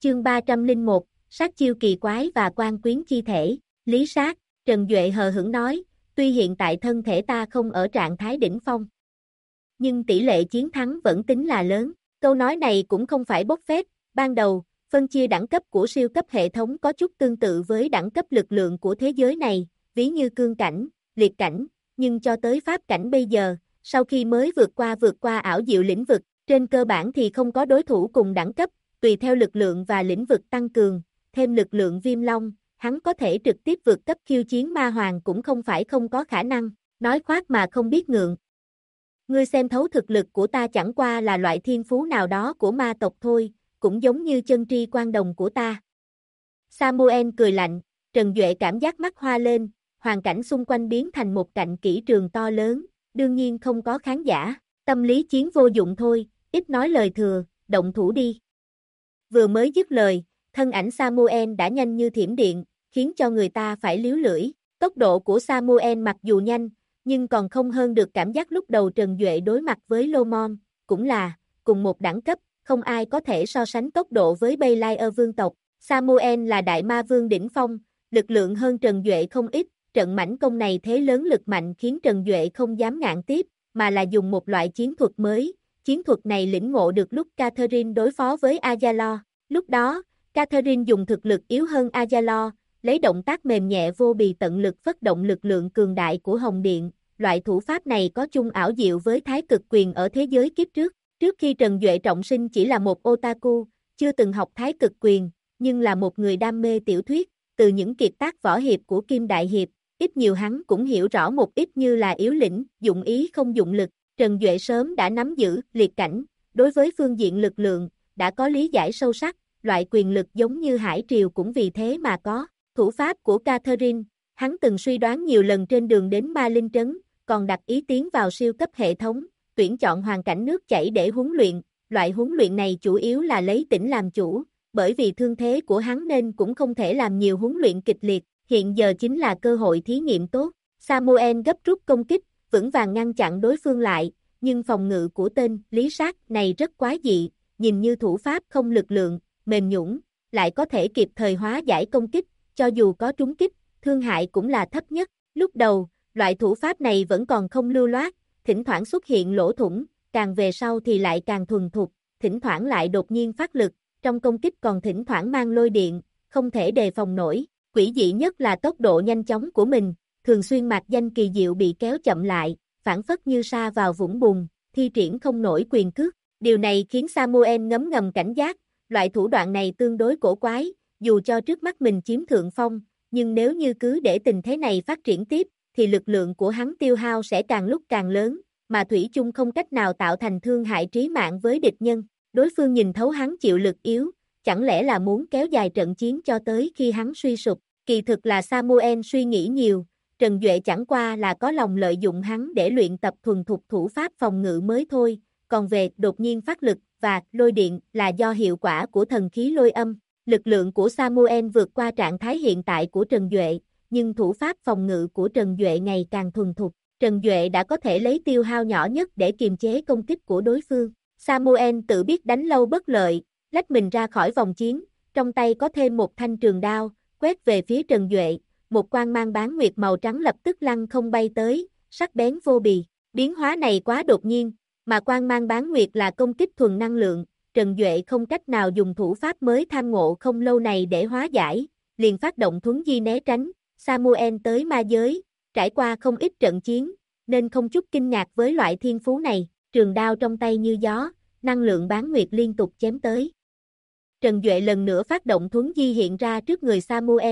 Chương 301, sát chiêu kỳ quái và quan quyến chi thể, Lý Sát, Trần Duệ hờ hững nói, tuy hiện tại thân thể ta không ở trạng thái đỉnh phong, nhưng tỷ lệ chiến thắng vẫn tính là lớn. Câu nói này cũng không phải bốc phét, ban đầu, phân chia đẳng cấp của siêu cấp hệ thống có chút tương tự với đẳng cấp lực lượng của thế giới này, ví như cương cảnh, liệt cảnh, nhưng cho tới pháp cảnh bây giờ, sau khi mới vượt qua ảo diệu lĩnh vực, trên cơ bản thì không có đối thủ cùng đẳng cấp, tùy theo lực lượng và lĩnh vực tăng cường, thêm lực lượng viêm long, hắn có thể trực tiếp vượt cấp khiêu chiến ma hoàng cũng không phải không có khả năng, nói khoác mà không biết ngượng. Ngươi xem thấu thực lực của ta chẳng qua là loại thiên phú nào đó của ma tộc thôi, cũng giống như chân tri quan đồng của ta. Samuel cười lạnh, Trần Duệ cảm giác mắt hoa lên, hoàn cảnh xung quanh biến thành một cạnh kỹ trường to lớn, đương nhiên không có khán giả, tâm lý chiến vô dụng thôi, ít nói lời thừa, động thủ đi. Vừa mới dứt lời, thân ảnh Samuel đã nhanh như thiểm điện, khiến cho người ta phải líu lưỡi. Tốc độ của Samuel mặc dù nhanh, nhưng còn không hơn được cảm giác lúc đầu Trần Duệ đối mặt với Lomon, cũng là, cùng một đẳng cấp, không ai có thể so sánh tốc độ với Beylayer vương tộc. Samuel là đại ma vương đỉnh phong, lực lượng hơn Trần Duệ không ít, trận mãnh công này thế lớn lực mạnh khiến Trần Duệ không dám ngạn tiếp, mà là dùng một loại chiến thuật mới. Chiến thuật này lĩnh ngộ được lúc Catherine đối phó với Azalor. Lúc đó, Catherine dùng thực lực yếu hơn Azalor, lấy động tác mềm nhẹ vô bì tận lực phất động lực lượng cường đại của Hồng Điện. Loại thủ pháp này có chung ảo diệu với Thái Cực Quyền ở thế giới kiếp trước. Trước khi Trần Duệ trọng sinh chỉ là một otaku, chưa từng học Thái Cực Quyền, nhưng là một người đam mê tiểu thuyết, từ những kiệt tác võ hiệp của Kim Đại Hiệp, ít nhiều hắn cũng hiểu rõ một ít như là yếu lĩnh, dụng ý không dụng lực. Trần Duệ sớm đã nắm giữ liệt cảnh, đối với phương diện lực lượng, đã có lý giải sâu sắc, loại quyền lực giống như hải triều cũng vì thế mà có. Thủ pháp của Catherine, hắn từng suy đoán nhiều lần trên đường đến Ma Linh Trấn, còn đặt ý tiến vào siêu cấp hệ thống, tuyển chọn hoàn cảnh nước chảy để huấn luyện, loại huấn luyện này chủ yếu là lấy tĩnh làm chủ, bởi vì thương thế của hắn nên cũng không thể làm nhiều huấn luyện kịch liệt, hiện giờ chính là cơ hội thí nghiệm tốt. Samuel gấp rút công kích, vững vàng ngăn chặn đối phương lại, nhưng phòng ngự của tên Lý Sát này rất quái dị, nhìn như thủ pháp không lực lượng, mềm nhũn, lại có thể kịp thời hóa giải công kích, cho dù có trúng kích, thương hại cũng là thấp nhất. Lúc đầu, loại thủ pháp này vẫn còn không lưu loát, thỉnh thoảng xuất hiện lỗ thủng, càng về sau thì lại càng thuần thục, thỉnh thoảng lại đột nhiên phát lực, trong công kích còn thỉnh thoảng mang lôi điện, không thể đề phòng nổi. Quỷ dị nhất là tốc độ nhanh chóng của mình, thường xuyên mạc danh kỳ diệu bị kéo chậm lại, phản phất như sa vào vũng bùn, thi triển không nổi quyền cước. Điều này khiến Samuel ngấm ngầm cảnh giác, loại thủ đoạn này tương đối cổ quái, dù cho trước mắt mình chiếm thượng phong, nhưng nếu như cứ để tình thế này phát triển tiếp, thì lực lượng của hắn tiêu hao sẽ càng lúc càng lớn, mà thủy chung không cách nào tạo thành thương hại trí mạng với địch nhân. Đối phương nhìn thấu hắn chịu lực yếu, chẳng lẽ là muốn kéo dài trận chiến cho tới khi hắn suy sụp. Kỳ thực là Samuel suy nghĩ nhiều, Trần Duệ chẳng qua là có lòng lợi dụng hắn để luyện tập thuần thục thủ pháp phòng ngự mới thôi, còn về đột nhiên phát lực và lôi điện là do hiệu quả của thần khí lôi âm. Lực lượng của Samuel vượt qua trạng thái hiện tại của Trần Duệ, nhưng thủ pháp phòng ngự của Trần Duệ ngày càng thuần thục. Trần Duệ đã có thể lấy tiêu hao nhỏ nhất để kiềm chế công kích của đối phương. Samuel tự biết đánh lâu bất lợi, lách mình ra khỏi vòng chiến, trong tay có thêm một thanh trường đao, quét về phía Trần Duệ, một quang mang bán nguyệt màu trắng lập tức lăng không bay tới, sắc bén vô bì. Biến hóa này quá đột nhiên, mà quang mang bán nguyệt là công kích thuần năng lượng, Trần Duệ không cách nào dùng thủ pháp mới tham ngộ không lâu này để hóa giải, liền phát động thuấn di né tránh. Samuel tới ma giới, trải qua không ít trận chiến, nên không chút kinh ngạc với loại thiên phú này, trường đao trong tay như gió, năng lượng bán nguyệt liên tục chém tới. Trần Duệ lần nữa phát động thuấn di hiện ra trước người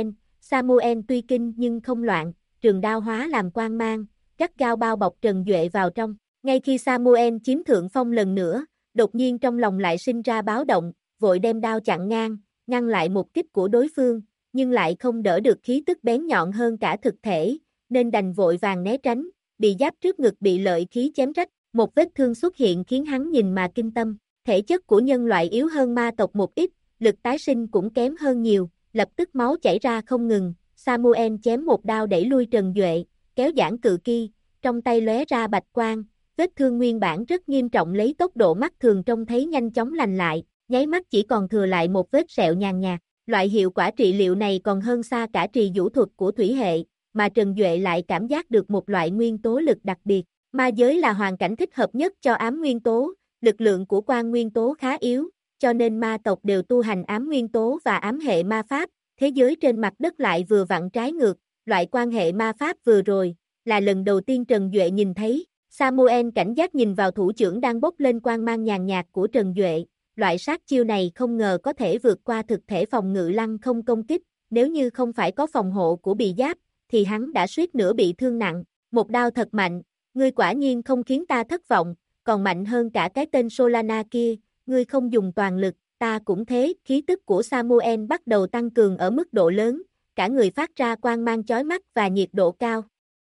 Samuel tuy kinh nhưng không loạn, trường đao hóa làm quang mang, gắt gao bao bọc Trần Duệ vào trong. Ngay khi Samuel chiếm thượng phong lần nữa, đột nhiên trong lòng lại sinh ra báo động, vội đem đao chặn ngang, ngăn lại một kích của đối phương, nhưng lại không đỡ được khí tức bén nhọn hơn cả thực thể, nên đành vội vàng né tránh, bị giáp trước ngực bị lợi khí chém rách, một vết thương xuất hiện khiến hắn nhìn mà kinh tâm. Thể chất của nhân loại yếu hơn ma tộc một ít, lực tái sinh cũng kém hơn nhiều, lập tức máu chảy ra không ngừng. Samuel chém một đao đẩy lui Trần Duệ, kéo giãn cự ki, trong tay lóe ra bạch quang, vết thương nguyên bản rất nghiêm trọng lấy tốc độ mắt thường trông thấy nhanh chóng lành lại. nháy mắt chỉ còn thừa lại một vết sẹo nhàn nhạt. Loại hiệu quả trị liệu này còn hơn xa cả trì vũ thuật của thủy hệ, mà Trần Duệ lại cảm giác được một loại nguyên tố lực đặc biệt. Ma giới là hoàn cảnh thích hợp nhất cho ám nguyên tố, lực lượng của quan nguyên tố khá yếu, cho nên ma tộc đều tu hành ám nguyên tố và ám hệ ma pháp, thế giới trên mặt đất lại vừa vặn trái ngược, loại quan hệ ma pháp vừa rồi, là lần đầu tiên Trần Duệ nhìn thấy. Samuel cảnh giác nhìn vào thủ trưởng đang bốc lên quang mang nhàn nhạt của Trần Duệ, loại sát chiêu này không ngờ có thể vượt qua thực thể phòng ngự lăng không công kích, nếu như không phải có phòng hộ của bì giáp, thì hắn đã suýt nữa bị thương nặng. Một đao thật mạnh, ngươi quả nhiên không khiến ta thất vọng, còn mạnh hơn cả cái tên Solana kia, ngươi không dùng toàn lực, ta cũng thế. Khí tức của Samuel bắt đầu tăng cường ở mức độ lớn, cả người phát ra quang mang chói mắt và nhiệt độ cao.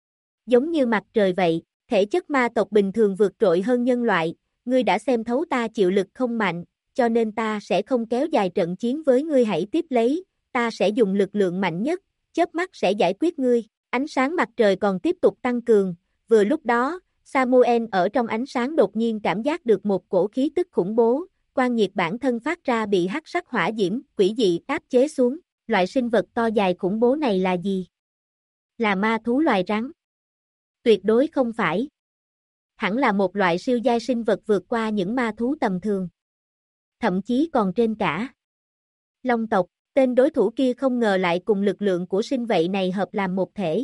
Giống như mặt trời vậy, thể chất ma tộc bình thường vượt trội hơn nhân loại, ngươi đã xem thấu ta chịu lực không mạnh, cho nên ta sẽ không kéo dài trận chiến với ngươi, hãy tiếp lấy, ta sẽ dùng lực lượng mạnh nhất, chớp mắt sẽ giải quyết ngươi. Ánh sáng mặt trời còn tiếp tục tăng cường, vừa lúc đó, Samuel ở trong ánh sáng đột nhiên cảm giác được một cổ khí tức khủng bố, quan nhiệt bản thân phát ra bị hắc sắc hỏa diễm, quỷ dị áp chế xuống. Loại sinh vật to dài khủng bố này là gì? Là ma thú loài rắn? Tuyệt đối không phải. Hẳn là một loại siêu giai sinh vật vượt qua những ma thú tầm thường. Thậm chí còn trên cả Long tộc. Tên đối thủ kia không ngờ lại cùng lực lượng của sinh vậy này hợp làm một thể.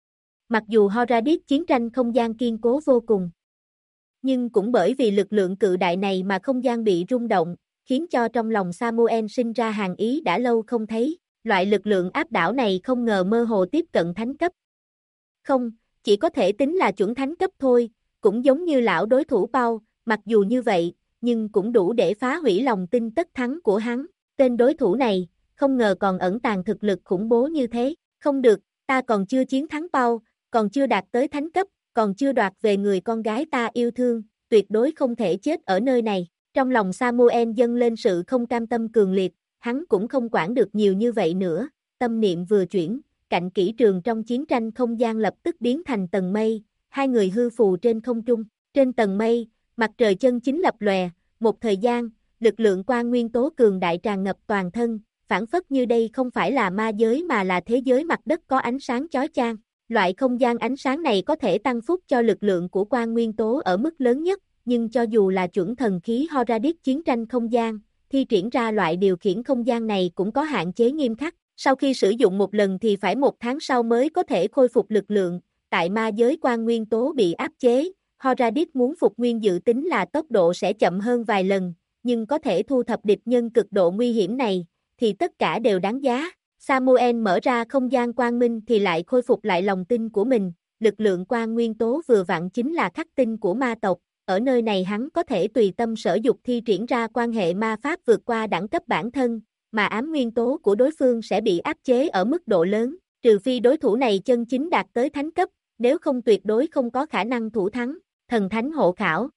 Mặc dù Horadis chiến tranh không gian kiên cố vô cùng, nhưng cũng bởi vì lực lượng cự đại này mà không gian bị rung động, khiến cho trong lòng Samuel sinh ra hàng ý đã lâu không thấy. Loại lực lượng áp đảo này không ngờ mơ hồ tiếp cận thánh cấp. Không, chỉ có thể tính là chuẩn thánh cấp thôi, cũng giống như lão đối thủ Paul, mặc dù như vậy, nhưng cũng đủ để phá hủy lòng tin tất thắng của hắn. Tên đối thủ này, không ngờ còn ẩn tàng thực lực khủng bố như thế. Không được, ta còn chưa chiến thắng Paul, còn chưa đạt tới thánh cấp, còn chưa đoạt về người con gái ta yêu thương, tuyệt đối không thể chết ở nơi này. Trong lòng Samuel dâng lên sự không cam tâm cường liệt, hắn cũng không quản được nhiều như vậy nữa, tâm niệm vừa chuyển, cạnh kỹ trường trong chiến tranh không gian lập tức biến thành tầng mây, hai người hư phù trên không trung. Trên tầng mây, mặt trời chân chính lập lòe, một thời gian, lực lượng quan nguyên tố cường đại tràn ngập toàn thân, phản phất như đây không phải là ma giới mà là thế giới mặt đất có ánh sáng chói chang. Loại không gian ánh sáng này có thể tăng phúc cho lực lượng của quan nguyên tố ở mức lớn nhất, nhưng cho dù là chuẩn thần khí Horadis chiến tranh không gian, thi triển ra loại điều khiển không gian này cũng có hạn chế nghiêm khắc. Sau khi sử dụng một lần thì phải 1 tháng sau mới có thể khôi phục lực lượng. Tại ma giới quan nguyên tố bị áp chế, Horadis muốn phục nguyên dự tính là tốc độ sẽ chậm hơn vài lần, nhưng có thể thu thập địch nhân cực độ nguy hiểm này, thì tất cả đều đáng giá. Samuel mở ra không gian quang minh thì lại khôi phục lại lòng tin của mình, lực lượng quan nguyên tố vừa vặn chính là khắc tinh của ma tộc, ở nơi này hắn có thể tùy tâm sở dục thi triển ra quan hệ ma pháp vượt qua đẳng cấp bản thân, mà ám nguyên tố của đối phương sẽ bị áp chế ở mức độ lớn, trừ phi đối thủ này chân chính đạt tới thánh cấp, nếu không tuyệt đối không có khả năng thủ thắng. Thần thánh hộ khảo.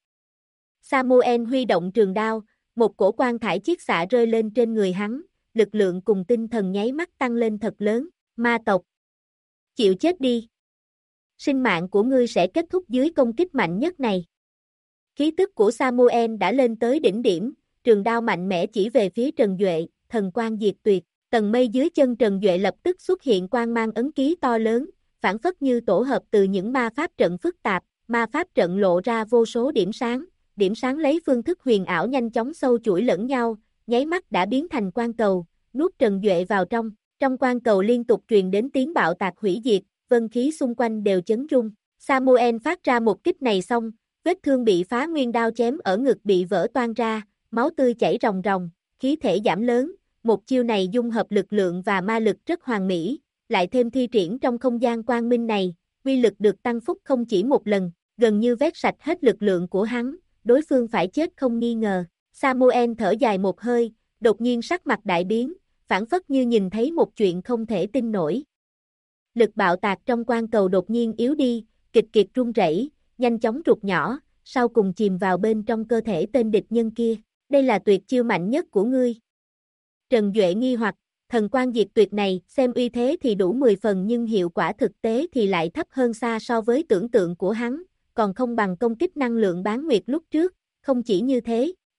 Samuel huy động trường đao, một cổ quang thải chiết xạ rơi lên trên người hắn, lực lượng cùng tinh thần nháy mắt tăng lên thật lớn. Ma tộc, chịu chết đi. Sinh mạng của ngươi sẽ kết thúc dưới công kích mạnh nhất này. Khí tức của Samuel đã lên tới đỉnh điểm, trường đao mạnh mẽ chỉ về phía Trần Duệ, thần quang diệt tuyệt. Tầng mây dưới chân Trần Duệ lập tức xuất hiện quang mang ấn ký to lớn, phản phất như tổ hợp từ những ma pháp trận phức tạp. Ma pháp trận lộ ra vô số điểm sáng lấy phương thức huyền ảo nhanh chóng sâu chuỗi lẫn nhau, nháy mắt đã biến thành quang cầu, nuốt Trần Duệ vào trong quang cầu liên tục truyền đến tiếng bạo tạc hủy diệt, vân khí xung quanh đều chấn rung. Samuel phát ra một kích này xong, vết thương bị phá nguyên đao chém ở ngực bị vỡ toang ra, máu tươi chảy ròng ròng, khí thể giảm lớn, một chiêu này dung hợp lực lượng và ma lực rất hoàn mỹ, lại thêm thi triển trong không gian quang minh này, uy lực được tăng phúc không chỉ một lần, gần như vét sạch hết lực lượng của hắn, đối phương phải chết không nghi ngờ. Samuel thở dài một hơi, đột nhiên sắc mặt đại biến, phản phất như nhìn thấy một chuyện không thể tin nổi. Lực bạo tạc trong quang cầu đột nhiên yếu đi, kịch kiệt rung rẩy, nhanh chóng rụt nhỏ, sau cùng chìm vào bên trong cơ thể tên địch nhân kia. Đây là tuyệt chiêu mạnh nhất của ngươi. Trần Duệ nghi hoặc, thần quang diệt tuyệt này, xem uy thế thì đủ 10 phần nhưng hiệu quả thực tế thì lại thấp hơn xa so với tưởng tượng của hắn, còn không bằng công kích năng lượng bán nguyệt lúc trước. Không chỉ như thế,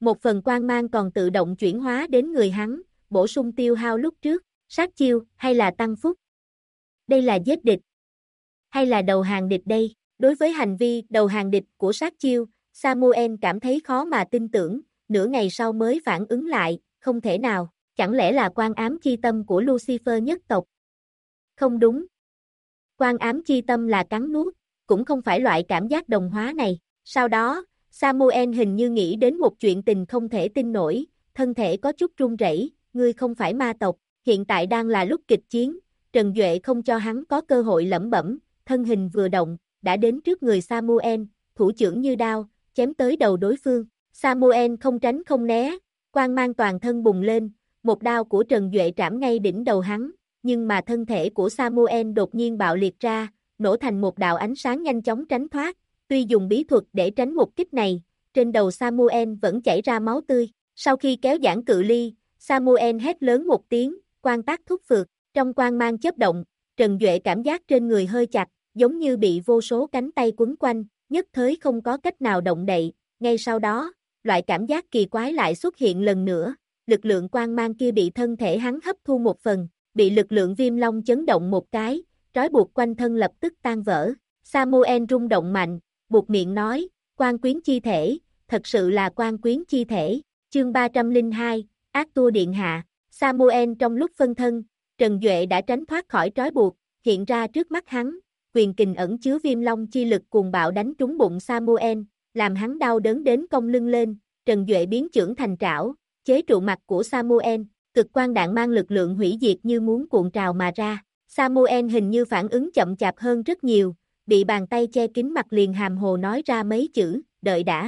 một phần quang mang còn tự động chuyển hóa đến người hắn, bổ sung tiêu hao lúc trước, sát chiêu hay là tăng phúc. Đây là giết địch hay là đầu hàng địch đây? Đối với hành vi đầu hàng địch của sát chiêu, Samuel cảm thấy khó mà tin tưởng, nửa ngày sau mới phản ứng lại, không thể nào, chẳng lẽ là quan ám chi tâm của Lucifer nhất tộc? Không đúng. Quan ám chi tâm là cắn nuốt, cũng không phải loại cảm giác đồng hóa này. Sau đó, Samuel hình như nghĩ đến một chuyện tình không thể tin nổi, thân thể có chút run rẩy, ngươi không phải ma tộc, hiện tại đang là lúc kịch chiến, Trần Duệ không cho hắn có cơ hội lẩm bẩm, thân hình vừa động, đã đến trước người Samuel, thủ chưởng như đao, chém tới đầu đối phương. Samuel không tránh không né, quang mang toàn thân bùng lên, một đao của Trần Duệ trảm ngay đỉnh đầu hắn, nhưng mà thân thể của Samuel đột nhiên bạo liệt ra, nổ thành một đạo ánh sáng nhanh chóng tránh thoát, tuy dùng bí thuật để tránh một kích này, trên đầu Samuel vẫn chảy ra máu tươi. Sau khi kéo giãn cự ly, Samuel hét lớn một tiếng, quang tác thúc phược, trong quang mang chớp động, Trần Duệ cảm giác trên người hơi chặt, giống như bị vô số cánh tay quấn quanh, nhất thời không có cách nào động đậy, ngay sau đó, loại cảm giác kỳ quái lại xuất hiện lần nữa, lực lượng quang mang kia bị thân thể hắn hấp thu một phần, bị lực lượng viêm long chấn động một cái, trói buộc quanh thân lập tức tan vỡ. Samuel rung động mạnh, buột miệng nói, quan quyến chi thể, thật sự là quan quyến chi thể. Chương 302, Ác Tua Điện Hạ. Samuel trong lúc phân thân, Trần Duệ đã tránh thoát khỏi trói buộc, hiện ra trước mắt hắn, quyền kình ẩn chứa viêm long chi lực cuồng bạo đánh trúng bụng Samuel, làm hắn đau đớn đến cong lưng lên, Trần Duệ biến chưởng thành trảo, chế trụ mặt của Samuel, cực quang đạn mang lực lượng hủy diệt như muốn cuộn trào mà ra. Samuel hình như phản ứng chậm chạp hơn rất nhiều, bị bàn tay che kín mặt liền hàm hồ nói ra mấy chữ, đợi đã.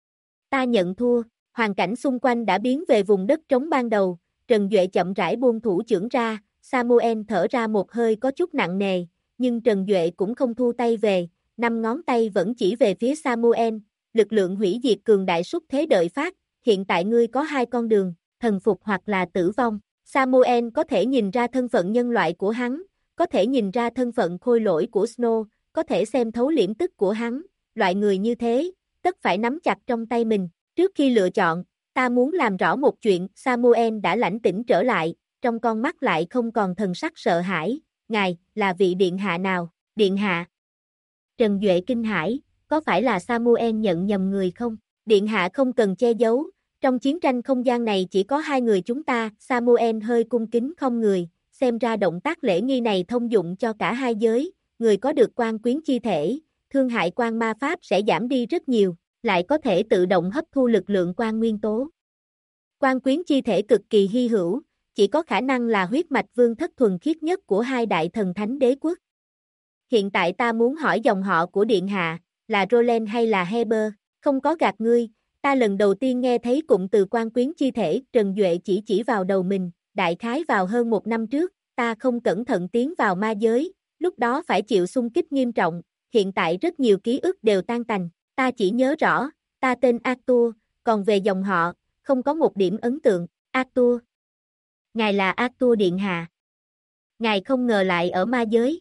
Ta nhận thua, hoàn cảnh xung quanh đã biến về vùng đất trống ban đầu, Trần Duệ chậm rãi buông thủ chưởng ra, Samuel thở ra một hơi có chút nặng nề, nhưng Trần Duệ cũng không thu tay về, 5 ngón tay vẫn chỉ về phía Samuel, lực lượng hủy diệt cường đại xúc thế đợi phát, hiện tại ngươi có 2 con đường, thần phục hoặc là tử vong. Samuel có thể nhìn ra thân phận nhân loại của hắn, có thể nhìn ra thân phận khôi lỗi của Snow, có thể xem thấu liễm tức của hắn, loại người như thế, tất phải nắm chặt trong tay mình. Trước khi lựa chọn, ta muốn làm rõ một chuyện, Samuel đã lãnh tĩnh trở lại, trong con mắt lại không còn thần sắc sợ hãi, ngài, là vị điện hạ nào, điện hạ. Trần Duệ kinh hãi, có phải là Samuel nhận nhầm người không? Điện hạ không cần che giấu, trong chiến tranh không gian này chỉ có 2 người chúng ta, Samuel hơi cung kính không người, xem ra động tác lễ nghi này thông dụng cho cả hai giới, người có được quan quyến chi thể, thương hại quan ma pháp sẽ giảm đi rất nhiều, lại có thể tự động hấp thu lực lượng quan nguyên tố. Quan quyến chi thể cực kỳ hy hữu, chỉ có khả năng là huyết mạch vương thất thuần khiết nhất của 2 đại thần thánh đế quốc. Hiện tại ta muốn hỏi dòng họ của điện hạ, là Roland hay là Heber, không có gạt ngươi, ta lần đầu tiên nghe thấy cụm từ quan quyến chi thể, Trần Duệ chỉ vào đầu mình, đại khái vào hơn 1 năm trước, ta không cẩn thận tiến vào ma giới, lúc đó phải chịu xung kích nghiêm trọng, hiện tại rất nhiều ký ức đều tan tành, ta chỉ nhớ rõ, ta tên Arthur, còn về dòng họ, không có một điểm ấn tượng, Arthur. Ngài là Arthur điện hạ. Ngài không ngờ lại ở ma giới.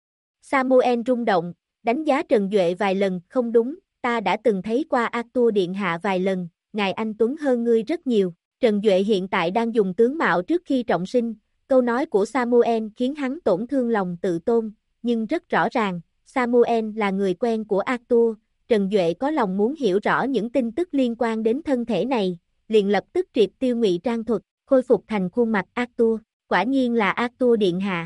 Samuel rung động, đánh giá Trần Duệ vài lần, không đúng, ta đã từng thấy qua Arthur điện hạ vài lần, ngài anh tuấn hơn ngươi rất nhiều. Trần Duệ hiện tại đang dùng tướng mạo trước khi trọng sinh, câu nói của Samuel khiến hắn tổn thương lòng tự tôn, nhưng rất rõ ràng, Samuel là người quen của Arthur, Trần Duệ có lòng muốn hiểu rõ những tin tức liên quan đến thân thể này, liền lập tức triệt tiêu ngụy trang thuật, khôi phục thành khuôn mặt Arthur, quả nhiên là Arthur điện hạ.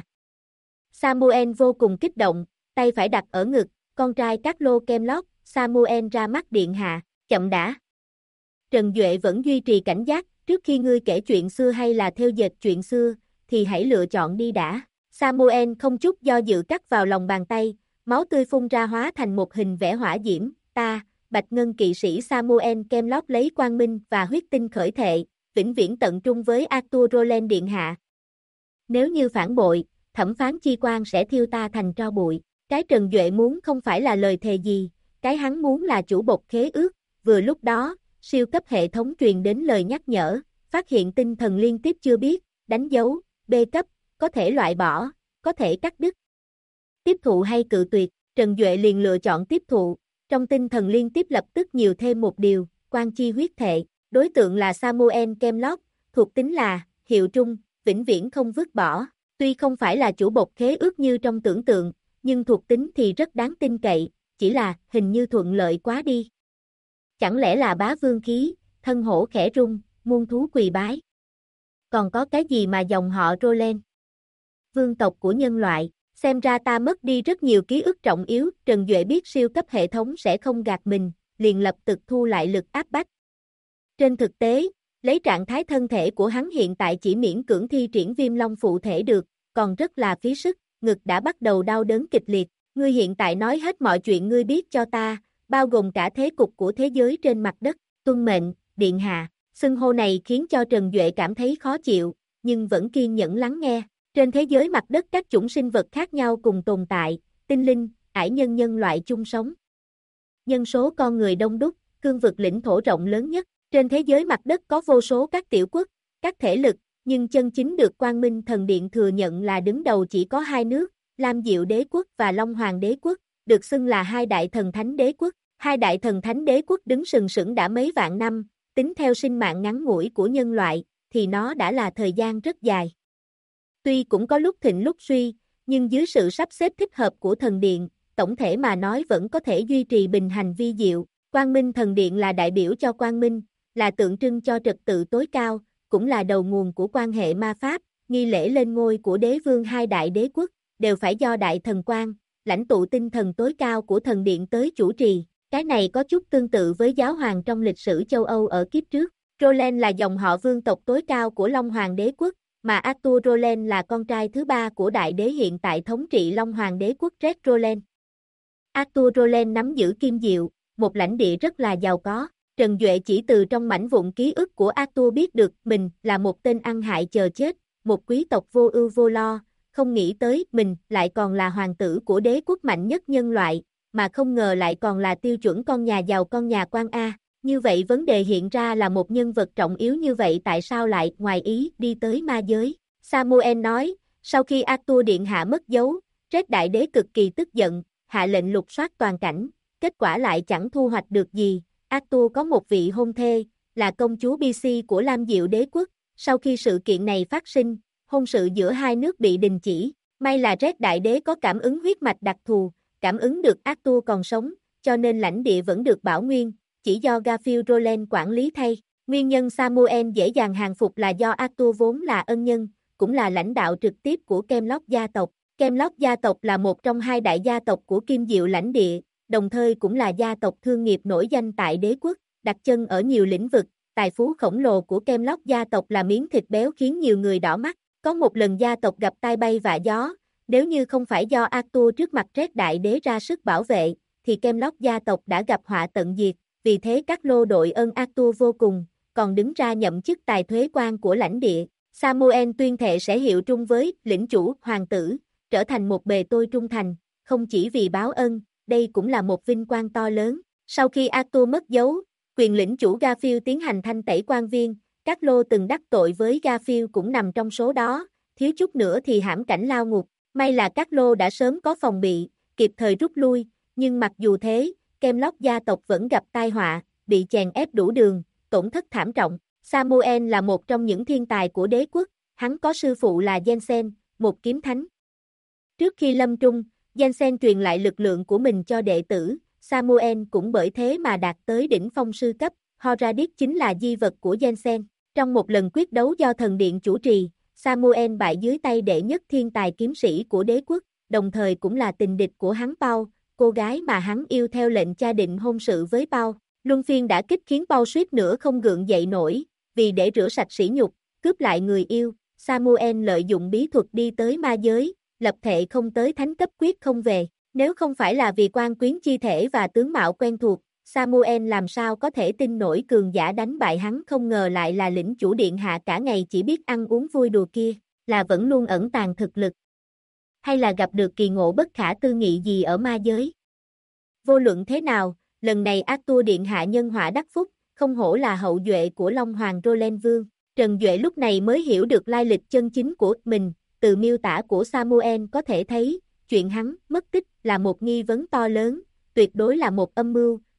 Samuel vô cùng kích động, tay phải đặt ở ngực, con trai các lô kem lót, Samuel ra mắt điện hạ, chậm đã. Trần Duệ vẫn duy trì cảnh giác, trước khi ngươi kể chuyện xưa hay là theo dệt chuyện xưa, thì hãy lựa chọn đi đã. Samuel không chút do dự cắt vào lòng bàn tay, máu tươi phun ra hóa thành một hình vẽ hỏa diễm, ta, Bạch Ngân kỵ sĩ Samuel Kemlop lấy quang minh và huyết tinh khởi thệ, vĩnh viễn tận trung với Arthur Roland điện hạ. Nếu như phản bội, thẩm phán chi quan sẽ thiêu ta thành tro bụi. Cái Trần Duệ muốn không phải là lời thề gì, cái hắn muốn là chủ bộc khế ước, vừa lúc đó, siêu cấp hệ thống truyền đến lời nhắc nhở, phát hiện tinh thần liên tiếp chưa biết, đánh dấu, B cấp, có thể loại bỏ, có thể cắt đứt. Tiếp thụ hay cự tuyệt, Trần Duệ liền lựa chọn tiếp thụ, trong tinh thần liên tiếp lập tức nhiều thêm một điều, quan chi huyết thệ, Đối tượng là Samuel Kemlock, thuộc tính là hiệu trung, vĩnh viễn không vứt bỏ. Tuy không phải là chủ bột khế ước như trong tưởng tượng, nhưng thuộc tính thì rất đáng tin cậy, chỉ là hình như thuận lợi quá đi. Chẳng lẽ là bá vương khí, thân hổ khẽ rung, muôn thú quỳ bái. Còn có cái gì mà dòng họ Roland? Vương tộc của nhân loại, xem ra ta mất đi rất nhiều ký ức trọng yếu, Trần Duệ biết siêu cấp hệ thống sẽ không gạt mình, liền lập tức thu lại lực áp bách. Trên thực tế, lấy trạng thái thân thể của hắn hiện tại chỉ miễn cưỡng thi triển viêm long phụ thể được, còn rất là phí sức, ngực đã bắt đầu đau đớn kịch liệt. Ngươi hiện tại nói hết mọi chuyện ngươi biết cho ta, bao gồm cả thế cục của thế giới trên mặt đất. Tuân mệnh, điện hạ. Xưng hô này khiến cho Trần Duệ cảm thấy khó chịu, nhưng vẫn kiên nhẫn lắng nghe. Trên thế giới mặt đất các chủng sinh vật khác nhau cùng tồn tại, tinh linh, ải nhân nhân loại chung sống. Nhân số con người đông đúc, cương vực lãnh thổ rộng lớn nhất. Trên thế giới mặt đất có vô số các tiểu quốc, các thể lực, nhưng chân chính được Quang Minh Thần Điện thừa nhận là đứng đầu chỉ có hai nước, Lam Diệu Đế Quốc và Long Hoàng Đế Quốc, được xưng là hai đại thần thánh đế quốc. Hai đại thần thánh đế quốc đứng sừng sững đã mấy vạn năm, tính theo sinh mạng ngắn ngủi của nhân loại, thì nó đã là thời gian rất dài. Tuy cũng có lúc thịnh lúc suy, nhưng dưới sự sắp xếp thích hợp của thần điện, tổng thể mà nói vẫn có thể duy trì bình hành vi diệu. Quang Minh Thần Điện là đại biểu cho quang minh, là tượng trưng cho trật tự tối cao, cũng là đầu nguồn của quan hệ ma pháp, nghi lễ lên ngôi của đế vương hai đại đế quốc, đều phải do đại thần quan, lãnh tụ tinh thần tối cao của thần điện tới chủ trì. Cái này có chút tương tự với giáo hoàng trong lịch sử châu Âu ở kiếp trước. Roland là dòng họ vương tộc tối cao của Long Hoàng Đế Quốc, mà Arthur Roland là con trai thứ ba của đại đế hiện tại thống trị Long Hoàng Đế Quốc Red Roland. Arthur Roland nắm giữ Kim Diệu, một lãnh địa rất là giàu có. Trần Duệ chỉ từ trong mảnh vụn ký ức của Arthur biết được mình là một tên ăn hại chờ chết, một quý tộc vô ưu vô lo, không nghĩ tới mình lại còn là hoàng tử của đế quốc mạnh nhất nhân loại, mà không ngờ lại còn là tiêu chuẩn con nhà giàu con nhà quan A. Như vậy vấn đề hiện ra là một nhân vật trọng yếu như vậy tại sao lại ngoài ý đi tới ma giới? Samuel nói, sau khi Arthur điện hạ mất dấu, Red đại đế cực kỳ tức giận, hạ lệnh lục soát toàn cảnh, kết quả lại chẳng thu hoạch được gì. Arthur có một vị hôn thê, là công chúa BC của Lam Diệu Đế Quốc. Sau khi sự kiện này phát sinh, hôn sự giữa hai nước bị đình chỉ. May là Red đại đế có cảm ứng huyết mạch đặc thù, cảm ứng được Arthur còn sống, cho nên lãnh địa vẫn được bảo nguyên, chỉ do Garfield Roland quản lý thay. Nguyên nhân Samuel dễ dàng hàng phục là do Arthur vốn là ân nhân, cũng là lãnh đạo trực tiếp của Kemlock gia tộc. Kemlock gia tộc là một trong hai đại gia tộc của Kim Diệu lãnh địa, đồng thời cũng là gia tộc thương nghiệp nổi danh tại đế quốc, đặt chân ở nhiều lĩnh vực. Tài phú khổng lồ của Kemlock gia tộc là miếng thịt béo khiến nhiều người đỏ mắt. Có một lần gia tộc gặp tai bay vạ gió, nếu như không phải do Arthur trước mặt Red đại đế ra sức bảo vệ, thì Kemlock gia tộc đã gặp họa tận diệt. Vì thế các lô đội ơn Arthur vô cùng, còn đứng ra nhậm chức tài thuế quan của lãnh địa. Samuel tuyên thệ sẽ hiệu trung với lĩnh chủ hoàng tử, trở thành một bề tôi trung thành, không chỉ vì báo ân, đây cũng là một vinh quang to lớn. Sau khi Arthur mất dấu, quyền lĩnh chủ Garfield tiến hành thanh tẩy quan viên, các lô từng đắc tội với Garfield cũng nằm trong số đó, thiếu chút nữa thì hãm cảnh lao ngục. May là các lô đã sớm có phòng bị, kịp thời rút lui, nhưng mặc dù thế, Kemlock gia tộc vẫn gặp tai họa, bị chèn ép đủ đường, tổn thất thảm trọng. Samuel là một trong những thiên tài của đế quốc, hắn có sư phụ là Jensen, một kiếm thánh. Trước khi lâm trung, Jensen truyền lại lực lượng của mình cho đệ tử, Samuel cũng bởi thế mà đạt tới đỉnh phong sư cấp. Horadis chính là di vật của Jensen. Trong một lần quyết đấu do thần điện chủ trì, Samuel bại dưới tay đệ nhất thiên tài kiếm sĩ của đế quốc, đồng thời cũng là tình địch của hắn Paul, cô gái mà hắn yêu theo lệnh cha định hôn sự với Paul. Luân phiên đã kích khiến Paul suýt nữa không gượng dậy nổi, vì để rửa sạch sỉ nhục, cướp lại người yêu, Samuel lợi dụng bí thuật đi tới ma giới, lập thệ không tới thánh cấp quyết không về. Nếu không phải là vì quan quyến chi thể và tướng mạo quen thuộc, Samuel làm sao có thể tin nổi cường giả đánh bại hắn, không ngờ lại là lĩnh chủ điện hạ cả ngày chỉ biết ăn uống vui đùa kia, là vẫn luôn ẩn tàng thực lực. Hay là gặp được kỳ ngộ bất khả tư nghị gì ở ma giới. Vô luận thế nào, lần này Arthur điện hạ nhân họa đắc phúc, không hổ là hậu duệ của Long Hoàng Roland Vương. Trần Duệ lúc này mới hiểu được lai lịch chân chính của mình, từ miêu tả của Samuel có thể thấy, chuyện hắn mất tích là một nghi vấn to lớn, tuyệt đối là một âm mưu,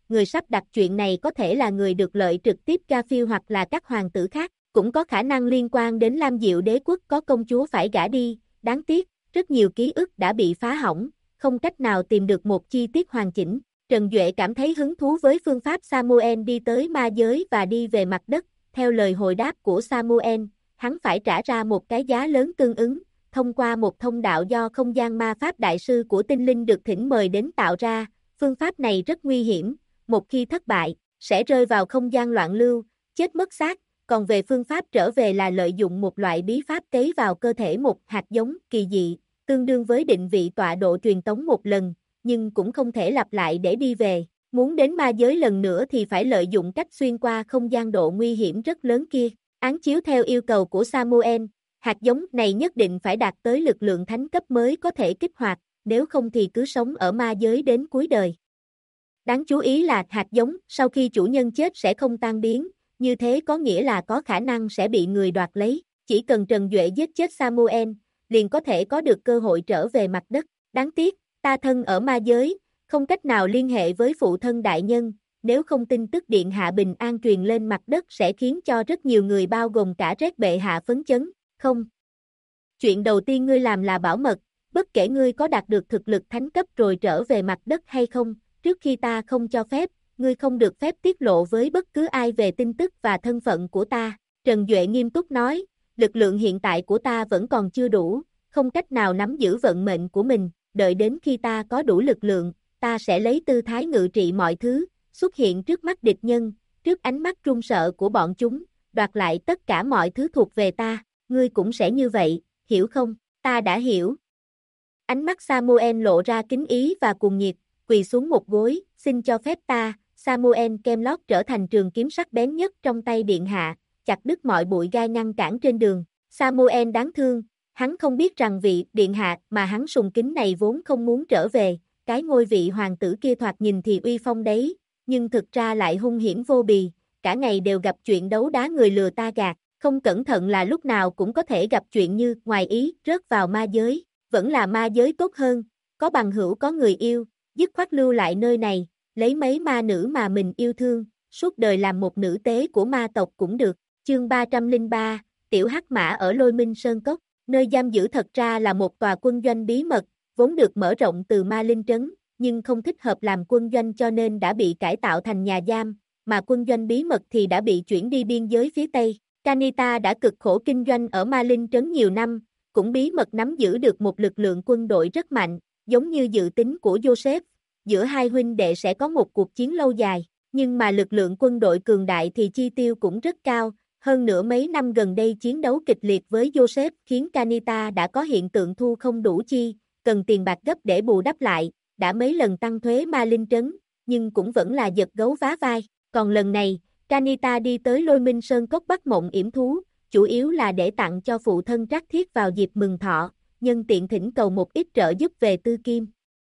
người sắp đặt chuyện này có thể là người được lợi trực tiếp Garfield hoặc là các hoàng tử khác, cũng có khả năng liên quan đến Lam Diệu đế quốc có công chúa phải gả đi, đáng tiếc, rất nhiều ký ức đã bị phá hỏng, không cách nào tìm được một chi tiết hoàn chỉnh. Trần Duệ cảm thấy hứng thú với phương pháp Samuel đi tới ma giới và đi về mặt đất, theo lời hồi đáp của Samuel, hắn phải trả ra một cái giá lớn tương ứng, thông qua một thông đạo do không gian ma pháp đại sư của tinh linh được thỉnh mời đến tạo ra, phương pháp này rất nguy hiểm, một khi thất bại, sẽ rơi vào không gian loạn lưu, chết mất xác, còn về phương pháp trở về là lợi dụng một loại bí pháp cấy vào cơ thể một hạt giống kỳ dị, tương đương với định vị tọa độ truyền tống một lần, nhưng cũng không thể lặp lại để đi về. Muốn đến ma giới lần nữa thì phải lợi dụng cách xuyên qua không gian độ nguy hiểm rất lớn kia. Án chiếu theo yêu cầu của Samuel, hạt giống này nhất định phải đạt tới lực lượng thánh cấp mới có thể kích hoạt, nếu không thì cứ sống ở ma giới đến cuối đời. Đáng chú ý là hạt giống sau khi chủ nhân chết sẽ không tan biến, như thế có nghĩa là có khả năng sẽ bị người đoạt lấy. Chỉ cần Trần Duệ giết chết Samuel, liền có thể có được cơ hội trở về mặt đất. Đáng tiếc, ta thân ở ma giới, không cách nào liên hệ với phụ thân đại nhân, nếu không tin tức điện hạ bình an truyền lên mặt đất sẽ khiến cho rất nhiều người bao gồm cả Red bệ hạ phấn chấn, không. Chuyện đầu tiên ngươi làm là bảo mật, bất kể ngươi có đạt được thực lực thánh cấp rồi trở về mặt đất hay không, trước khi ta không cho phép, ngươi không được phép tiết lộ với bất cứ ai về tin tức và thân phận của ta. Trần Duệ nghiêm túc nói, lực lượng hiện tại của ta vẫn còn chưa đủ, không cách nào nắm giữ vận mệnh của mình, đợi đến khi ta có đủ lực lượng, ta sẽ lấy tư thái ngự trị mọi thứ, xuất hiện trước mắt địch nhân, trước ánh mắt run sợ của bọn chúng, đoạt lại tất cả mọi thứ thuộc về ta, ngươi cũng sẽ như vậy, hiểu không? Ta đã hiểu. Ánh mắt Samuel lộ ra kính ý và cuồng nhiệt, quỳ xuống một gối, xin cho phép ta, Samuel Kemlot trở thành trường kiếm sắc bén nhất trong tay điện hạ, chặt đứt mọi bụi gai ngăn cản trên đường. Samuel đáng thương, hắn không biết rằng vị điện hạ mà hắn sùng kính này vốn không muốn trở về, cái ngôi vị hoàng tử kia thoạt nhìn thì uy phong đấy, nhưng thực ra lại hung hiểm vô bì, cả ngày đều gặp chuyện đấu đá người lừa ta gạt, không cẩn thận là lúc nào cũng có thể gặp chuyện như ngoài ý rớt vào ma giới, vẫn là ma giới tốt hơn, có bằng hữu có người yêu, dứt khoát lưu lại nơi này, lấy mấy ma nữ mà mình yêu thương, suốt đời làm một nữ tế của ma tộc cũng được. Chương 303, Tiểu Hắc Mã ở Lôi Minh Sơn Cốc, nơi giam giữ thật ra là một tòa quân doanh bí mật, vốn được mở rộng từ Ma Linh Trấn, nhưng không thích hợp làm quân doanh cho nên đã bị cải tạo thành nhà giam, mà quân doanh bí mật thì đã bị chuyển đi biên giới phía Tây. Kanita đã cực khổ kinh doanh ở Ma Linh Trấn nhiều năm, cũng bí mật nắm giữ được một lực lượng quân đội rất mạnh, giống như dự tính của Joseph, giữa hai huynh đệ sẽ có một cuộc chiến lâu dài, nhưng mà lực lượng quân đội cường đại thì chi tiêu cũng rất cao, hơn nữa mấy năm gần đây chiến đấu kịch liệt với Joseph khiến Kanita đã có hiện tượng thu không đủ chi, cần tiền bạc gấp để bù đắp lại, đã mấy lần tăng thuế Ma Linh Trấn, nhưng cũng vẫn là giật gấu vá vai, còn lần này, Kanita đi tới Lôi Minh Sơn Cốc bắt mộng yểm thú, chủ yếu là để tặng cho phụ thân Trác Thiết vào dịp mừng thọ, nhân tiện thỉnh cầu một ít trợ giúp về tư kim.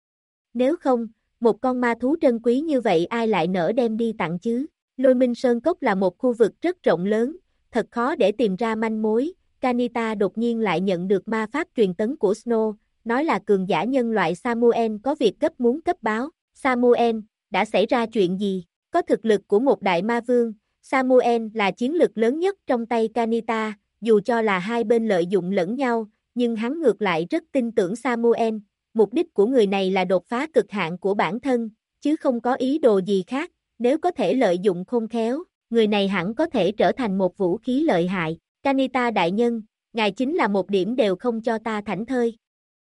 Nếu không, một con ma thú trân quý như vậy ai lại nỡ đem đi tặng chứ? Lôi Minh Sơn Cốc là một khu vực rất rộng lớn, thật khó để tìm ra manh mối. Kanita đột nhiên lại nhận được ma pháp truyền tấn của Snow, nói là cường giả nhân loại Samuel có việc gấp muốn cấp báo. Samuel, đã xảy ra chuyện gì? Có thực lực của một đại ma vương, Samuel là chiến lực lớn nhất trong tay Kanita, dù cho là hai bên lợi dụng lẫn nhau, nhưng hắn ngược lại rất tin tưởng Samuel. Mục đích của người này là đột phá cực hạn của bản thân, chứ không có ý đồ gì khác, nếu có thể lợi dụng khôn khéo, người này hẳn có thể trở thành một vũ khí lợi hại. Kanita đại nhân, ngài chính là một điểm đều không cho ta thảnh thơi.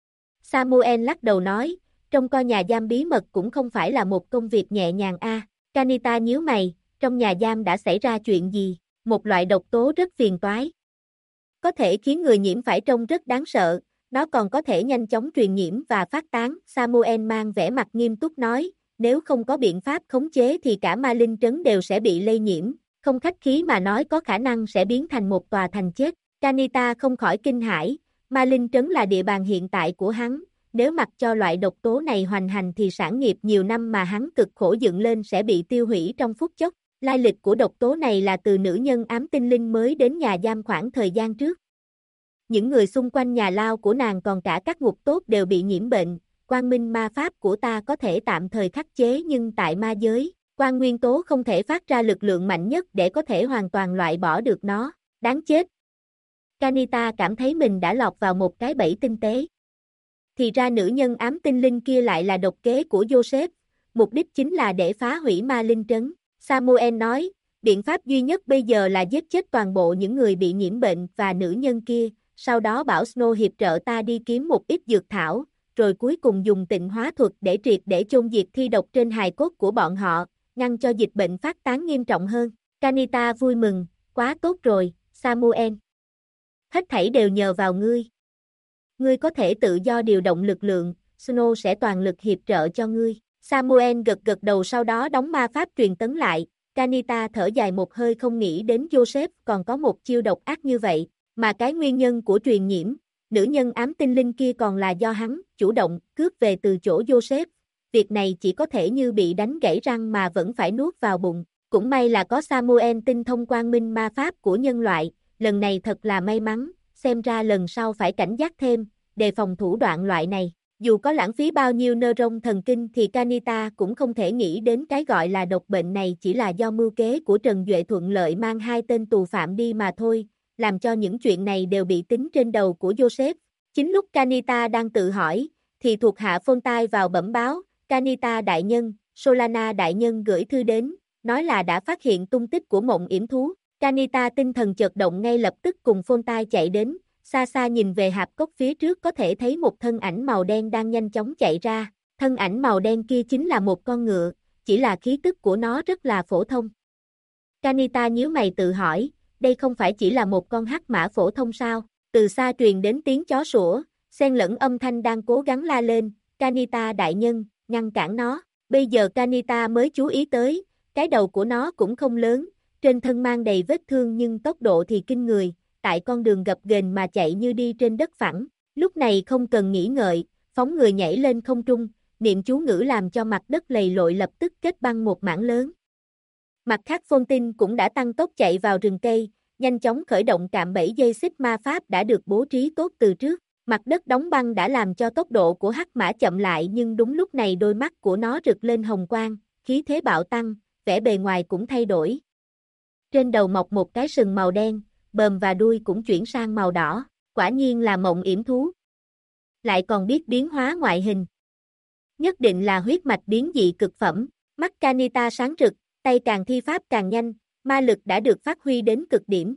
Samuel lắc đầu nói, trông coi nhà giam bí mật cũng không phải là một công việc nhẹ nhàng a. Kanita nhíu mày, trong nhà giam đã xảy ra chuyện gì? Một loại độc tố rất phiền toái. Có thể khiến người nhiễm phải trông rất đáng sợ, nó còn có thể nhanh chóng truyền nhiễm và phát tán. Samuel mang vẻ mặt nghiêm túc nói, nếu không có biện pháp khống chế thì cả Ma Linh Trấn đều sẽ bị lây nhiễm, không khách khí mà nói có khả năng sẽ biến thành một tòa thành chết. Kanita không khỏi kinh hãi, Ma Linh Trấn là địa bàn hiện tại của hắn, nếu mặc cho loại độc tố này hoành hành thì sản nghiệp nhiều năm mà hắn cực khổ dựng lên sẽ bị tiêu hủy trong phút chốc. Lai lịch của độc tố này là từ nữ nhân ám tinh linh mới đến nhà giam khoảng thời gian trước. Những người xung quanh nhà lao của nàng còn cả các ngục tốt đều bị nhiễm bệnh, quang minh ma pháp của ta có thể tạm thời khắc chế nhưng tại ma giới, Quang nguyên tố không thể phát ra lực lượng mạnh nhất để có thể hoàn toàn loại bỏ được nó. Đáng chết. Kanita cảm thấy mình đã lọt vào một cái bẫy tinh tế. Thì ra nữ nhân ám tinh linh kia lại là độc kế của Joseph, mục đích chính là để phá hủy ma linh trấn. Samuel nói, biện pháp duy nhất bây giờ là giết chết toàn bộ những người bị nhiễm bệnh và nữ nhân kia, sau đó bảo Snow hiệp trợ ta đi kiếm một ít dược thảo, rồi cuối cùng dùng tịnh hóa thuật để triệt để chôn diệt thi độc trên hài cốt của bọn họ, ngăn cho dịch bệnh phát tán nghiêm trọng hơn. Kanita vui mừng, quá tốt rồi, Samuel. Hết thảy đều nhờ vào ngươi. Ngươi có thể tự do điều động lực lượng, Snow sẽ toàn lực hiệp trợ cho ngươi. Samuel gật gật đầu sau đó đóng ma pháp truyền tấn lại. Kanita thở dài một hơi không nghĩ đến Joseph còn có một chiêu độc ác như vậy, mà cái nguyên nhân của truyền nhiễm, nữ nhân ám tinh linh kia còn là do hắn chủ động cướp về từ chỗ Joseph. Việc này chỉ có thể như bị đánh gãy răng mà vẫn phải nuốt vào bụng. Cũng may là có Samuel tinh thông quang minh ma pháp của nhân loại, lần này thật là may mắn, xem ra lần sau phải cảnh giác thêm, đề phòng thủ đoạn loại này. Dù có lãng phí bao nhiêu neuron thần kinh thì Kanita cũng không thể nghĩ đến cái gọi là độc bệnh này chỉ là do mưu kế của Trần Duệ thuận lợi mang hai tên tù phạm đi mà thôi, làm cho những chuyện này đều bị tính trên đầu của Joseph. Chính lúc Kanita đang tự hỏi, thì thuộc hạ Fontai vào bẩm báo, Kanita đại nhân, Solana đại nhân gửi thư đến, nói là đã phát hiện tung tích của mộng yểm thú. Kanita tinh thần chợt động ngay lập tức cùng Fontai chạy đến, xa xa nhìn về hạp cốc phía trước có thể thấy một thân ảnh màu đen đang nhanh chóng chạy ra, thân ảnh màu đen kia chính là một con ngựa, chỉ là khí tức của nó rất là phổ thông. Kanita nhíu mày tự hỏi, đây không phải chỉ là một con hắc mã phổ thông sao? Từ xa truyền đến tiếng chó sủa, xen lẫn âm thanh đang cố gắng la lên, Kanita đại nhân, ngăn cản nó. Bây giờ Kanita mới chú ý tới, cái đầu của nó cũng không lớn, trên thân mang đầy vết thương nhưng tốc độ thì kinh người, tại con đường gập ghềnh mà chạy như đi trên đất phẳng. Lúc này không cần nghĩ ngợi, phóng người nhảy lên không trung, niệm chú ngữ làm cho mặt đất lầy lội lập tức kết băng một mảng lớn. Mặt khác Fontin cũng đã tăng tốc chạy vào rừng cây, nhanh chóng khởi động cạm bẫy dây xích ma pháp đã được bố trí tốt từ trước. Mặt đất đóng băng đã làm cho tốc độ của hắc mã chậm lại nhưng đúng lúc này đôi mắt của nó rực lên hồng quang, khí thế bạo tăng, vẻ bề ngoài cũng thay đổi. Trên đầu mọc một cái sừng màu đen, bờm và đuôi cũng chuyển sang màu đỏ, quả nhiên là mộng yểm thú. Lại còn biết biến hóa ngoại hình. Nhất định là huyết mạch biến dị cực phẩm, mắt Kanita sáng rực, tay càng thi pháp càng nhanh, ma lực đã được phát huy đến cực điểm.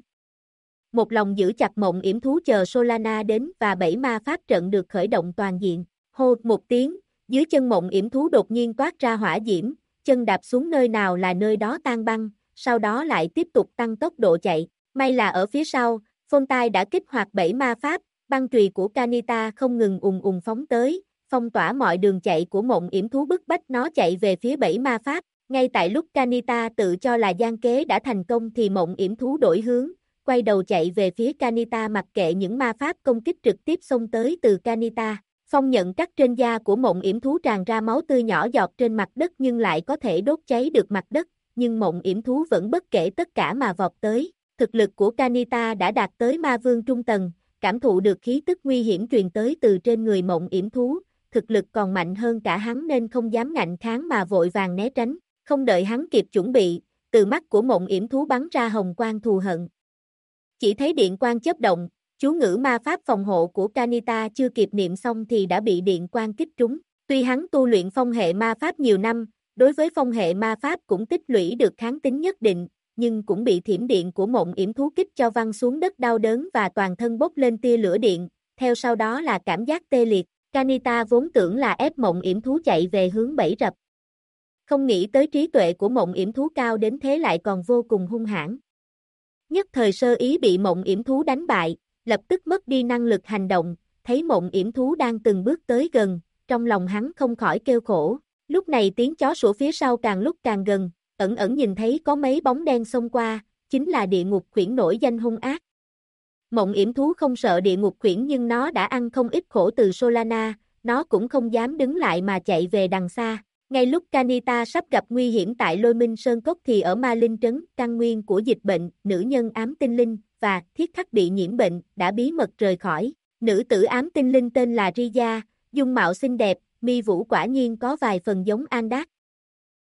Một lòng giữ chặt mộng yểm thú chờ Solana đến và 7 ma pháp trận được khởi động toàn diện. Hô một tiếng, dưới chân mộng yểm thú đột nhiên toát ra hỏa diễm, chân đạp xuống nơi nào là nơi đó tan băng, sau đó lại tiếp tục tăng tốc độ chạy. May là ở phía sau, Fontai đã kích hoạt 7 ma pháp, băng chùy của Kanita không ngừng ùng phóng tới, phong tỏa mọi đường chạy của mộng yểm thú bức bách nó chạy về phía 7 ma pháp. Ngay tại lúc Kanita tự cho là gian kế đã thành công thì mộng yểm thú đổi hướng, quay đầu chạy về phía Kanita mặc kệ những ma pháp công kích trực tiếp xông tới từ Kanita. Phong nhận cắt trên da của mộng yểm thú tràn ra máu tươi nhỏ giọt trên mặt đất nhưng lại có thể đốt cháy được mặt đất, nhưng mộng yểm thú vẫn bất kể tất cả mà vọt tới. Thực lực của Kanita đã đạt tới ma vương trung tầng, cảm thụ được khí tức nguy hiểm truyền tới từ trên người mộng yểm thú, thực lực còn mạnh hơn cả hắn nên không dám ngạnh kháng mà vội vàng né tránh. Không đợi hắn kịp chuẩn bị, từ mắt của mộng yểm thú bắn ra hồng quang thù hận. Chỉ thấy điện quang chớp động, chú ngữ ma pháp phòng hộ của Kanita chưa kịp niệm xong thì đã bị điện quang kích trúng. Tuy hắn tu luyện phong hệ ma pháp nhiều năm, đối với phong hệ ma pháp cũng tích lũy được kháng tính nhất định, nhưng cũng bị thiểm điện của mộng yểm thú kích cho văng xuống đất đau đớn và toàn thân bốc lên tia lửa điện, theo sau đó là cảm giác tê liệt. Kanita vốn tưởng là ép mộng yểm thú chạy về hướng bẫy rập. Không nghĩ tới trí tuệ của mộng yểm thú cao đến thế lại còn vô cùng hung hãn. Nhất thời sơ ý bị mộng yểm thú đánh bại, lập tức mất đi năng lực hành động, thấy mộng yểm thú đang từng bước tới gần, trong lòng hắn không khỏi kêu khổ. Lúc này tiếng chó sủa phía sau càng lúc càng gần, ẩn ẩn nhìn thấy có mấy bóng đen xông qua, chính là địa ngục khuyển nổi danh hung ác. Mộng yểm thú không sợ địa ngục khuyển nhưng nó đã ăn không ít khổ từ Solana, nó cũng không dám đứng lại mà chạy về đằng xa. Ngay lúc Kanita sắp gặp nguy hiểm tại Lôi Minh Sơn Cốc thì ở Ma Linh Trấn, căn nguyên của dịch bệnh, nữ nhân ám tinh linh và thiết khắc bị nhiễm bệnh đã bí mật rời khỏi. Nữ tử ám tinh linh tên là Riya, dung mạo xinh đẹp, mi vũ quả nhiên có vài phần giống Andak.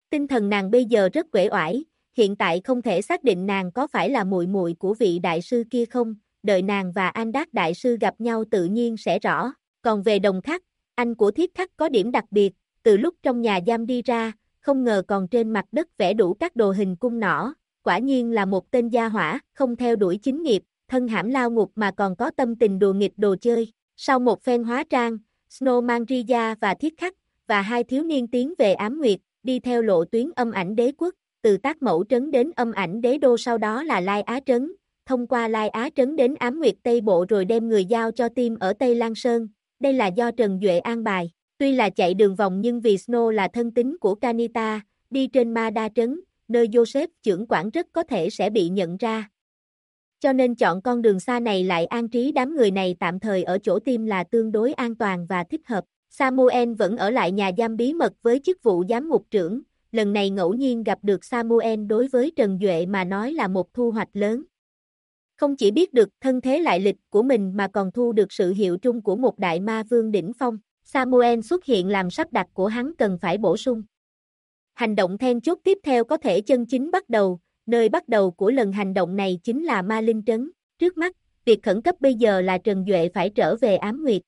Tinh thần nàng bây giờ rất uể oải, hiện tại không thể xác định nàng có phải là muội muội của vị đại sư kia không, đợi nàng và An-Đác đại sư gặp nhau tự nhiên sẽ rõ. Còn về Đồng Khắc, anh của Thiết Khắc có điểm đặc biệt, từ lúc trong nhà giam đi ra, không ngờ còn trên mặt đất vẽ đủ các đồ hình cung nỏ, quả nhiên là một tên gia hỏa, không theo đuổi chính nghiệp, thân hãm lao ngục mà còn có tâm tình đùa nghịch đồ chơi. Sau một phen hóa trang, Snow mang Riya và Thiết Khắc, và hai thiếu niên tiến về Ám Nguyệt, đi theo lộ tuyến Âm Ảnh Đế quốc, từ Tác Mẫu Trấn đến Âm Ảnh Đế đô, sau đó là Lai Á Trấn, thông qua Lai Á Trấn đến Ám Nguyệt Tây Bộ rồi đem người giao cho team ở Tây Lan Sơn, đây là do Trần Duệ an bài. Tuy là chạy đường vòng nhưng vì Snow là thân tín của Kanita, đi trên Ma Đa Trấn, nơi Joseph trưởng quản rất có thể sẽ bị nhận ra. Cho nên chọn con đường xa này lại an trí đám người này tạm thời ở chỗ team là tương đối an toàn và thích hợp. Samuel vẫn ở lại nhà giam bí mật với chức vụ giám ngục trưởng, lần này ngẫu nhiên gặp được Samuel đối với Trần Duệ mà nói là một thu hoạch lớn. Không chỉ biết được thân thế lại lịch của mình mà còn thu được sự hiệu trung của một đại ma vương đỉnh phong. Samuel xuất hiện làm sắp đặt của hắn cần phải bổ sung. Hành động then chốt tiếp theo có thể chân chính bắt đầu, nơi bắt đầu của lần hành động này chính là Ma Linh Trấn. Trước mắt, việc khẩn cấp bây giờ là Trần Duệ phải trở về Ám Nguyệt.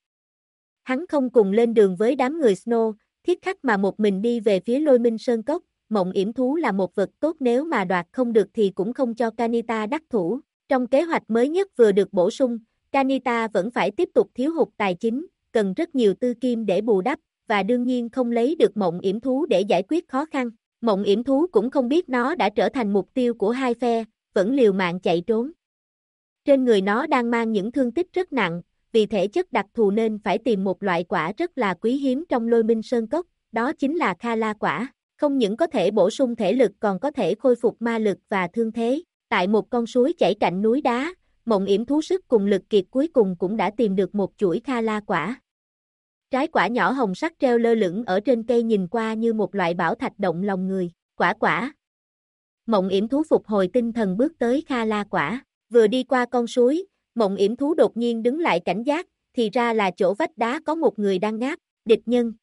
Hắn không cùng lên đường với đám người Snow, Thiết Khắc mà một mình đi về phía Lôi Minh Sơn Cốc. Mộng yểm thú là một vật tốt, nếu mà đoạt không được thì cũng không cho Kanita đắc thủ. Trong kế hoạch mới nhất vừa được bổ sung, Kanita vẫn phải tiếp tục thiếu hụt tài chính, cần rất nhiều tư kim để bù đắp, và đương nhiên không lấy được mộng yểm thú để giải quyết khó khăn. Mộng yểm thú cũng không biết nó đã trở thành mục tiêu của hai phe, vẫn liều mạng chạy trốn. Trên người nó đang mang những thương tích rất nặng, vì thể chất đặc thù nên phải tìm một loại quả rất là quý hiếm trong Lôi Minh Sơn Cốc, đó chính là Kha La quả. Không những có thể bổ sung thể lực còn có thể khôi phục ma lực và thương thế. Tại một con suối chảy cạnh núi đá, mộng yểm thú sức cùng lực kiệt cuối cùng cũng đã tìm được một chuỗi Kha La quả. Trái quả nhỏ hồng sắc treo lơ lửng ở trên cây, nhìn qua như một loại bảo thạch động lòng người. Quả. Mộng yểm thú phục hồi tinh thần bước tới Kha La quả. Vừa đi qua con suối, mộng yểm thú đột nhiên đứng lại cảnh giác, thì ra là chỗ vách đá có một người đang ngáp. Địch nhân.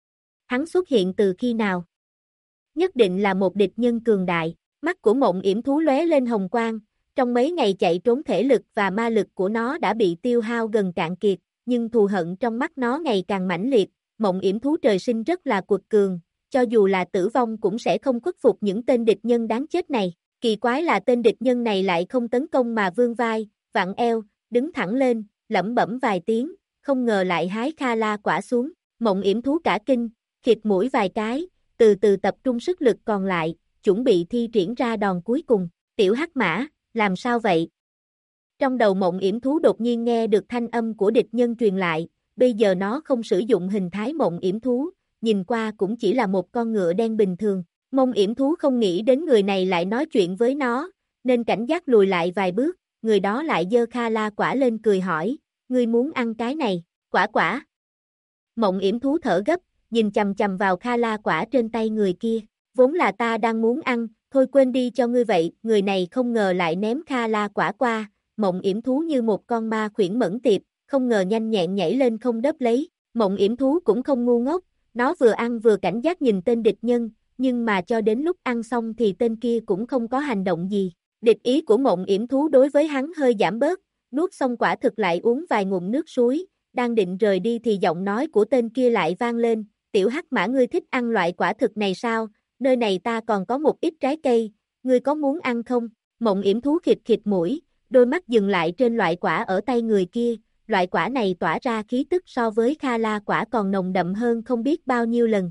Hắn xuất hiện từ khi nào? Nhất định là một địch nhân cường đại. Mắt của mộng yểm thú lóe lên hồng quang, trong mấy ngày chạy trốn thể lực và ma lực của nó đã bị tiêu hao gần cạn kiệt, nhưng thù hận trong mắt nó ngày càng mãnh liệt. Mộng yểm thú trời sinh rất là quật cường, cho dù là tử vong cũng sẽ không khuất phục những tên địch nhân đáng chết này. Kỳ quái là tên địch nhân này lại không tấn công mà vươn vai, vặn eo, đứng thẳng lên, lẩm bẩm vài tiếng, không ngờ lại hái Kha La quả xuống. Mộng yểm thú cả kinh, khịt mũi vài cái, từ từ tập trung sức lực còn lại, chuẩn bị thi triển ra đòn cuối cùng. Tiểu hắc mã, làm sao vậy? Trong đầu mộng yểm thú đột nhiên nghe được thanh âm của địch nhân truyền lại, bây giờ nó không sử dụng hình thái mộng yểm thú, nhìn qua cũng chỉ là một con ngựa đen bình thường. Mộng yểm thú không nghĩ đến người này lại nói chuyện với nó, nên cảnh giác lùi lại vài bước, người đó lại giơ Kha La quả lên cười hỏi, ngươi muốn ăn cái này? Quả. Mộng yểm thú thở gấp, nhìn chằm chằm vào Kha La quả trên tay người kia. Vốn là ta đang muốn ăn, thôi quên đi cho ngươi vậy. Người này không ngờ lại ném Kha La quả qua. Mộng yểm thú như một con ma khuyển mẫn tiệp, không ngờ nhanh nhẹn nhảy lên không đớp lấy. Mộng yểm thú cũng không ngu ngốc, nó vừa ăn vừa cảnh giác nhìn tên địch nhân, nhưng mà cho đến lúc ăn xong thì tên kia cũng không có hành động gì. Địch ý của mộng yểm thú đối với hắn hơi giảm bớt, nuốt xong quả thực lại uống vài ngụm nước suối, đang định rời đi thì giọng nói của tên kia lại vang lên, tiểu hắc mã, ngươi thích ăn loại quả thực này sao? Nơi này ta còn có một ít trái cây, ngươi có muốn ăn không? Mộng yểm thú khịt khịt mũi, đôi mắt dừng lại trên loại quả ở tay người kia, loại quả này tỏa ra khí tức so với Kha La quả còn nồng đậm hơn không biết bao nhiêu lần.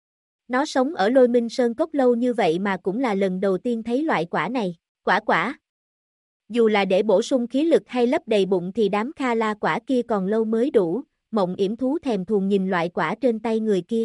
Nó sống ở Lôi Minh Sơn Cốc lâu như vậy mà cũng là lần đầu tiên thấy loại quả này. Quả. Dù là để bổ sung khí lực hay lấp đầy bụng thì đám Kha La quả kia còn lâu mới đủ. Mộng yểm thú thèm thuồng nhìn loại quả trên tay người kia.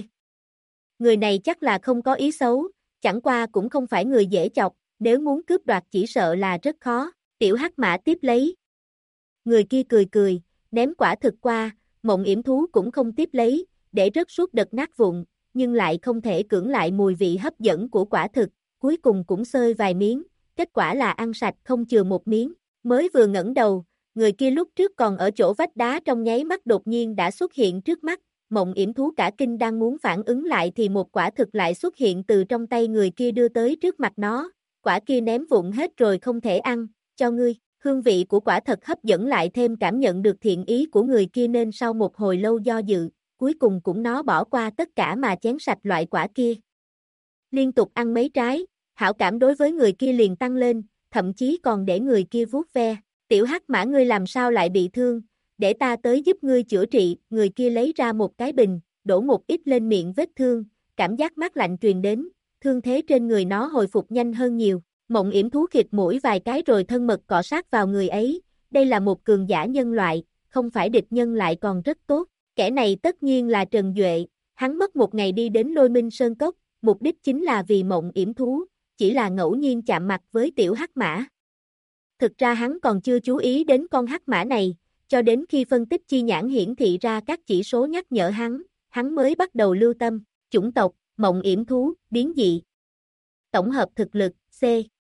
Người này chắc là không có ý xấu, chẳng qua cũng không phải người dễ chọc, nếu muốn cướp đoạt chỉ sợ là rất khó. Tiểu hắc mã tiếp lấy. Người kia cười, ném quả thực qua, mộng yểm thú cũng không tiếp lấy, để rớt suốt đợt nát vụn, nhưng lại không thể cưỡng lại mùi vị hấp dẫn của quả thực, cuối cùng cũng xơi vài miếng, kết quả là ăn sạch không chừa một miếng. Mới vừa ngẩng đầu, người kia lúc trước còn ở chỗ vách đá trong nháy mắt đột nhiên đã xuất hiện trước mắt, Mộng yểm thú cả kinh đang muốn phản ứng lại thì một quả thực lại xuất hiện từ trong tay người kia đưa tới trước mặt nó, quả kia ném vụn hết rồi không thể ăn, cho ngươi, hương vị của quả thật hấp dẫn lại thêm cảm nhận được thiện ý của người kia nên sau một hồi lâu do dự, cuối cùng cũng nó bỏ qua tất cả mà chén sạch loại quả kia. Liên tục ăn mấy trái, hảo cảm đối với người kia liền tăng lên, thậm chí còn để người kia vuốt ve, tiểu hắc mã ngươi làm sao lại bị thương, để ta tới giúp ngươi chữa trị, người kia lấy ra một cái bình, đổ một ít lên miệng vết thương, cảm giác mát lạnh truyền đến, thương thế trên người nó hồi phục nhanh hơn nhiều, Mộng yểm thú khịt mũi vài cái rồi thân mật cọ sát vào người ấy, đây là một cường giả nhân loại, không phải địch nhân lại còn rất tốt, kẻ này tất nhiên là Trần Duệ, hắn mất một ngày đi đến Lôi Minh Sơn Cốc, mục đích chính là vì Mộng yểm thú, chỉ là ngẫu nhiên chạm mặt với tiểu hắc mã. Thực ra hắn còn chưa chú ý đến con hắc mã này, cho đến khi phân tích chi nhãn hiển thị ra các chỉ số nhắc nhở hắn mới bắt đầu lưu tâm, chủng tộc, Mộng yểm thú, biến dị. Tổng hợp thực lực, C.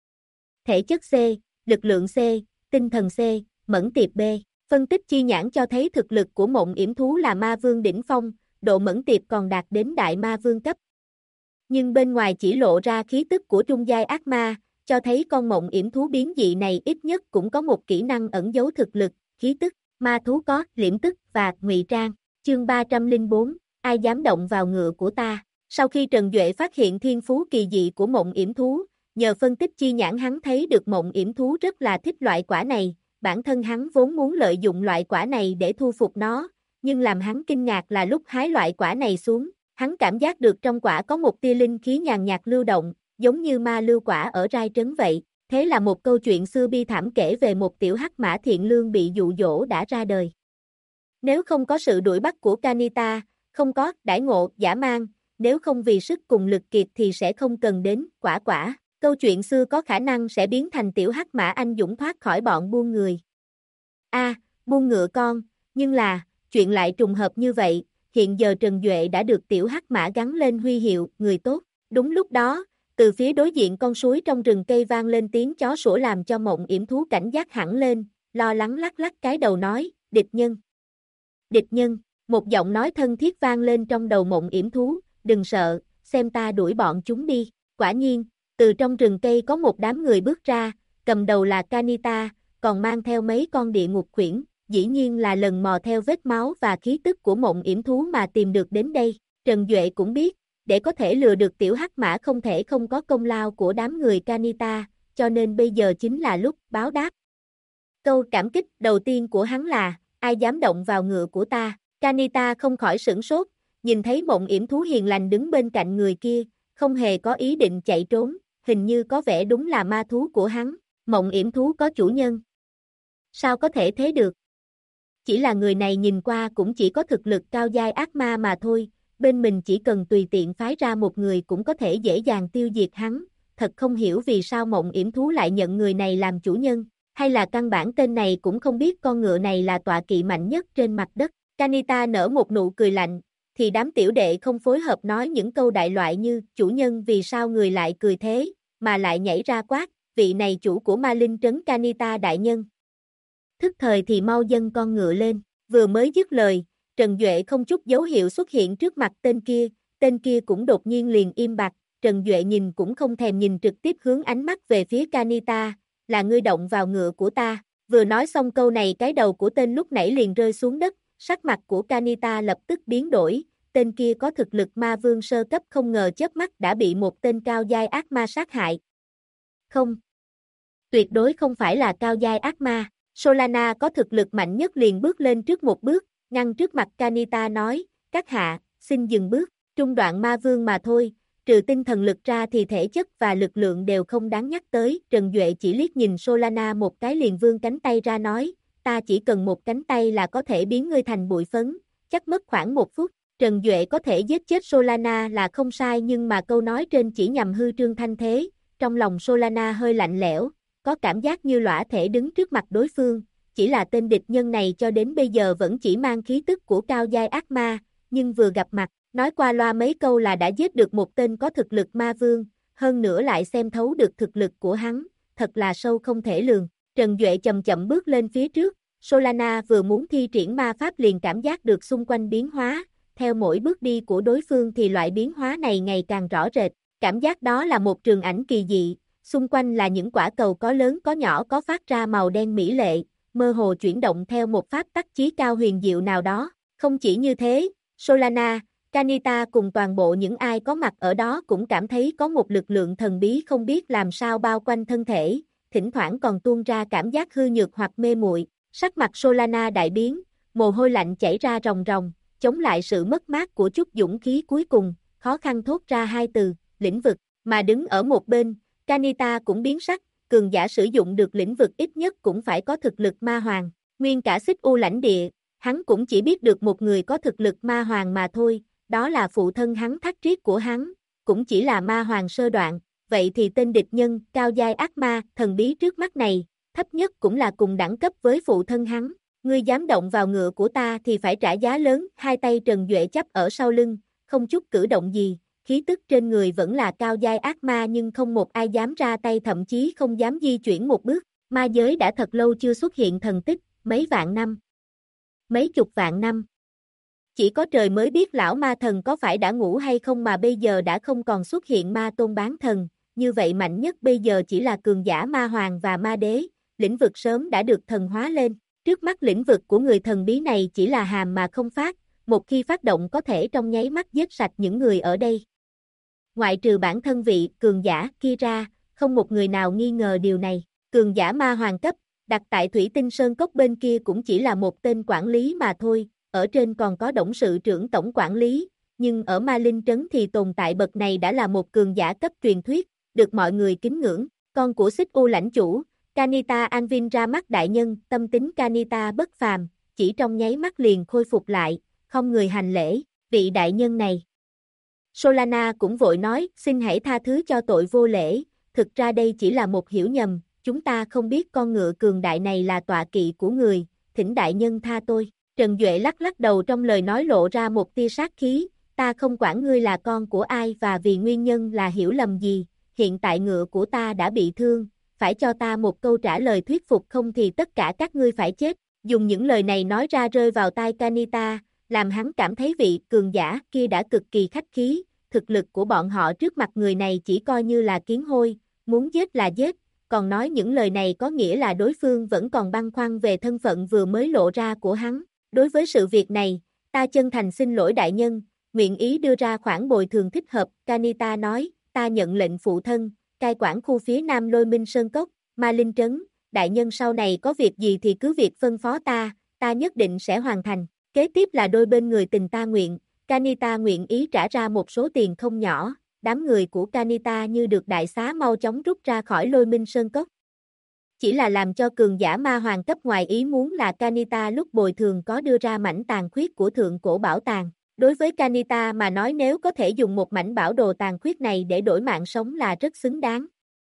Thể chất C, lực lượng C, tinh thần C, mẫn tiệp B. Phân tích chi nhãn cho thấy thực lực của Mộng yểm thú là ma vương đỉnh phong, độ mẫn tiệp còn đạt đến đại ma vương cấp. Nhưng bên ngoài chỉ lộ ra khí tức của trung giai ác ma, cho thấy con Mộng yểm thú biến dị này ít nhất cũng có một kỹ năng ẩn giấu thực lực, khí tức, ma thú có, liễm tức và ngụy trang. Chương 304, ai dám động vào ngựa của ta. Sau khi Trần Duệ phát hiện thiên phú kỳ dị của Mộng yểm thú, nhờ phân tích chi nhãn hắn thấy được Mộng yểm thú rất là thích loại quả này, bản thân hắn vốn muốn lợi dụng loại quả này để thu phục nó, nhưng làm hắn kinh ngạc là lúc hái loại quả này xuống, hắn cảm giác được trong quả có một tia linh khí nhàn nhạt lưu động, giống như ma lưu quả ở Rai Trấn vậy, thế là một câu chuyện xưa bi thảm kể về một tiểu hắc mã thiện lương bị dụ dỗ đã ra đời. Nếu không có sự đuổi bắt của Kanita, không có đãi ngộ dã man, nếu không vì sức cùng lực kiệt thì sẽ không cần đến quả. Câu chuyện xưa có khả năng sẽ biến thành tiểu hắc mã anh dũng thoát khỏi bọn buôn người. Buôn ngựa con, nhưng là, chuyện lại trùng hợp như vậy, hiện giờ Trần Duệ đã được tiểu hắc mã gắn lên huy hiệu, người tốt. Đúng lúc đó, từ phía đối diện con suối trong rừng cây vang lên tiếng chó sủa làm cho Mộng yểm thú cảnh giác hẳn lên, lo lắng lắc lắc cái đầu nói, địch nhân, một giọng nói thân thiết vang lên trong đầu Mộng yểm thú, đừng sợ, xem ta đuổi bọn chúng đi, quả nhiên, từ trong rừng cây có một đám người bước ra, cầm đầu là Kanita, còn mang theo mấy con địa ngục khuyển, dĩ nhiên là lần mò theo vết máu và khí tức của Mộng yểm thú mà tìm được đến đây, Trần Duệ cũng biết, để có thể lừa được tiểu hắc mã không thể không có công lao của đám người Kanita, cho nên bây giờ chính là lúc báo đáp. Câu cảm kích đầu tiên của hắn là, ai dám động vào ngựa của ta, Kanita không khỏi sửng sốt, nhìn thấy Mộng yểm thú hiền lành đứng bên cạnh người kia, không hề có ý định chạy trốn, hình như có vẻ đúng là ma thú của hắn, Mộng yểm thú có chủ nhân. Sao có thể thế được? Chỉ là người này nhìn qua cũng chỉ có thực lực cao giai ác ma mà thôi, bên mình chỉ cần tùy tiện phái ra một người cũng có thể dễ dàng tiêu diệt hắn, thật không hiểu vì sao Mộng yểm thú lại nhận người này làm chủ nhân, hay là căn bản tên này cũng không biết con ngựa này là tọa kỵ mạnh nhất trên mặt đất. Kanita nở một nụ cười lạnh, thì đám tiểu đệ không phối hợp nói những câu đại loại như, chủ nhân vì sao người lại cười thế, mà lại nhảy ra quát, vị này chủ của ma linh trấn Kanita đại nhân. Thức thời thì mau dâng con ngựa lên, vừa mới dứt lời, Trần Duệ không chút dấu hiệu xuất hiện trước mặt tên kia cũng đột nhiên liền im bặt, Trần Duệ nhìn cũng không thèm nhìn trực tiếp hướng ánh mắt về phía Kanita, là ngươi động vào ngựa của ta, vừa nói xong câu này cái đầu của tên lúc nãy liền rơi xuống đất, sắc mặt của Kanita lập tức biến đổi, tên kia có thực lực ma vương sơ cấp không ngờ chớp mắt đã bị một tên cao giai ác ma sát hại. Không, tuyệt đối không phải là cao giai ác ma. Solana có thực lực mạnh nhất liền bước lên trước một bước, ngăn trước mặt Kanita nói, các hạ, xin dừng bước, trung đoạn ma vương mà thôi, trừ tinh thần lực ra thì thể chất và lực lượng đều không đáng nhắc tới, Trần Duệ chỉ liếc nhìn Solana một cái liền vươn cánh tay ra nói, ta chỉ cần một cánh tay là có thể biến ngươi thành bụi phấn, chắc mất khoảng 1 phút, Trần Duệ có thể giết chết Solana là không sai nhưng mà câu nói trên chỉ nhằm hư trương thanh thế, trong lòng Solana hơi lạnh lẽo, có cảm giác như lõa thể đứng trước mặt đối phương, chỉ là tên địch nhân này cho đến bây giờ vẫn chỉ mang khí tức của cao giai ác ma, nhưng vừa gặp mặt, nói qua loa mấy câu là đã giết được một tên có thực lực ma vương, hơn nữa lại xem thấu được thực lực của hắn, thật là sâu không thể lường. Trần Duệ chậm chậm bước lên phía trước, Solana vừa muốn thi triển ma pháp liền cảm giác được xung quanh biến hóa, theo mỗi bước đi của đối phương thì loại biến hóa này ngày càng rõ rệt. Cảm giác đó là một trường ảnh kỳ dị, xung quanh là những quả cầu có lớn có nhỏ có phát ra màu đen mỹ lệ, mơ hồ chuyển động theo một pháp tắc chí cao huyền diệu nào đó. Không chỉ như thế, Solana, Kanita cùng toàn bộ những ai có mặt ở đó cũng cảm thấy có một lực lượng thần bí không biết làm sao bao quanh thân thể, thỉnh thoảng còn tuôn ra cảm giác hư nhược hoặc mê muội. Sắc mặt Solana đại biến, mồ hôi lạnh chảy ra ròng ròng, chống lại sự mất mát của chút dũng khí cuối cùng, khó khăn thốt ra hai từ, lĩnh vực, mà đứng ở một bên, Kanita cũng biến sắc, cường giả sử dụng được lĩnh vực ít nhất cũng phải có thực lực ma hoàng, nguyên cả Xích U lãnh địa, hắn cũng chỉ biết được một người có thực lực ma hoàng mà thôi, đó là phụ thân hắn Thác Triết của hắn, cũng chỉ là ma hoàng sơ đoạn, vậy thì tên địch nhân, cao giai ác ma, thần bí trước mắt này, thấp nhất cũng là cùng đẳng cấp với phụ thân hắn. Ngươi dám động vào ngựa của ta thì phải trả giá lớn, hai tay Trần Duệ chắp ở sau lưng, không chút cử động gì, khí tức trên người vẫn là cao giai ác ma nhưng không một ai dám ra tay thậm chí không dám di chuyển một bước, ma giới đã thật lâu chưa xuất hiện thần tích, mấy vạn năm, mấy chục vạn năm. Chỉ có trời mới biết lão ma thần có phải đã ngủ hay không mà bây giờ đã không còn xuất hiện ma tôn bán thần, như vậy mạnh nhất bây giờ chỉ là cường giả ma hoàng và ma đế, lĩnh vực sớm đã được thần hóa lên. Trước mắt lĩnh vực của người thần bí này chỉ là hàm mà không phát, một khi phát động có thể trong nháy mắt giết sạch những người ở đây. Ngoại trừ bản thân vị cường giả kia ra, không một người nào nghi ngờ điều này. Cường giả ma hoàng cấp, đặt tại Thủy Tinh Sơn Cốc bên kia cũng chỉ là một tên quản lý mà thôi, ở trên còn có董sự trưởng tổng quản lý, nhưng ở Ma Linh Trấn thì tồn tại bậc này đã là một cường giả cấp truyền thuyết, được mọi người kính ngưỡng, con của Xích U lãnh chủ. Kanita Anvin ra mắt đại nhân, tâm tính Kanita bất phàm, chỉ trong nháy mắt liền khôi phục lại, không người hành lễ, vị đại nhân này. Solana cũng vội nói, xin hãy tha thứ cho tội vô lễ, thực ra đây chỉ là một hiểu nhầm, chúng ta không biết con ngựa cường đại này là tọa kỵ của người, thỉnh đại nhân tha tôi. Trần Duệ lắc lắc đầu trong lời nói lộ ra một tia sát khí, ta không quản ngươi là con của ai và vì nguyên nhân là hiểu lầm gì, hiện tại ngựa của ta đã bị thương. Phải cho ta một câu trả lời thuyết phục không thì tất cả các ngươi phải chết. Dùng những lời này nói ra rơi vào tai Kanita, làm hắn cảm thấy vị cường giả kia đã cực kỳ khách khí, thực lực của bọn họ trước mặt người này chỉ coi như là kiến hôi, muốn giết là giết, còn nói những lời này có nghĩa là đối phương vẫn còn băn khoăn về thân phận vừa mới lộ ra của hắn. Đối với sự việc này, ta chân thành xin lỗi đại nhân, nguyện ý đưa ra khoản bồi thường thích hợp, Kanita nói, ta nhận lệnh phụ thân. Cai quản khu phía Nam Lôi Minh Sơn Cốc, Ma Linh Trấn, đại nhân sau này có việc gì thì cứ việc phân phó ta nhất định sẽ hoàn thành. Kế tiếp là đôi bên người tình ta nguyện, Kanita nguyện ý trả ra một số tiền không nhỏ, đám người của Kanita như được đại xá mau chóng rút ra khỏi Lôi Minh Sơn Cốc. Chỉ là làm cho cường giả ma hoàng cấp ngoài ý muốn là Kanita lúc bồi thường có đưa ra mảnh tàn khuyết của thượng cổ bảo tàng. Đối với Kanita mà nói nếu có thể dùng một mảnh bảo đồ tàn khuyết này để đổi mạng sống là rất xứng đáng.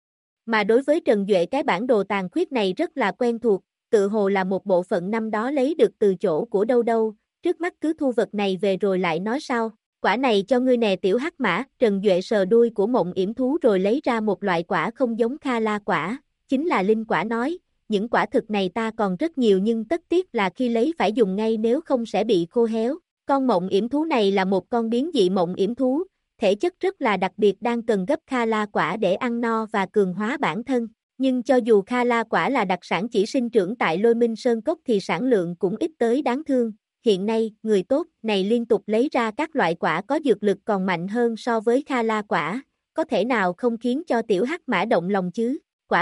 Mà đối với Trần Duệ cái bản đồ tàn khuyết này rất là quen thuộc, tự hồ là một bộ phận năm đó lấy được từ chỗ của đâu đâu, trước mắt cứ thu vật này về rồi lại nói sau. Quả này cho ngươi nè tiểu hắc mã, Trần Duệ sờ đuôi của mộng yểm thú rồi lấy ra một loại quả không giống Kha La quả, chính là linh quả nói, những quả thực này ta còn rất nhiều nhưng tất tiếc là khi lấy phải dùng ngay nếu không sẽ bị khô héo. Con mộng yểm thú này là một con biến dị mộng yểm thú, thể chất rất là đặc biệt đang cần gấp Kha La quả để ăn no và cường hóa bản thân. Nhưng cho dù Kha La quả là đặc sản chỉ sinh trưởng tại Lôi Minh Sơn Cốc thì sản lượng cũng ít tới đáng thương. Hiện nay, người tốt này liên tục lấy ra các loại quả có dược lực còn mạnh hơn so với Kha La quả, có thể nào không khiến cho tiểu hắc mã động lòng chứ?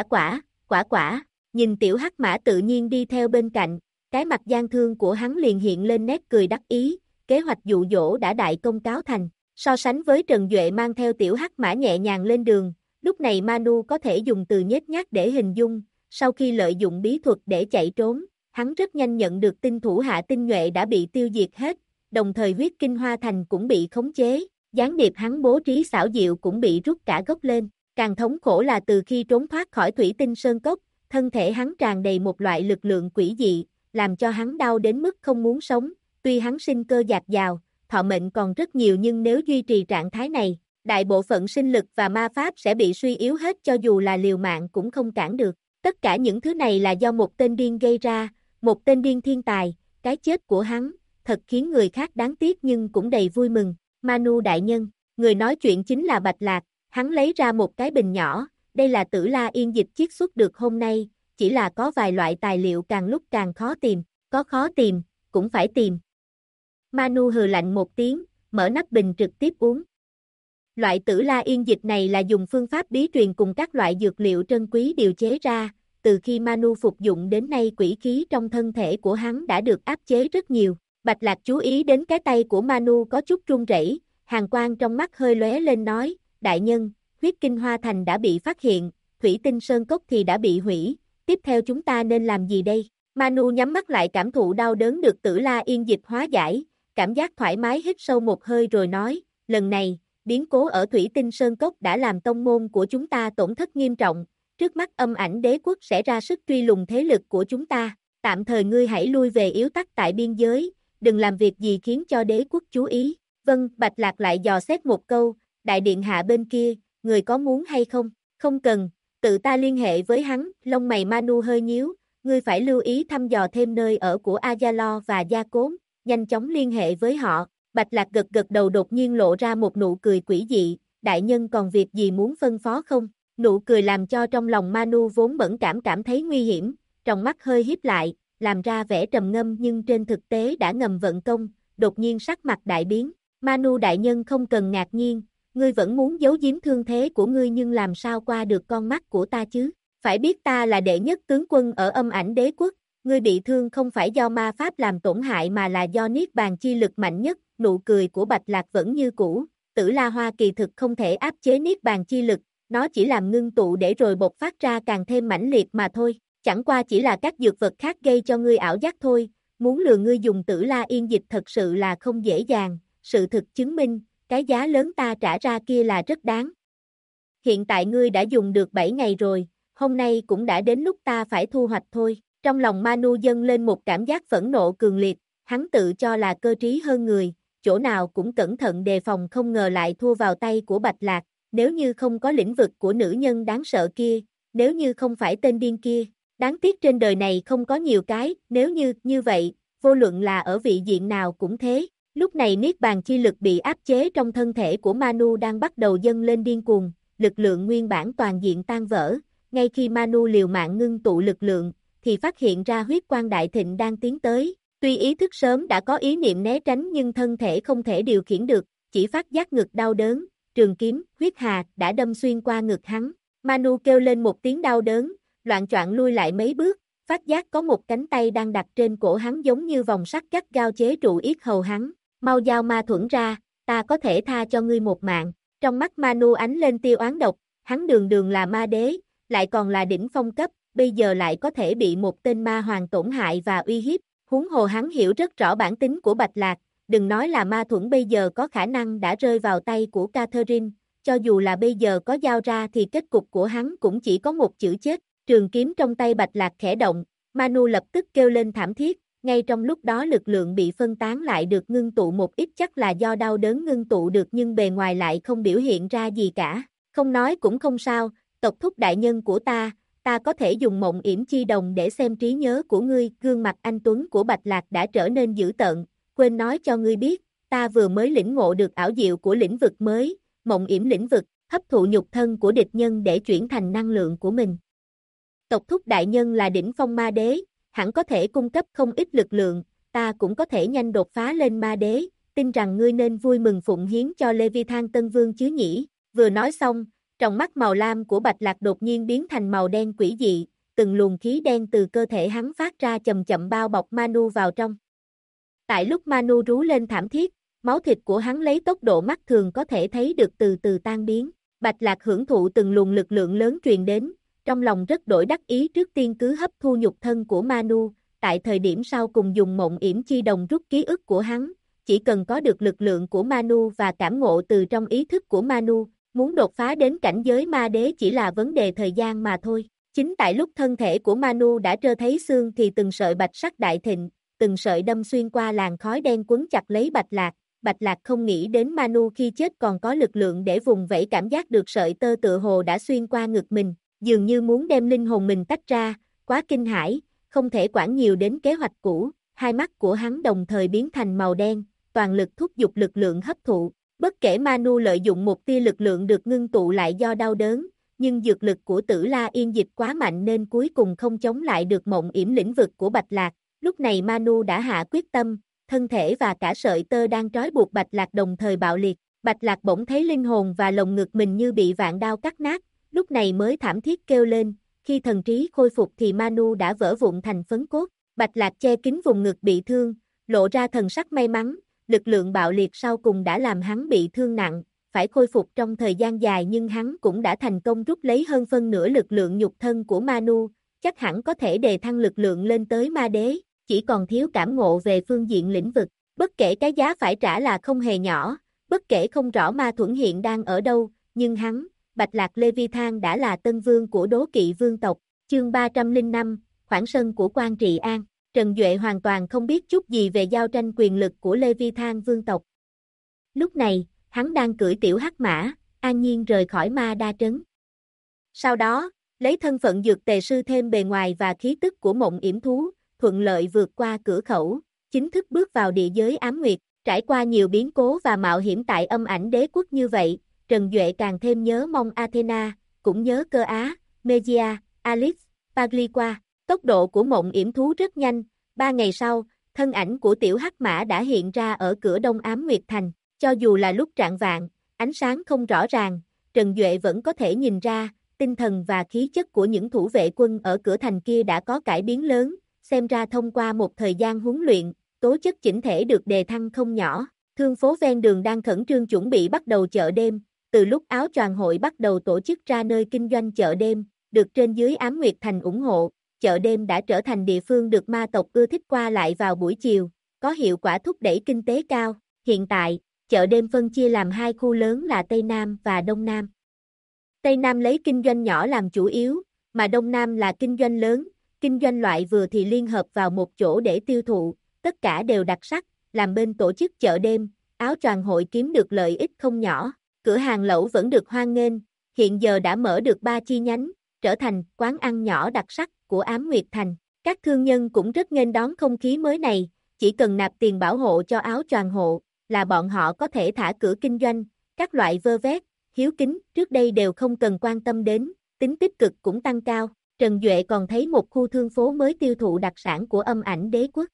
Quả, nhìn tiểu hắc mã tự nhiên đi theo bên cạnh, cái mặt gian thương của hắn liền hiện lên nét cười đắc ý. Kế hoạch dụ dỗ đã đại công cáo thành, so sánh với Trần Duệ mang theo tiểu hắc mã nhẹ nhàng lên đường, lúc này Manu có thể dùng từ nhếch nhác để hình dung, sau khi lợi dụng bí thuật để chạy trốn, hắn rất nhanh nhận được tin thủ hạ tinh nhuệ đã bị tiêu diệt hết, đồng thời huyết kinh hoa thành cũng bị khống chế, gián điệp hắn bố trí xảo diệu cũng bị rút cả gốc lên, càng thống khổ là từ khi trốn thoát khỏi Thủy Tinh Sơn Cốc, thân thể hắn tràn đầy một loại lực lượng quỷ dị, làm cho hắn đau đến mức không muốn sống. Tuy hắn sinh cơ dạt dào, thọ mệnh còn rất nhiều nhưng nếu duy trì trạng thái này, đại bộ phận sinh lực và ma pháp sẽ bị suy yếu hết cho dù là liều mạng cũng không cản được. Tất cả những thứ này là do một tên điên gây ra, một tên điên thiên tài, cái chết của hắn, thật khiến người khác đáng tiếc nhưng cũng đầy vui mừng. Manu đại nhân, người nói chuyện chính là Bạch Lạc, hắn lấy ra một cái bình nhỏ, đây là Tử La Yên dịch chiết xuất được hôm nay, chỉ là có vài loại tài liệu càng lúc càng khó tìm, có khó tìm, cũng phải tìm. Manu hừ lạnh một tiếng, mở nắp bình trực tiếp uống. Loại Tử La Yên dịch này là dùng phương pháp bí truyền cùng các loại dược liệu trân quý điều chế ra, từ khi Manu phục dụng đến nay quỷ khí trong thân thể của hắn đã được áp chế rất nhiều. Bạch Lạc chú ý đến cái tay của Manu có chút run rẩy, hàn quang trong mắt hơi lóe lên nói, đại nhân, huyết kinh hoa thành đã bị phát hiện, thủy tinh sơn cốc thì đã bị hủy, tiếp theo chúng ta nên làm gì đây? Manu nhắm mắt lại cảm thụ đau đớn được Tử La Yên dịch hóa giải, cảm giác thoải mái hít sâu một hơi rồi nói, lần này, biến cố ở thủy tinh sơn cốc đã làm tông môn của chúng ta tổn thất nghiêm trọng, trước mắt Âm Ảnh Đế quốc sẽ ra sức truy lùng thế lực của chúng ta, tạm thời ngươi hãy lui về yếu tắc tại biên giới, đừng làm việc gì khiến cho đế quốc chú ý. Vâng, Bạch Lạc lại dò xét một câu, đại điện hạ bên kia, người có muốn hay không? Không cần, tự ta liên hệ với hắn, lông mày Manu hơi nhíu, ngươi phải lưu ý thăm dò thêm nơi ở của Azalo và Gia Cốn, nhanh chóng liên hệ với họ. Bạch Lạc gật gật đầu đột nhiên lộ ra một nụ cười quỷ dị, đại nhân còn việc gì muốn phân phó không? Nụ cười làm cho trong lòng Manu vốn bẩn cảm thấy nguy hiểm, trong mắt hơi híp lại, làm ra vẻ trầm ngâm nhưng trên thực tế đã ngầm vận công, đột nhiên sắc mặt đại biến. Manu đại nhân không cần ngạc nhiên, ngươi vẫn muốn giấu giếm thương thế của ngươi nhưng làm sao qua được con mắt của ta chứ? Phải biết ta là đệ nhất tướng quân ở Âm Ảnh Đế quốc, ngươi bị thương không phải do ma pháp làm tổn hại mà là do niết bàn chi lực mạnh nhất. Nụ cười của Bạch Lạc vẫn như cũ, Tử La Hoa kỳ thực không thể áp chế niết bàn chi lực, nó chỉ làm ngưng tụ để rồi bộc phát ra càng thêm mãnh liệt mà thôi, chẳng qua chỉ là các dược vật khác gây cho ngươi ảo giác thôi, muốn lừa ngươi dùng Tử La Yên dịch thật sự là không dễ dàng, sự thực chứng minh, cái giá lớn ta trả ra kia là rất đáng. Hiện tại ngươi đã dùng được 7 ngày rồi, hôm nay cũng đã đến lúc ta phải thu hoạch thôi, trong lòng Manu dâng lên một cảm giác phẫn nộ cường liệt, hắn tự cho là cơ trí hơn người, chỗ nào cũng cẩn thận đề phòng không ngờ lại thua vào tay của Bạch Lạc, nếu như không có lĩnh vực của nữ nhân đáng sợ kia, nếu như không phải tên điên kia, đáng tiếc trên đời này không có nhiều cái, nếu như vậy, vô luận là ở vị diện nào cũng thế. Lúc này niết bàn chi lực bị áp chế trong thân thể của Manu đang bắt đầu dâng lên điên cuồng, lực lượng nguyên bản toàn diện tan vỡ, ngay khi Manu liều mạng ngưng tụ lực lượng, thì phát hiện ra huyết quang đại thịnh đang tiến tới. Tuy ý thức sớm đã có ý niệm né tránh nhưng thân thể không thể điều khiển được, chỉ phát giác ngực đau đớn, trường kiếm, huyết hà, đã đâm xuyên qua ngực hắn. Manu kêu lên một tiếng đau đớn, loạng choạng lui lại mấy bước, phát giác có một cánh tay đang đặt trên cổ hắn giống như vòng sắt gắt gao chế trụ yết hầu hắn. Mau giao ma thuẫn ra, ta có thể tha cho ngươi một mạng. Trong mắt Manu ánh lên tia oán độc, hắn đường đường là ma đế, lại còn là đỉnh phong cấp, bây giờ lại có thể bị một tên ma hoàng tổn hại và uy hiếp. Huống hồ hắn hiểu rất rõ bản tính của Bạch Lạc, đừng nói là ma thuẫn bây giờ có khả năng đã rơi vào tay của Catherine, cho dù là bây giờ có giao ra thì kết cục của hắn cũng chỉ có một chữ chết. Trường kiếm trong tay Bạch Lạc khẽ động, Manu lập tức kêu lên thảm thiết, ngay trong lúc đó lực lượng bị phân tán lại được ngưng tụ một ít chắc là do đau đớn ngưng tụ được nhưng bề ngoài lại không biểu hiện ra gì cả. Không nói cũng không sao, tộc thúc đại nhân của ta có thể dùng mộng yểm chi đồng để xem trí nhớ của ngươi. Gương mặt anh Tuấn của Bạch Lạc đã trở nên dữ tợn, quên nói cho ngươi biết, ta vừa mới lĩnh ngộ được ảo diệu của lĩnh vực mới, mộng yểm lĩnh vực, hấp thụ nhục thân của địch nhân để chuyển thành năng lượng của mình. Tộc thúc đại nhân là đỉnh phong ma đế, hẳn có thể cung cấp không ít lực lượng, ta cũng có thể nhanh đột phá lên ma đế, tin rằng ngươi nên vui mừng phụng hiến cho Leviathan Tân Vương chứ nhỉ. Vừa nói xong, trong mắt màu lam của Bạch Lạc đột nhiên biến thành màu đen quỷ dị, từng luồng khí đen từ cơ thể hắn phát ra chậm chậm bao bọc Manu vào trong. Tại lúc Manu rú lên thảm thiết, máu thịt của hắn lấy tốc độ mắt thường có thể thấy được từ từ tan biến. Bạch Lạc hưởng thụ từng luồng lực lượng lớn truyền đến, trong lòng rất đổi đắc ý trước tiên cứ hấp thu nhục thân của Manu, tại thời điểm sau cùng dùng mộng yểm chi đồng rút ký ức của hắn, chỉ cần có được lực lượng của Manu và cảm ngộ từ trong ý thức của Manu, muốn đột phá đến cảnh giới ma đế chỉ là vấn đề thời gian mà thôi. Chính tại lúc thân thể của Manu đã trơ thấy xương thì từng sợi bạch sắc đại thịnh, từng sợi đâm xuyên qua làn khói đen quấn chặt lấy Bạch Lạc. Bạch Lạc không nghĩ đến Manu khi chết còn có lực lượng để vùng vẫy, cảm giác được sợi tơ tựa hồ đã xuyên qua ngực mình, dường như muốn đem linh hồn mình tách ra, quá kinh hãi, không thể quản nhiều đến kế hoạch cũ, hai mắt của hắn đồng thời biến thành màu đen, toàn lực thúc giục lực lượng hấp thụ. Bất kể Manu lợi dụng một tia lực lượng được ngưng tụ lại do đau đớn, nhưng dược lực của Tử La Yên Dịch quá mạnh nên cuối cùng không chống lại được mộng yểm lĩnh vực của Bạch Lạc. Lúc này Manu đã hạ quyết tâm, thân thể và cả sợi tơ đang trói buộc Bạch Lạc đồng thời bạo liệt. Bạch Lạc bỗng thấy linh hồn và lồng ngực mình như bị vạn đao cắt nát, lúc này mới thảm thiết kêu lên. Khi thần trí khôi phục thì Manu đã vỡ vụn thành phấn cốt. Bạch Lạc che kín vùng ngực bị thương, lộ ra thần sắc may mắn. Lực lượng bạo liệt sau cùng đã làm hắn bị thương nặng, phải khôi phục trong thời gian dài, nhưng hắn cũng đã thành công rút lấy hơn phân nửa lực lượng nhục thân của Manu, chắc hẳn có thể đề thăng lực lượng lên tới ma đế, chỉ còn thiếu cảm ngộ về phương diện lĩnh vực. Bất kể cái giá phải trả là không hề nhỏ, bất kể không rõ ma thuẫn hiện đang ở đâu, nhưng hắn, Bạch Lạc Leviathan đã là tân vương của Đố Kỵ vương tộc. Chương 305, khoảng sân của Quan Trị An. Trần Duệ hoàn toàn không biết chút gì về giao tranh quyền lực của Leviathan vương tộc. Lúc này, hắn đang cưỡi tiểu hắc mã, an nhiên rời khỏi Ma Đa Trấn. Sau đó, lấy thân phận dược tề sư thêm bề ngoài và khí tức của mộng yểm thú, thuận lợi vượt qua cửa khẩu, chính thức bước vào địa giới ám nguyệt. Trải qua nhiều biến cố và mạo hiểm tại Âm Ảnh Đế quốc như vậy, Trần Duệ càng thêm nhớ mong Athena, cũng nhớ Cơ Á, Megia, Alice, Pagliqua. Tốc độ của mộng yểm thú rất nhanh, 3 ngày sau, thân ảnh của tiểu hắc mã đã hiện ra ở cửa đông Ám Nguyệt Thành. Cho dù là lúc rạng vạng, ánh sáng không rõ ràng, Trần Duệ vẫn có thể nhìn ra, tinh thần và khí chất của những thủ vệ quân ở cửa thành kia đã có cải biến lớn, xem ra thông qua một thời gian huấn luyện, tố chất chỉnh thể được đề thăng không nhỏ. Thương phố ven đường đang khẩn trương chuẩn bị bắt đầu chợ đêm, từ lúc áo choàng hội bắt đầu tổ chức ra nơi kinh doanh chợ đêm, được trên dưới Ám Nguyệt Thành ủng hộ, chợ đêm đã trở thành địa phương được ma tộc ưa thích qua lại vào buổi chiều, có hiệu quả thúc đẩy kinh tế cao. Hiện tại, chợ đêm phân chia làm hai khu lớn là Tây Nam và Đông Nam. Tây Nam lấy kinh doanh nhỏ làm chủ yếu, mà Đông Nam là kinh doanh lớn, kinh doanh loại vừa thì liên hợp vào một chỗ để tiêu thụ, tất cả đều đặc sắc, làm bên tổ chức chợ đêm, áo choàng hội kiếm được lợi ích không nhỏ. Cửa hàng lẩu vẫn được hoan nghênh, hiện giờ đã mở được 3 chi nhánh, trở thành quán ăn nhỏ đặc sắc của Ám Nguyệt Thành. Các thương nhân cũng rất nghênh đón không khí mới này, chỉ cần nạp tiền bảo hộ cho áo choàng hộ, là bọn họ có thể thả cửa kinh doanh, các loại vơ vét, hiếu kính trước đây đều không cần quan tâm đến, tính tích cực cũng tăng cao. Trần Duệ còn thấy một khu thương phố mới tiêu thụ đặc sản của Âm Ảnh Đế quốc.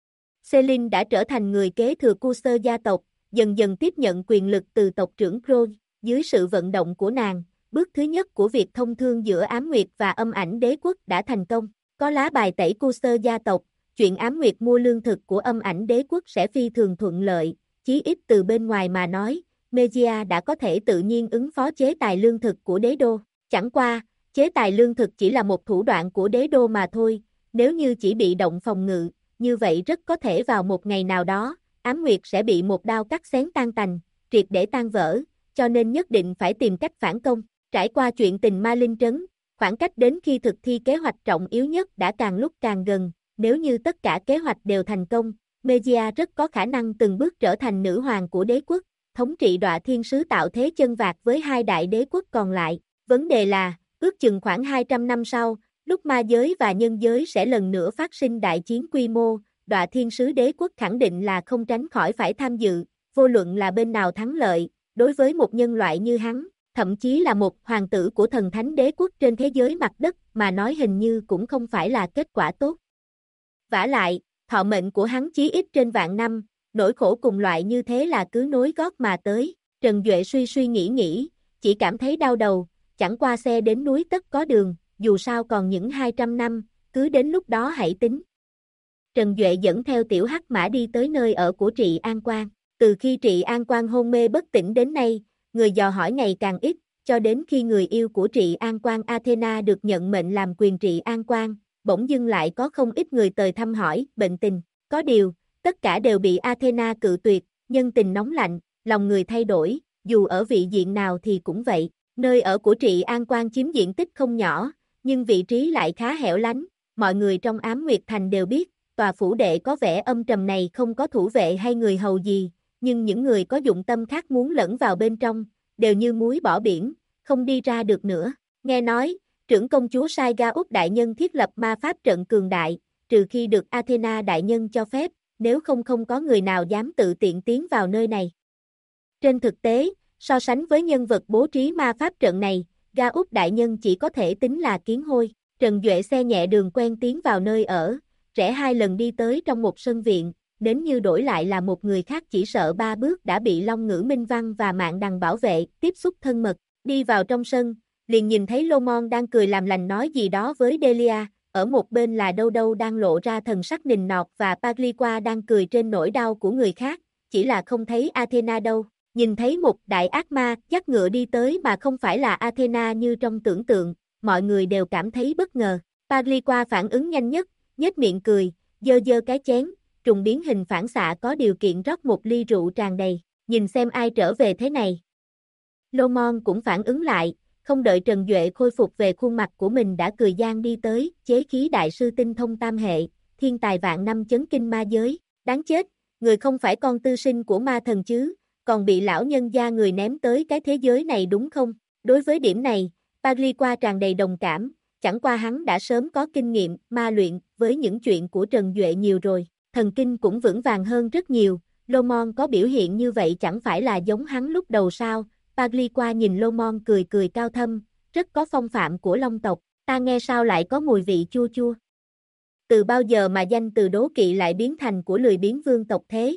Celine đã trở thành người kế thừa Cursor gia tộc, dần dần tiếp nhận quyền lực từ tộc trưởng Crow. Dưới sự vận động của nàng, bước thứ nhất của việc thông thương giữa Ám Nguyệt và Âm Ảnh Đế quốc đã thành công. Có lá bài tẩy Cursor gia tộc, chuyện Ám Nguyệt mua lương thực của Âm Ảnh Đế quốc sẽ phi thường thuận lợi, chí ít từ bên ngoài mà nói, Megia đã có thể tự nhiên ứng phó chế tài lương thực của đế đô. Chẳng qua, chế tài lương thực chỉ là một thủ đoạn của đế đô mà thôi, nếu như chỉ bị động phòng ngự, như vậy rất có thể vào một ngày nào đó, Ám Nguyệt sẽ bị một đao cắt xén tan tành, triệt để tan vỡ, cho nên nhất định phải tìm cách phản công. Trải qua chuyện tình Ma Linh Trấn, khoảng cách đến khi thực thi kế hoạch trọng yếu nhất đã càng lúc càng gần, nếu như tất cả kế hoạch đều thành công, Megia rất có khả năng từng bước trở thành nữ hoàng của đế quốc, thống trị Đọa Thiên Sứ tạo thế chân vạc với hai đại đế quốc còn lại. Vấn đề là, ước chừng khoảng 200 năm sau, lúc ma giới và nhân giới sẽ lần nữa phát sinh đại chiến quy mô, Đọa Thiên Sứ đế quốc khẳng định là không tránh khỏi phải tham dự, vô luận là bên nào thắng lợi, đối với một nhân loại như hắn, thậm chí là một hoàng tử của thần thánh đế quốc trên thế giới mặt đất mà nói hình như cũng không phải là kết quả tốt. Vả lại, thọ mệnh của hắn chí ít trên vạn năm, nỗi khổ cùng loại như thế là cứ nối gót mà tới. Trần Duệ suy nghĩ, chỉ cảm thấy đau đầu, chẳng qua xe đến núi tất có đường, dù sao còn những 200 năm, cứ đến lúc đó hãy tính. Trần Duệ dẫn theo tiểu hắc mã đi tới nơi ở của Trị An Quang. Từ khi Trị An Quang hôn mê bất tỉnh đến nay, người dò hỏi ngày càng ít, cho đến khi người yêu của Trị An Quang Athena được nhận mệnh làm quyền Trị An Quang, bỗng dưng lại có không ít người tới thăm hỏi bệnh tình. Có điều, tất cả đều bị Athena cự tuyệt, nhân tình nóng lạnh, lòng người thay đổi, dù ở vị diện nào thì cũng vậy. Nơi ở của Trị An Quang chiếm diện tích không nhỏ, nhưng vị trí lại khá hẻo lánh, mọi người trong Ám Nguyệt Thành đều biết, tòa phủ đệ có vẻ âm trầm này không có thủ vệ hay người hầu gì, nhưng những người có dụng tâm khác muốn lẫn vào bên trong, đều như muối bỏ biển, không đi ra được nữa. Nghe nói, trưởng công chúa Sai Ga Úc đại nhân thiết lập ma pháp trận cường đại, trừ khi được Athena đại nhân cho phép, nếu không không có người nào dám tự tiện tiến vào nơi này. Trên thực tế, so sánh với nhân vật bố trí ma pháp trận này, Ga Úc đại nhân chỉ có thể tính là kiến hôi. Trần Duệ xe nhẹ đường quen tiến vào nơi ở, rẽ 2 lần đi tới trong một sân viện, đến như đổi lại là một người khác chỉ sợ 3 bước đã bị Long Ngữ Minh Văn và Mạng Đằng bảo vệ, tiếp xúc thân mật. Đi vào trong sân, liền nhìn thấy Lomon đang cười làm lành nói gì đó với Delia, ở một bên là Đâu Đâu đang lộ ra thần sắc nịnh nọt và Pagliqua đang cười trên nỗi đau của người khác, chỉ là không thấy Athena đâu. Nhìn thấy một đại ác ma dắt ngựa đi tới mà không phải là Athena như trong tưởng tượng, mọi người đều cảm thấy bất ngờ. Pagliqua phản ứng nhanh nhất, nhếch miệng cười, giơ giơ cái chén, trùng biến hình phản xạ có điều kiện rót một ly rượu tràn đầy, nhìn xem ai trở về thế này. Lomon cũng phản ứng lại, không đợi Trần Duệ khôi phục về khuôn mặt của mình đã cười gian đi tới, chế khí đại sư tinh thông tam hệ, thiên tài vạn năm chấn kinh ma giới, đáng chết, người không phải con tư sinh của ma thần chứ, còn bị lão nhân gia người ném tới cái thế giới này đúng không? Đối với điểm này, Pagliqua tràn đầy đồng cảm, chẳng qua hắn đã sớm có kinh nghiệm ma luyện với những chuyện của Trần Duệ nhiều rồi, thần kinh cũng vững vàng hơn rất nhiều, Lomon có biểu hiện như vậy chẳng phải là giống hắn lúc đầu sao? Pagliqua nhìn Lomon cười cười cao thâm, rất có phong phạm của Long tộc, ta nghe sao lại có mùi vị chua chua. Từ bao giờ mà danh từ đố kỵ lại biến thành của lười biếng vương tộc thế?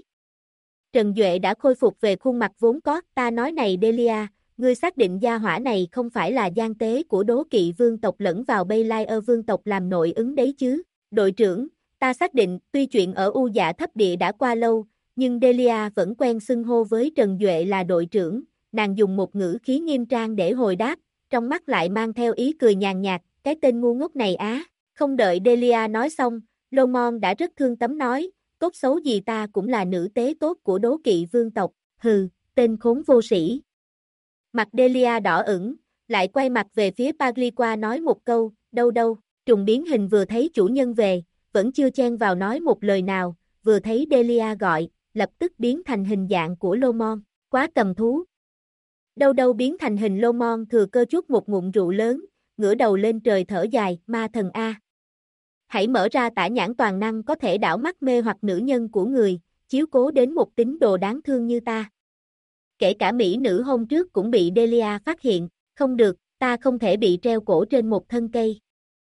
Trần Duệ đã khôi phục về khuôn mặt vốn có, ta nói này Delia, ngươi xác định gia hỏa này không phải là gian tế của đố kỵ vương tộc lẫn vào Baelier vương tộc làm nội ứng đấy chứ? Đội trưởng, ta xác định, tuy chuyện ở U Dạ thấp địa đã qua lâu, nhưng Delia vẫn quen xưng hô với Trần Duệ là đội trưởng, nàng dùng một ngữ khí nghiêm trang để hồi đáp, trong mắt lại mang theo ý cười nhàn nhạt, cái tên ngu ngốc này á. Không đợi Delia nói xong, Lomon đã rất thương tấm nói, tốt xấu gì ta cũng là nữ tế tốt của đố kỵ vương tộc, hừ, tên khốn vô sĩ. Mặt Delia đỏ ửng, lại quay mặt về phía Pagliqua nói một câu, đâu đâu, trùng biến hình vừa thấy chủ nhân về, vẫn chưa chen vào nói một lời nào, vừa thấy Delia gọi, lập tức biến thành hình dạng của Lomon, quá cầm thú. Đâu đâu biến thành hình Lomon thừa cơ chút một ngụm rượu lớn, ngửa đầu lên trời thở dài, ma thần A. Hãy mở ra tả nhãn toàn năng có thể đảo mắt mê hoặc nữ nhân của người, chiếu cố đến một tín đồ đáng thương như ta. Kể cả mỹ nữ hôm trước cũng bị Delia phát hiện, không được, ta không thể bị treo cổ trên một thân cây.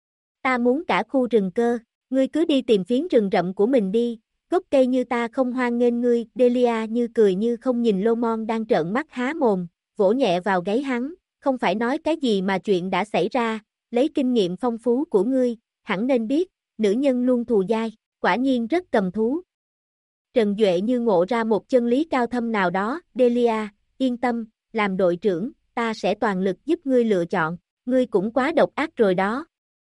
Ta muốn cả khu rừng cơ, ngươi cứ đi tìm phiến rừng rậm của mình đi, gốc cây như ta không hoan nghênh ngươi, Delia như cười như không nhìn Lomon đang trợn mắt há mồm, vỗ nhẹ vào gáy hắn, không phải nói cái gì mà chuyện đã xảy ra, lấy kinh nghiệm phong phú của ngươi, hẳn nên biết, nữ nhân luôn thù dai, quả nhiên rất cầm thú. Trần Duệ như ngộ ra một chân lý cao thâm nào đó, Delia, yên tâm, làm đội trưởng, ta sẽ toàn lực giúp ngươi lựa chọn, ngươi cũng quá độc ác rồi đó.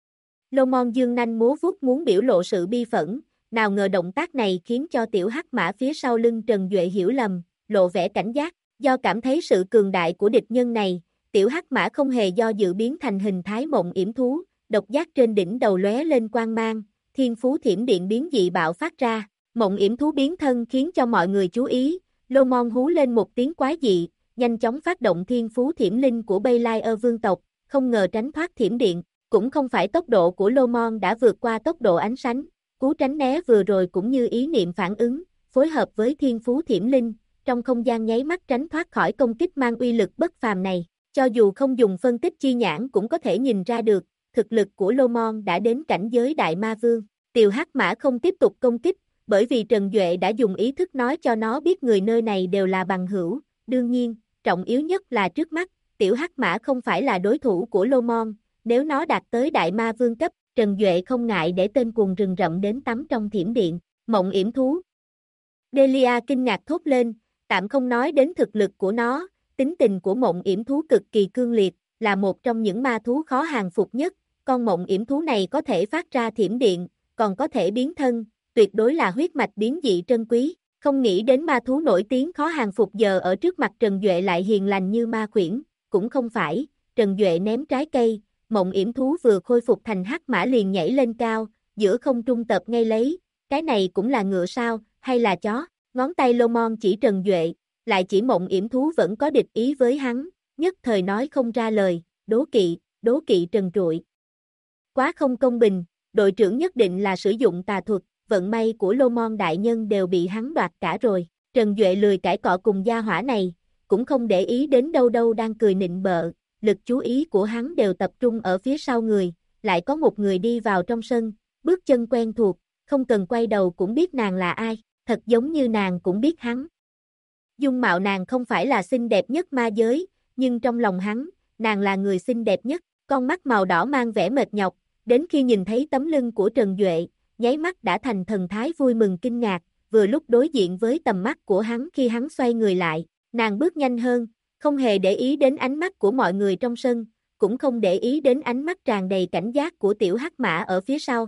Lomon dương nanh múa vuốt muốn biểu lộ sự bi phẫn, nào ngờ động tác này khiến cho tiểu hắc mã phía sau lưng Trần Duệ hiểu lầm, lộ vẻ cảnh giác, do cảm thấy sự cường đại của địch nhân này, tiểu hắc mã không hề do dự biến thành hình thái mộng yểm thú, độc giác trên đỉnh đầu lóe lên quang mang, thiên phú thiểm điện biến dị bạo phát ra, mộng yểm thú biến thân khiến cho mọi người chú ý, Lomon hú lên một tiếng quái dị, nhanh chóng phát động thiên phú thiểm linh của Baelier vương tộc, không ngờ tránh thoát thiểm điện, cũng không phải tốc độ của Lomon đã vượt qua tốc độ ánh sáng, cú tránh né vừa rồi cũng như ý niệm phản ứng, phối hợp với thiên phú thiểm linh, trong không gian nháy mắt tránh thoát khỏi công kích mang uy lực bất phàm này, cho dù không dùng phân tích chi nhãn cũng có thể nhìn ra được, thực lực của Lomon đã đến cảnh giới đại ma vương. Tiều hắc mã không tiếp tục công kích, bởi vì Trần Duệ đã dùng ý thức nói cho nó biết người nơi này đều là bằng hữu, đương nhiên, trọng yếu nhất là trước mắt, tiểu hắc mã không phải là đối thủ của Lomon, nếu nó đạt tới đại ma vương cấp, Trần Duệ không ngại để tên cuồng rừng rậm đến tắm trong thiểm điện, mộng yểm thú. Delia kinh ngạc thốt lên, tạm không nói đến thực lực của nó, tính tình của mộng yểm thú cực kỳ cương liệt, là một trong những ma thú khó hàng phục nhất, con mộng yểm thú này có thể phát ra thiểm điện, còn có thể biến thân, tuyệt đối là huyết mạch biến dị trân quý, không nghĩ đến ma thú nổi tiếng khó hàng phục giờ ở trước mặt Trần Duệ lại hiền lành như ma khuyển, cũng không phải, Trần Duệ ném trái cây, mộng yểm thú vừa khôi phục thành hắc mã liền nhảy lên cao, giữa không trung tập ngay lấy, cái này cũng là ngựa sao, hay là chó, ngón tay Lomon chỉ Trần Duệ, lại chỉ mộng yểm thú vẫn có địch ý với hắn, nhất thời nói không ra lời, đố kỵ Trần trụi. Quá không công bình, đội trưởng nhất định là sử dụng tà thuật, vận may của Lô Mon đại nhân đều bị hắn đoạt cả rồi. Trần Duệ lười cãi cọ cùng gia hỏa này, cũng không để ý đến đâu đâu đang cười nịnh bợ, lực chú ý của hắn đều tập trung ở phía sau người, lại có một người đi vào trong sân, bước chân quen thuộc, không cần quay đầu cũng biết nàng là ai, thật giống như nàng cũng biết hắn. Dung mạo nàng không phải là xinh đẹp nhất ma giới, nhưng trong lòng hắn, nàng là người xinh đẹp nhất, con mắt màu đỏ mang vẻ mệt nhọc, đến khi nhìn thấy tấm lưng của Trần Duệ, nháy mắt đã thành thần thái vui mừng kinh ngạc, vừa lúc đối diện với tầm mắt của hắn khi hắn xoay người lại, nàng bước nhanh hơn, không hề để ý đến ánh mắt của mọi người trong sân, cũng không để ý đến ánh mắt tràn đầy cảnh giác của tiểu hắc mã ở phía sau.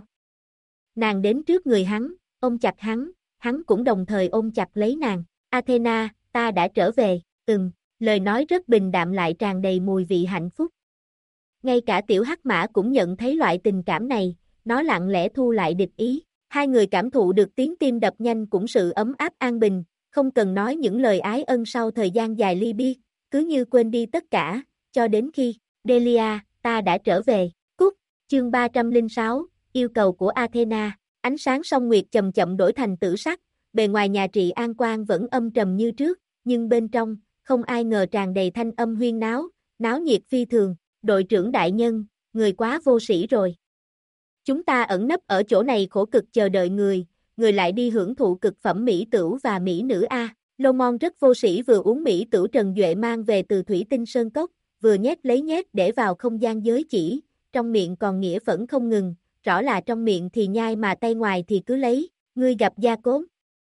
Nàng đến trước người hắn, ôm chặt hắn cũng đồng thời ôm chặt lấy nàng. Athena, ta đã trở về, lời nói rất bình đạm lại tràn đầy mùi vị hạnh phúc. Ngay cả tiểu hắc mã cũng nhận thấy loại tình cảm này, nó lặng lẽ thu lại địch ý. Hai người cảm thụ được tiếng tim đập nhanh cũng sự ấm áp an bình, không cần nói những lời ái ân sau thời gian dài ly biệt, cứ như quên đi tất cả, cho đến khi, Delia, ta đã trở về. Cút, chương 306, yêu cầu của Athena, ánh sáng song nguyệt chậm chậm đổi thành tử sắc, bề ngoài nhà Trị An Quan vẫn âm trầm như trước, nhưng bên trong, không ai ngờ tràn đầy thanh âm huyên náo nhiệt phi thường, đội trưởng đại nhân, người quá vô sĩ rồi. Chúng ta ẩn nấp ở chỗ này khổ cực chờ đợi người lại đi hưởng thụ cực phẩm mỹ tửu và mỹ nữ a. Lô Mon rất vô sĩ vừa uống mỹ tửu Trần Duệ mang về từ Thủy Tinh Sơn Cốc, vừa nhét để vào không gian giới chỉ, trong miệng còn nghĩa phẫn không ngừng, rõ là trong miệng thì nhai mà tay ngoài thì cứ lấy, ngươi gặp Gia Cốm.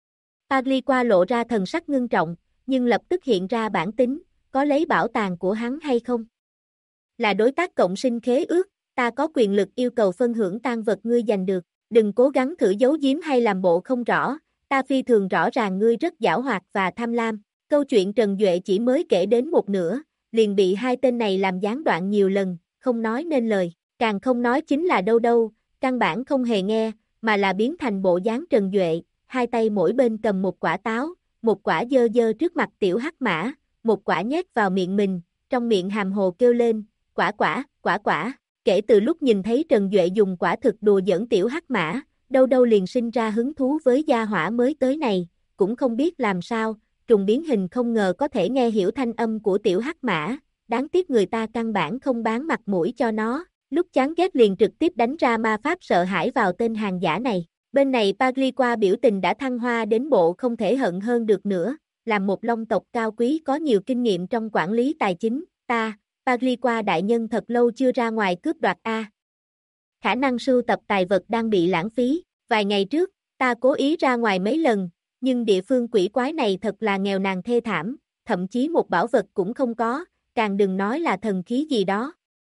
Pagliqua lộ ra thần sắc ngưng trọng, nhưng lập tức hiện ra bản tính, có lấy bảo tàng của hắn hay không? Là đối tác cộng sinh khế ước, ta có quyền lực yêu cầu phân hưởng tang vật ngươi giành được, đừng cố gắng thử giấu giếm hay làm bộ không rõ, ta phi thường rõ ràng ngươi rất giảo hoạt và tham lam. Câu chuyện Trần Duệ chỉ mới kể đến một nửa, liền bị hai tên này làm gián đoạn nhiều lần, không nói nên lời, càng không nói chính là đâu, căn bản không hề nghe, mà là biến thành bộ dáng Trần Duệ, hai tay mỗi bên cầm một quả táo, một quả dơ trước mặt tiểu hắc mã, một quả nhét vào miệng mình, trong miệng hàm hồ kêu lên, quả. Kể từ lúc nhìn thấy Trần Duệ dùng quả thực đùa giỡn tiểu hắc mã, đâu liền sinh ra hứng thú với gia hỏa mới tới này, cũng không biết làm sao, trùng biến hình không ngờ có thể nghe hiểu thanh âm của tiểu hắc mã, đáng tiếc người ta căn bản không bán mặt mũi cho nó, lúc chán ghét liền trực tiếp đánh ra ma pháp sợ hãi vào tên hàng giả này. Bên này Pagliqua biểu tình đã thăng hoa đến bộ không thể hận hơn được nữa, làm một long tộc cao quý có nhiều kinh nghiệm trong quản lý tài chính, Pagliqua đại nhân thật lâu chưa ra ngoài cướp đoạt a. Khả năng sưu tập tài vật đang bị lãng phí, vài ngày trước, ta cố ý ra ngoài mấy lần, nhưng địa phương quỷ quái này thật là nghèo nàn thê thảm, thậm chí một bảo vật cũng không có, càng đừng nói là thần khí gì đó.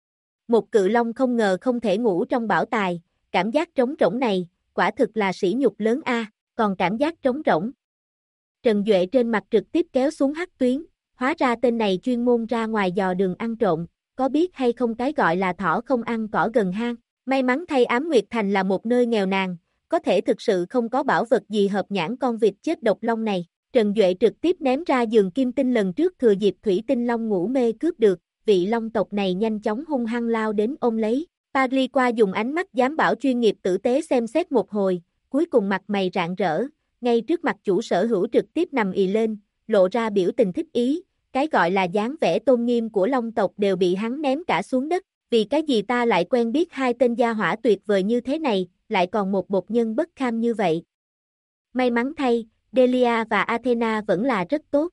Một cự long không ngờ không thể ngủ trong bảo tài, cảm giác trống rỗng này, quả thực là sỉ nhục lớn a, còn cảm giác trống rỗng. Trần Duệ trên mặt trực tiếp kéo xuống hắc tuyến, hóa ra tên này chuyên môn ra ngoài dò đường ăn trộm, có biết hay không cái gọi là thỏ không ăn cỏ gần hang. May mắn thay Ám Nguyệt Thành là một nơi nghèo nàn, có thể thực sự không có bảo vật gì hợp nhãn con vịt chết độc long này. Trần Duệ trực tiếp ném ra giường kim tinh lần trước thừa dịp Thủy Tinh Long ngủ mê cướp được, vị long tộc này nhanh chóng hung hăng lao đến ôm lấy. Pagliqua dùng ánh mắt giám bảo chuyên nghiệp tử tế xem xét một hồi, cuối cùng mặt mày rạng rỡ, ngay trước mặt chủ sở hữu trực tiếp nằm ì lên, lộ ra biểu tình thích ý, cái gọi là dáng vẻ tôn nghiêm của long tộc đều bị hắn ném cả xuống đất, vì cái gì ta lại quen biết hai tên gia hỏa tuyệt vời như thế này, lại còn một bột nhân bất kham như vậy. May mắn thay, Delia và Athena vẫn là rất tốt.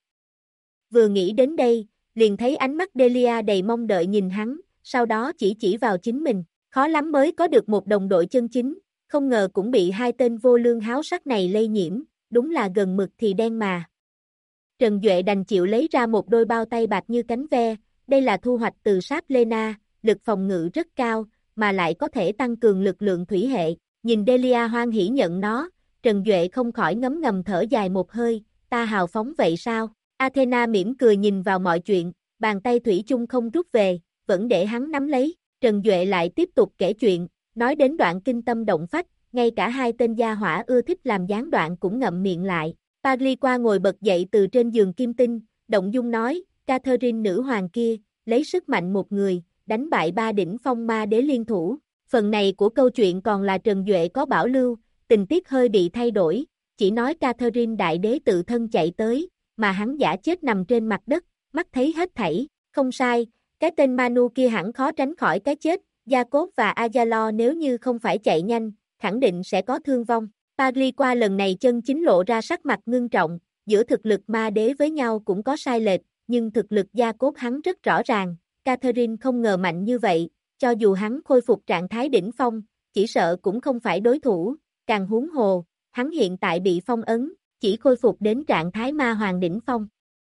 Vừa nghĩ đến đây, liền thấy ánh mắt Delia đầy mong đợi nhìn hắn, sau đó chỉ vào chính mình, khó lắm mới có được một đồng đội chân chính, không ngờ cũng bị hai tên vô lương háo sắc này lây nhiễm, đúng là gần mực thì đen mà. Trần Duệ đành chịu lấy ra một đôi bao tay bạc như cánh ve, đây là thu hoạch từ sáp Lena, lực phòng ngự rất cao, mà lại có thể tăng cường lực lượng thủy hệ. Nhìn Delia hoan hỉ nhận nó, Trần Duệ không khỏi ngấm ngầm thở dài một hơi, ta hào phóng vậy sao? Athena mỉm cười nhìn vào mọi chuyện, bàn tay thủy chung không rút về, vẫn để hắn nắm lấy. Trần Duệ lại tiếp tục kể chuyện, nói đến đoạn kinh tâm động phách, ngay cả hai tên gia hỏa ưa thích làm gián đoạn cũng ngậm miệng lại. Pagliqua ngồi bật dậy từ trên giường kim tinh, động dung nói, Catherine nữ hoàng kia, lấy sức mạnh một người, đánh bại 3 đỉnh phong ma đế liên thủ, Phần này của câu chuyện còn là Trần Duệ có bảo lưu, tình tiết hơi bị thay đổi, chỉ nói Catherine đại đế tự thân chạy tới, mà hắn giả chết nằm trên mặt đất, mắt thấy hết thảy, không sai, cái tên Manu kia hẳn khó tránh khỏi cái chết, Jacob và Ayala nếu như không phải chạy nhanh, khẳng định sẽ có thương vong. Paris qua lần này chân chính lộ ra sắc mặt ngưng trọng, giữa thực lực ma đế với nhau cũng có sai lệch, nhưng thực lực Jacob hắn rất rõ ràng, Catherine không ngờ mạnh như vậy, cho dù hắn khôi phục trạng thái đỉnh phong, chỉ sợ cũng không phải đối thủ, càng huống hồ, hắn hiện tại bị phong ấn, chỉ khôi phục đến trạng thái ma hoàng đỉnh phong.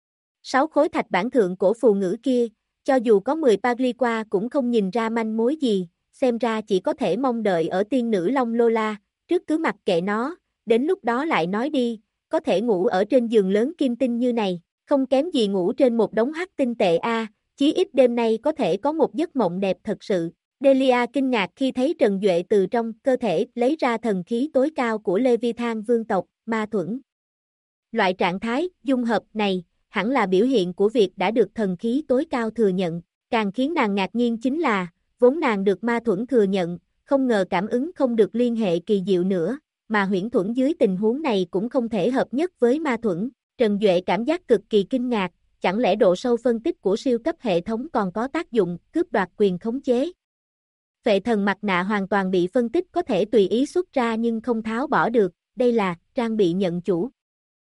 6 khối thạch bản thượng cổ phù ngữ kia, cho dù có 10 Paris qua cũng không nhìn ra manh mối gì, xem ra chỉ có thể mong đợi ở tiên nữ Long Lola, trước cứ mặc kệ nó, đến lúc đó lại nói đi, có thể ngủ ở trên giường lớn kim tinh như này, không kém gì ngủ trên một đống hắc tinh tệ a, chí ít đêm nay có thể có một giấc mộng đẹp thật sự. Delia kinh ngạc khi thấy Trần Duệ từ trong cơ thể lấy ra thần khí tối cao của Leviathan vương tộc, ma thuẫn. Loại trạng thái, dung hợp này, hẳn là biểu hiện của việc đã được thần khí tối cao thừa nhận, càng khiến nàng ngạc nhiên chính là, vốn nàng được ma thuẫn thừa nhận, không ngờ cảm ứng không được liên hệ kỳ diệu nữa, mà huyễn thuẫn dưới tình huống này cũng không thể hợp nhất với ma thuẫn. Trần Duệ cảm giác cực kỳ kinh ngạc, chẳng lẽ độ sâu phân tích của siêu cấp hệ thống còn có tác dụng cướp đoạt quyền khống chế. Phệ thần mặt nạ hoàn toàn bị phân tích có thể tùy ý xuất ra nhưng không tháo bỏ được, đây là trang bị nhận chủ.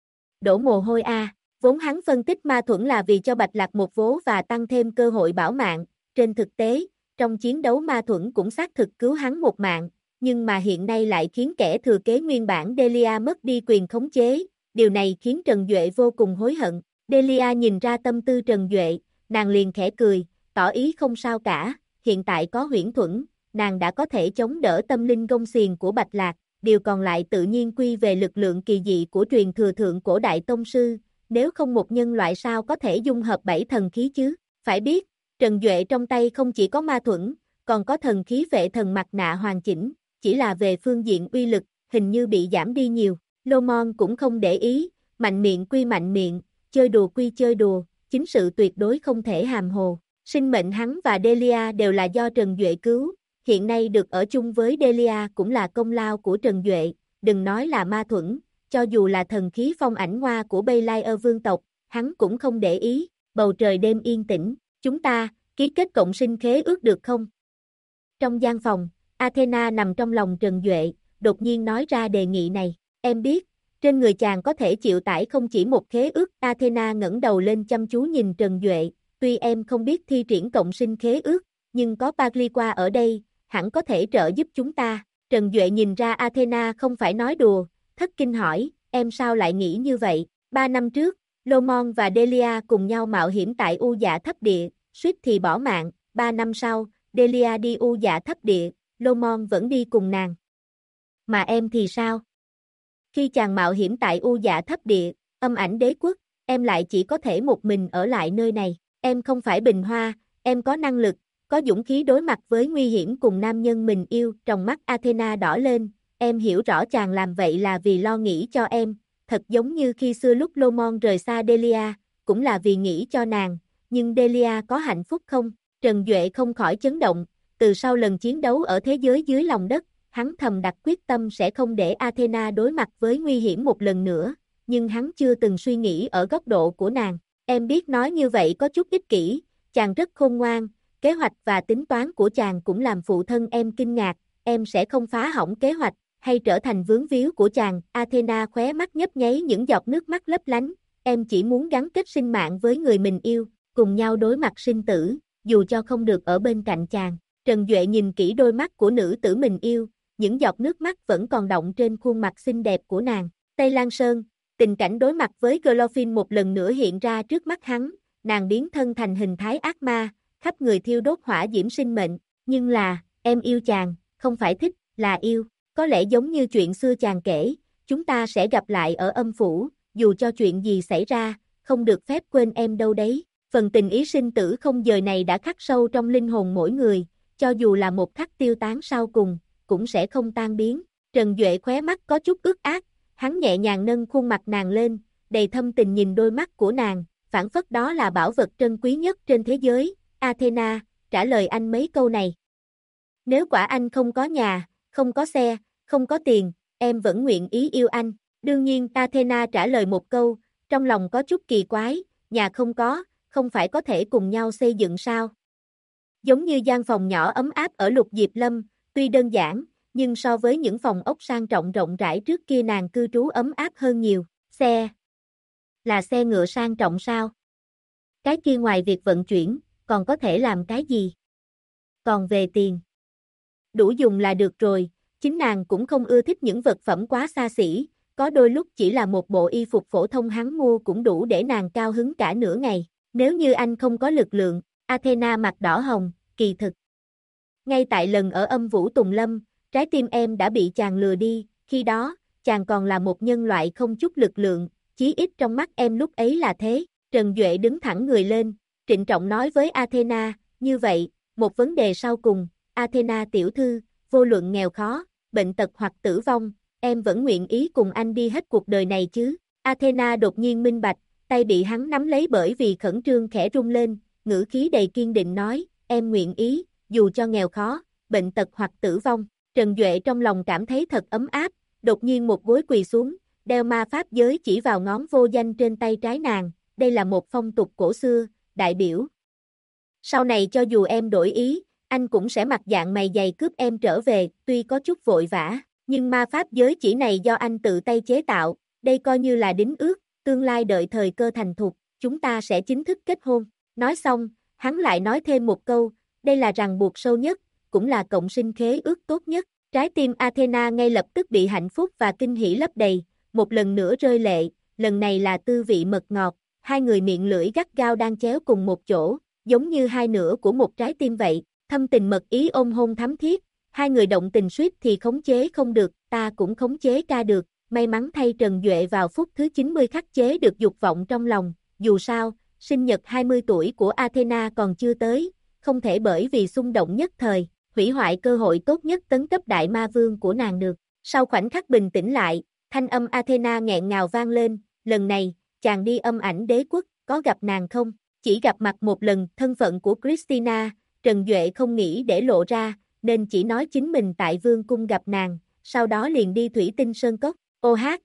Đổ mồ hôi a, vốn hắn phân tích ma thuẫn là vì cho Bạch Lạc một vố và tăng thêm cơ hội bảo mạng, trên thực tế, trong chiến đấu ma thuẫn cũng xác thực cứu hắn một mạng, nhưng mà hiện nay lại khiến kẻ thừa kế nguyên bản Delia mất đi quyền khống chế, điều này khiến Trần Duệ vô cùng hối hận. Delia nhìn ra tâm tư Trần Duệ, nàng liền khẽ cười, tỏ ý không sao cả, hiện tại có huyễn thuẫn, nàng đã có thể chống đỡ tâm linh gông xiềng của Bạch Lạc, điều còn lại tự nhiên quy về lực lượng kỳ dị của truyền thừa thượng cổ đại tông sư, nếu không một nhân loại sao có thể dung hợp 7 thần khí chứ, phải biết, Trần Duệ trong tay không chỉ có ma thuẫn, còn có thần khí phệ thần mặt nạ hoàn chỉnh, chỉ là về phương diện uy lực, hình như bị giảm đi nhiều, Lomon cũng không để ý, mạnh miệng quy mạnh miệng, chơi đùa quy chơi đùa, chính sự tuyệt đối không thể hàm hồ. Sinh mệnh hắn và Delia đều là do Trần Duệ cứu, hiện nay được ở chung với Delia cũng là công lao của Trần Duệ, đừng nói là ma thuẫn, cho dù là thần khí phong ảnh hoa của Belair vương tộc, hắn cũng không để ý, bầu trời đêm yên tĩnh, chúng ta, ký kết cộng sinh khế ước được không? Trong gian phòng, Athena nằm trong lòng Trần Duệ, đột nhiên nói ra đề nghị này, em biết, trên người chàng có thể chịu tải không chỉ một khế ước, Athena ngẩng đầu lên chăm chú nhìn Trần Duệ, tuy em không biết thi triển cộng sinh khế ước, nhưng có Pagliqua ở đây, hẳn có thể trợ giúp chúng ta. Trần Duệ nhìn ra Athena không phải nói đùa, thất kinh hỏi, em sao lại nghĩ như vậy? 3 năm trước, Lomon và Delia cùng nhau mạo hiểm tại U Dạ Thấp Địa, suýt thì bỏ mạng, 3 năm sau, Delia đi U Dạ Thấp Địa, Lomon vẫn đi cùng nàng. Mà em thì sao? Khi chàng mạo hiểm tại U Dạ Thấp Địa, âm ảnh đế quốc, em lại chỉ có thể một mình ở lại nơi này. Em không phải bình hoa, em có năng lực, có dũng khí đối mặt với nguy hiểm cùng nam nhân mình yêu. Trong mắt Athena đỏ lên, em hiểu rõ chàng làm vậy là vì lo nghĩ cho em, thật giống như khi xưa lúc Lomon rời xa Delia, cũng là vì nghĩ cho nàng, nhưng Delia có hạnh phúc không? Trần Duệ không khỏi chấn động, từ sau lần chiến đấu ở thế giới dưới lòng đất, hắn thầm đặt quyết tâm sẽ không để Athena đối mặt với nguy hiểm một lần nữa, nhưng hắn chưa từng suy nghĩ ở góc độ của nàng. Em biết nói như vậy có chút ích kỷ, chàng rất khôn ngoan, kế hoạch và tính toán của chàng cũng làm phụ thân em kinh ngạc, em sẽ không phá hỏng kế hoạch, hay trở thành vướng víu của chàng. Athena khóe mắt nhấp nháy những giọt nước mắt lấp lánh, em chỉ muốn gắn kết sinh mạng với người mình yêu, cùng nhau đối mặt sinh tử, dù cho không được ở bên cạnh chàng. Trần Duệ nhìn kỹ đôi mắt của nữ tử mình yêu, những giọt nước mắt vẫn còn đọng trên khuôn mặt xinh đẹp của nàng. Tây Lan Sơn, tình cảnh đối mặt với Glorfin một lần nữa hiện ra trước mắt hắn, nàng biến thân thành hình thái ác ma, khắp người thiêu đốt hỏa diễm sinh mệnh, nhưng là, em yêu chàng, không phải thích, là yêu, có lẽ giống như chuyện xưa chàng kể, chúng ta sẽ gặp lại ở âm phủ, dù cho chuyện gì xảy ra, không được phép quên em đâu đấy. Phần tình ý sinh tử không dời này đã khắc sâu trong linh hồn mỗi người, cho dù là một khắc tiêu tán sau cùng, cũng sẽ không tan biến. Trần Duệ khóe mắt có chút ướt át, hắn nhẹ nhàng nâng khuôn mặt nàng lên, đầy thâm tình nhìn đôi mắt của nàng, phảng phất đó là bảo vật trân quý nhất trên thế giới. Athena, trả lời anh mấy câu này. Nếu quả anh không có nhà, không có xe, không có tiền, em vẫn nguyện ý yêu anh. Đương nhiên Athena trả lời một câu, trong lòng có chút kỳ quái, nhà không có, không phải có thể cùng nhau xây dựng sao? Giống như gian phòng nhỏ ấm áp ở Lục Diệp Lâm, tuy đơn giản, nhưng so với những phòng ốc sang trọng rộng rãi trước kia nàng cư trú ấm áp hơn nhiều. Xe? Là xe ngựa sang trọng sao? Cái kia ngoài việc vận chuyển, còn có thể làm cái gì? Còn về tiền, đủ dùng là được rồi, chính nàng cũng không ưa thích những vật phẩm quá xa xỉ, có đôi lúc chỉ là một bộ y phục phổ thông hắn mua cũng đủ để nàng cao hứng cả nửa ngày. Nếu như anh không có lực lượng, Athena mặt đỏ hồng, kỳ thực. Ngay tại lần ở Âm Vũ Tùng Lâm, trái tim em đã bị chàng lừa đi, khi đó, chàng còn là một nhân loại không chút lực lượng, chí ít trong mắt em lúc ấy là thế. Trần Duệ đứng thẳng người lên, trịnh trọng nói với Athena, như vậy, một vấn đề sau cùng, Athena tiểu thư, vô luận nghèo khó, bệnh tật hoặc tử vong, em vẫn nguyện ý cùng anh đi hết cuộc đời này chứ? Athena đột nhiên minh bạch, tay bị hắn nắm lấy bởi vì khẩn trương khẽ rung lên, ngữ khí đầy kiên định nói, em nguyện ý, dù cho nghèo khó, bệnh tật hoặc tử vong. Trần Duệ trong lòng cảm thấy thật ấm áp, đột nhiên một gối quỳ xuống, đeo ma pháp giới chỉ vào ngón vô danh trên tay trái nàng, đây là một phong tục cổ xưa, đại biểu. Sau này cho dù em đổi ý, anh cũng sẽ mặc dạng mày dày cướp em trở về, tuy có chút vội vã, nhưng ma pháp giới chỉ này do anh tự tay chế tạo, đây coi như là đính ước, tương lai đợi thời cơ thành thục, chúng ta sẽ chính thức kết hôn. Nói xong, hắn lại nói thêm một câu, đây là ràng buộc sâu nhất, cũng là cộng sinh khế ước tốt nhất. Trái tim Athena ngay lập tức bị hạnh phúc và kinh hỉ lấp đầy, một lần nữa rơi lệ, lần này là tư vị mật ngọt, hai người miệng lưỡi gắt gao đang chéo cùng một chỗ, giống như hai nửa của một trái tim vậy, thâm tình mật ý ôm hôn thắm thiết, hai người động tình suýt thì khống chế không được, ta cũng khống chế ca được, may mắn thay Trần Duệ vào phút thứ 90 khắc chế được dục vọng trong lòng, dù sao, sinh nhật 20 tuổi của Athena còn chưa tới, không thể bởi vì xung động nhất thời, hủy hoại cơ hội tốt nhất tấn cấp đại ma vương của nàng được. Sau khoảnh khắc bình tĩnh lại, thanh âm Athena nghẹn ngào vang lên, lần này, chàng đi âm ảnh đế quốc, có gặp nàng không? Chỉ gặp mặt một lần, thân phận của Christina, Trần Duệ không nghĩ để lộ ra, nên chỉ nói chính mình tại vương cung gặp nàng, sau đó liền đi Thủy Tinh Sơn Cốc. Ô hát!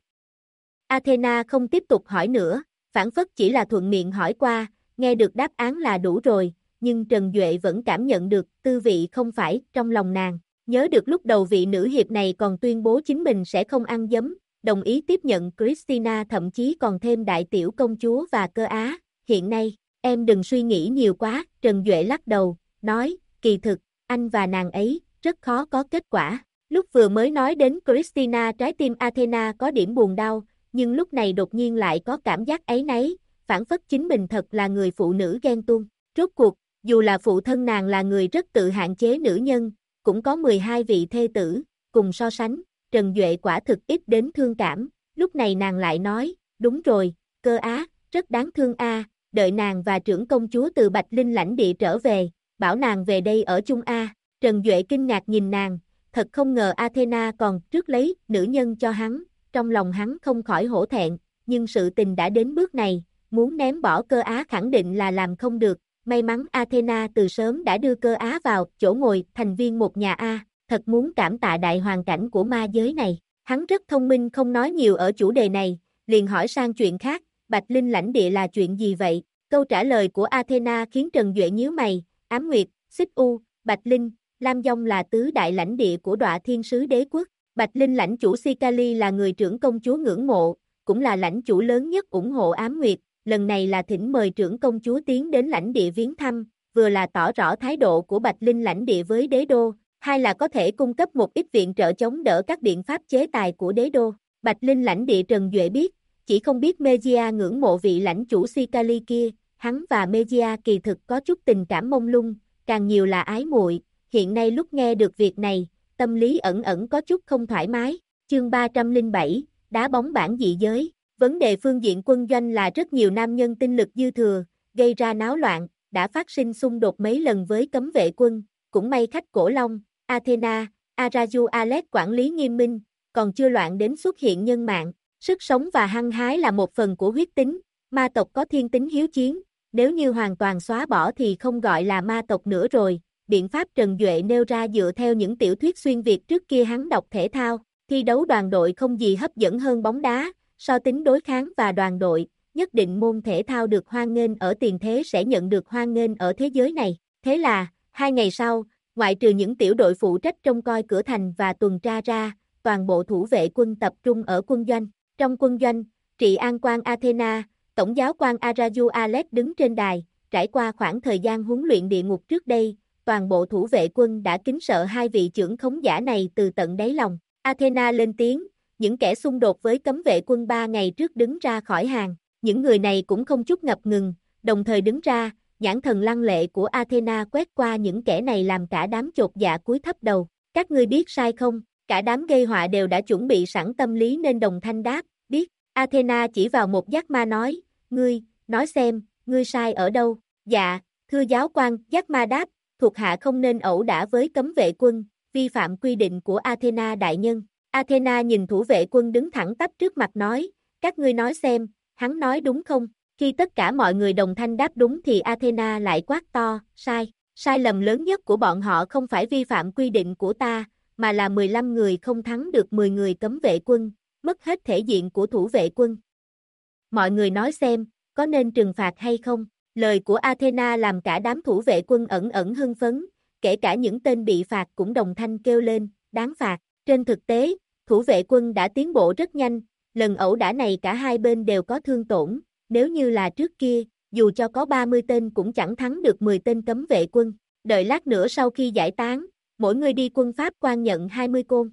Athena không tiếp tục hỏi nữa, phản phất chỉ là thuận miệng hỏi qua, nghe được đáp án là đủ rồi, nhưng Trần Duệ vẫn cảm nhận được tư vị không phải trong lòng nàng. Nhớ được lúc đầu vị nữ hiệp này còn tuyên bố chính mình sẽ không ăn giấm, đồng ý tiếp nhận Christina, thậm chí còn thêm đại tiểu công chúa và cơ á. Hiện nay, em đừng suy nghĩ nhiều quá, Trần Duệ lắc đầu, nói, kỳ thực, anh và nàng ấy, rất khó có kết quả. Lúc vừa mới nói đến Christina, trái tim Athena có điểm buồn đau, nhưng lúc này đột nhiên lại có cảm giác áy náy, phản phất chính mình thật là người phụ nữ ghen tuông. Rốt cuộc, dù là phụ thân nàng là người rất tự hạn chế nữ nhân, cũng có 12 vị thê tử, cùng so sánh, Trần Duệ quả thực ít đến thương cảm, lúc này nàng lại nói, đúng rồi, cơ á, rất đáng thương a, đợi nàng và trưởng công chúa từ Bạch Linh lãnh địa trở về, bảo nàng về đây ở chung a. Trần Duệ kinh ngạc nhìn nàng, thật không ngờ Athena còn trước lấy nữ nhân cho hắn, trong lòng hắn không khỏi hổ thẹn, nhưng sự tình đã đến bước này, muốn ném bỏ cơ á khẳng định là làm không được. May mắn Athena từ sớm đã đưa cơ á vào chỗ ngồi thành viên một nhà A, thật muốn cảm tạ đại hoàn cảnh của ma giới này. Hắn rất thông minh không nói nhiều ở chủ đề này, liền hỏi sang chuyện khác, Bạch Linh lãnh địa là chuyện gì vậy? Câu trả lời của Athena khiến Trần Duệ nhíu mày, Ám Nguyệt, Xích U, Bạch Linh, Lam Dông là tứ đại lãnh địa của Đọa Thiên Sứ Đế Quốc. Bạch Linh lãnh chủ Sikali là người trưởng công chúa ngưỡng mộ, cũng là lãnh chủ lớn nhất ủng hộ Ám Nguyệt. Lần này là thỉnh mời trưởng công chúa tiến đến lãnh địa viếng thăm, vừa là tỏ rõ thái độ của Bạch Linh lãnh địa với đế đô, hai là có thể cung cấp một ít viện trợ chống đỡ các biện pháp chế tài của đế đô. Bạch Linh lãnh địa Trần Duệ biết, chỉ không biết Megia ngưỡng mộ vị lãnh chủ Sikali kia, hắn và Megia kỳ thực có chút tình cảm mông lung, càng nhiều là ái muội. Hiện nay lúc nghe được việc này, tâm lý ẩn ẩn có chút không thoải mái. Chương 307, đá bóng bảng dị giới. Vấn đề phương diện quân doanh là rất nhiều nam nhân tinh lực dư thừa, gây ra náo loạn, đã phát sinh xung đột mấy lần với cấm vệ quân, cũng may khách cổ long, Athena, Araju Alex quản lý nghiêm minh, còn chưa loạn đến xuất hiện nhân mạng. Sức sống và hăng hái là một phần của huyết tính, ma tộc có thiên tính hiếu chiến, nếu như hoàn toàn xóa bỏ thì không gọi là ma tộc nữa rồi, biện pháp Trần Duệ nêu ra dựa theo những tiểu thuyết xuyên Việt trước kia hắn đọc thể thao, thi đấu đoàn đội không gì hấp dẫn hơn bóng đá, so tính đối kháng và đoàn đội, nhất định môn thể thao được hoan nghênh ở tiền thế sẽ nhận được hoan nghênh ở thế giới này. Thế là, 2 ngày sau, ngoại trừ những tiểu đội phụ trách trông coi cửa thành và tuần tra ra, toàn bộ thủ vệ quân tập trung ở quân doanh. Trong quân doanh, trị an quan Athena, tổng giáo quan Araju Alex đứng trên đài, trải qua khoảng thời gian huấn luyện địa ngục trước đây, toàn bộ thủ vệ quân đã kính sợ hai vị trưởng khống giả này từ tận đáy lòng. Athena lên tiếng, những kẻ xung đột với cấm vệ quân 3 ngày trước đứng ra khỏi hàng, những người này cũng không chút ngập ngừng, đồng thời đứng ra, nhãn thần lăng lệ của Athena quét qua những kẻ này làm cả đám chột dạ cúi thấp đầu. Các ngươi biết sai không? Cả đám gây họa đều đã chuẩn bị sẵn tâm lý nên đồng thanh đáp, biết. Athena chỉ vào một giác ma nói, ngươi, nói xem, ngươi sai ở đâu? Dạ, thưa giáo quan, giác ma đáp, thuộc hạ không nên ẩu đả với cấm vệ quân, vi phạm quy định của Athena đại nhân. Athena nhìn thủ vệ quân đứng thẳng tắp trước mặt nói, các ngươi nói xem, hắn nói đúng không? Khi tất cả mọi người đồng thanh đáp đúng thì Athena lại quát to, sai. Sai lầm lớn nhất của bọn họ không phải vi phạm quy định của ta, mà là 15 người không thắng được 10 người cấm vệ quân, mất hết thể diện của thủ vệ quân. Mọi người nói xem, có nên trừng phạt hay không? Lời của Athena làm cả đám thủ vệ quân ẩn ẩn hưng phấn, kể cả những tên bị phạt cũng đồng thanh kêu lên, đáng phạt. Trên thực tế, thủ vệ quân đã tiến bộ rất nhanh, lần ẩu đả này cả hai bên đều có thương tổn, nếu như là trước kia, dù cho có 30 tên cũng chẳng thắng được 10 tên cấm vệ quân. Đợi lát nữa sau khi giải tán, mỗi người đi quân pháp quan nhận 20 côn.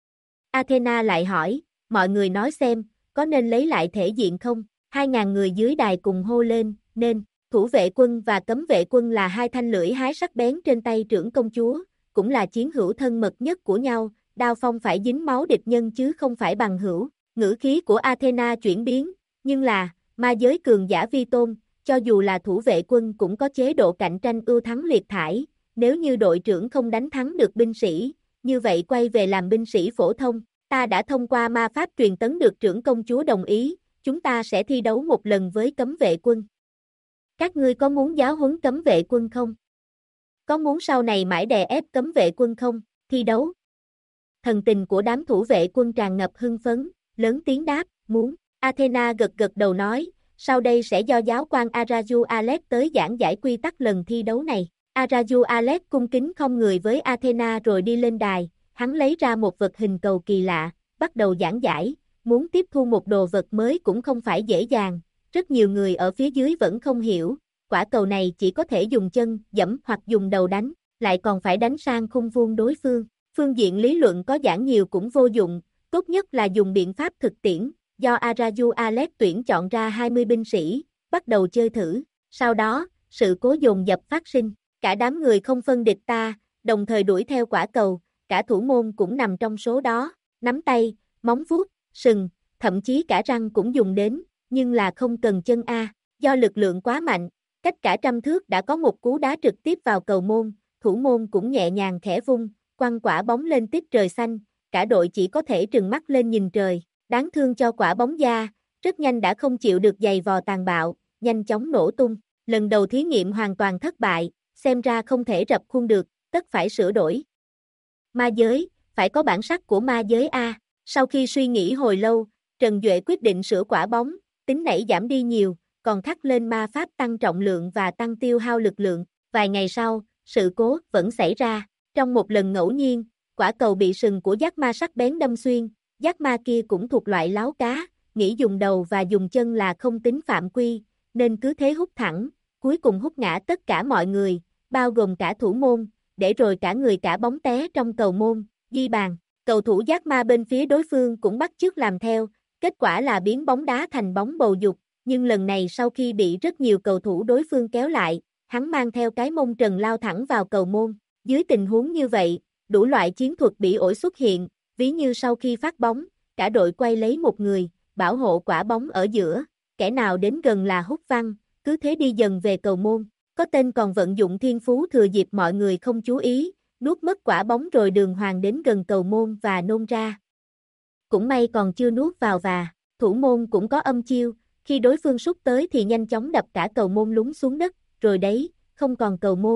Athena lại hỏi, mọi người nói xem, có nên lấy lại thể diện không? 2.000 người dưới đài cùng hô lên, nên. Thủ vệ quân và cấm vệ quân là hai thanh lưỡi hái sắc bén trên tay trưởng công chúa, cũng là chiến hữu thân mật nhất của nhau, đao phong phải dính máu địch nhân chứ không phải bằng hữu. Ngữ khí của Athena chuyển biến, nhưng là, ma giới cường giả vi tôn, cho dù là thủ vệ quân cũng có chế độ cạnh tranh ưu thắng liệt thải, nếu như đội trưởng không đánh thắng được binh sĩ, như vậy quay về làm binh sĩ phổ thông, ta đã thông qua ma pháp truyền tấn được trưởng công chúa đồng ý, chúng ta sẽ thi đấu một lần với cấm vệ quân. Các ngươi có muốn giáo huấn cấm vệ quân không? Có muốn sau này mãi đè ép cấm vệ quân không? Thi đấu. Thần tình của đám thủ vệ quân tràn ngập hưng phấn, lớn tiếng đáp, muốn. Athena gật gật đầu nói, sau đây sẽ do giáo quan Araju Alex tới giảng giải quy tắc lần thi đấu này. Araju Alex cung kính không người với Athena rồi đi lên đài, hắn lấy ra một vật hình cầu kỳ lạ, bắt đầu giảng giải, muốn tiếp thu một đồ vật mới cũng không phải dễ dàng. Rất nhiều người ở phía dưới vẫn không hiểu, quả cầu này chỉ có thể dùng chân, giẫm hoặc dùng đầu đánh, lại còn phải đánh sang khung vuông đối phương. Phương diện lý luận có giảng nhiều cũng vô dụng, tốt nhất là dùng biện pháp thực tiễn, do Araju Alex tuyển chọn ra 20 binh sĩ, bắt đầu chơi thử. Sau đó, sự cố dồn dập phát sinh, cả đám người không phân địch ta, đồng thời đuổi theo quả cầu, cả thủ môn cũng nằm trong số đó, nắm tay, móng vuốt, sừng, thậm chí cả răng cũng dùng đến. Nhưng là không cần chân A, do lực lượng quá mạnh, cách cả trăm thước đã có một cú đá trực tiếp vào cầu môn, thủ môn cũng nhẹ nhàng khẽ vung, quăng quả bóng lên tít trời xanh, cả đội chỉ có thể trừng mắt lên nhìn trời, đáng thương cho quả bóng da, rất nhanh đã không chịu được giày vò tàn bạo, nhanh chóng nổ tung, lần đầu thí nghiệm hoàn toàn thất bại, xem ra không thể rập khuôn được, tất phải sửa đổi. Ma giới, phải có bản sắc của ma giới A, sau khi suy nghĩ hồi lâu, Trần Duệ quyết định sửa quả bóng, tính nảy giảm đi nhiều, còn khắc lên ma pháp tăng trọng lượng và tăng tiêu hao lực lượng. Vài ngày sau, sự cố vẫn xảy ra. Trong một lần ngẫu nhiên, quả cầu bị sừng của giác ma sắc bén đâm xuyên, giác ma kia cũng thuộc loại láo cá, nghĩ dùng đầu và dùng chân là không tính phạm quy, nên cứ thế hút thẳng, cuối cùng hút ngã tất cả mọi người, bao gồm cả thủ môn, để rồi cả người cả bóng té trong cầu môn, ghi bàn. Cầu thủ giác ma bên phía đối phương cũng bắt chước làm theo, kết quả là biến bóng đá thành bóng bầu dục, nhưng lần này sau khi bị rất nhiều cầu thủ đối phương kéo lại, hắn mang theo cái mông trần lao thẳng vào cầu môn. Dưới tình huống như vậy, đủ loại chiến thuật bị ổi xuất hiện, ví như sau khi phát bóng, cả đội quay lấy một người, bảo hộ quả bóng ở giữa, kẻ nào đến gần là hút văng, cứ thế đi dần về cầu môn. Có tên còn vận dụng thiên phú thừa dịp mọi người không chú ý, nuốt mất quả bóng rồi đường hoàng đến gần cầu môn và nôn ra. Cũng may còn chưa nuốt vào và, thủ môn cũng có âm chiêu, khi đối phương sút tới thì nhanh chóng đập cả cầu môn lún xuống đất, rồi đấy, không còn cầu môn,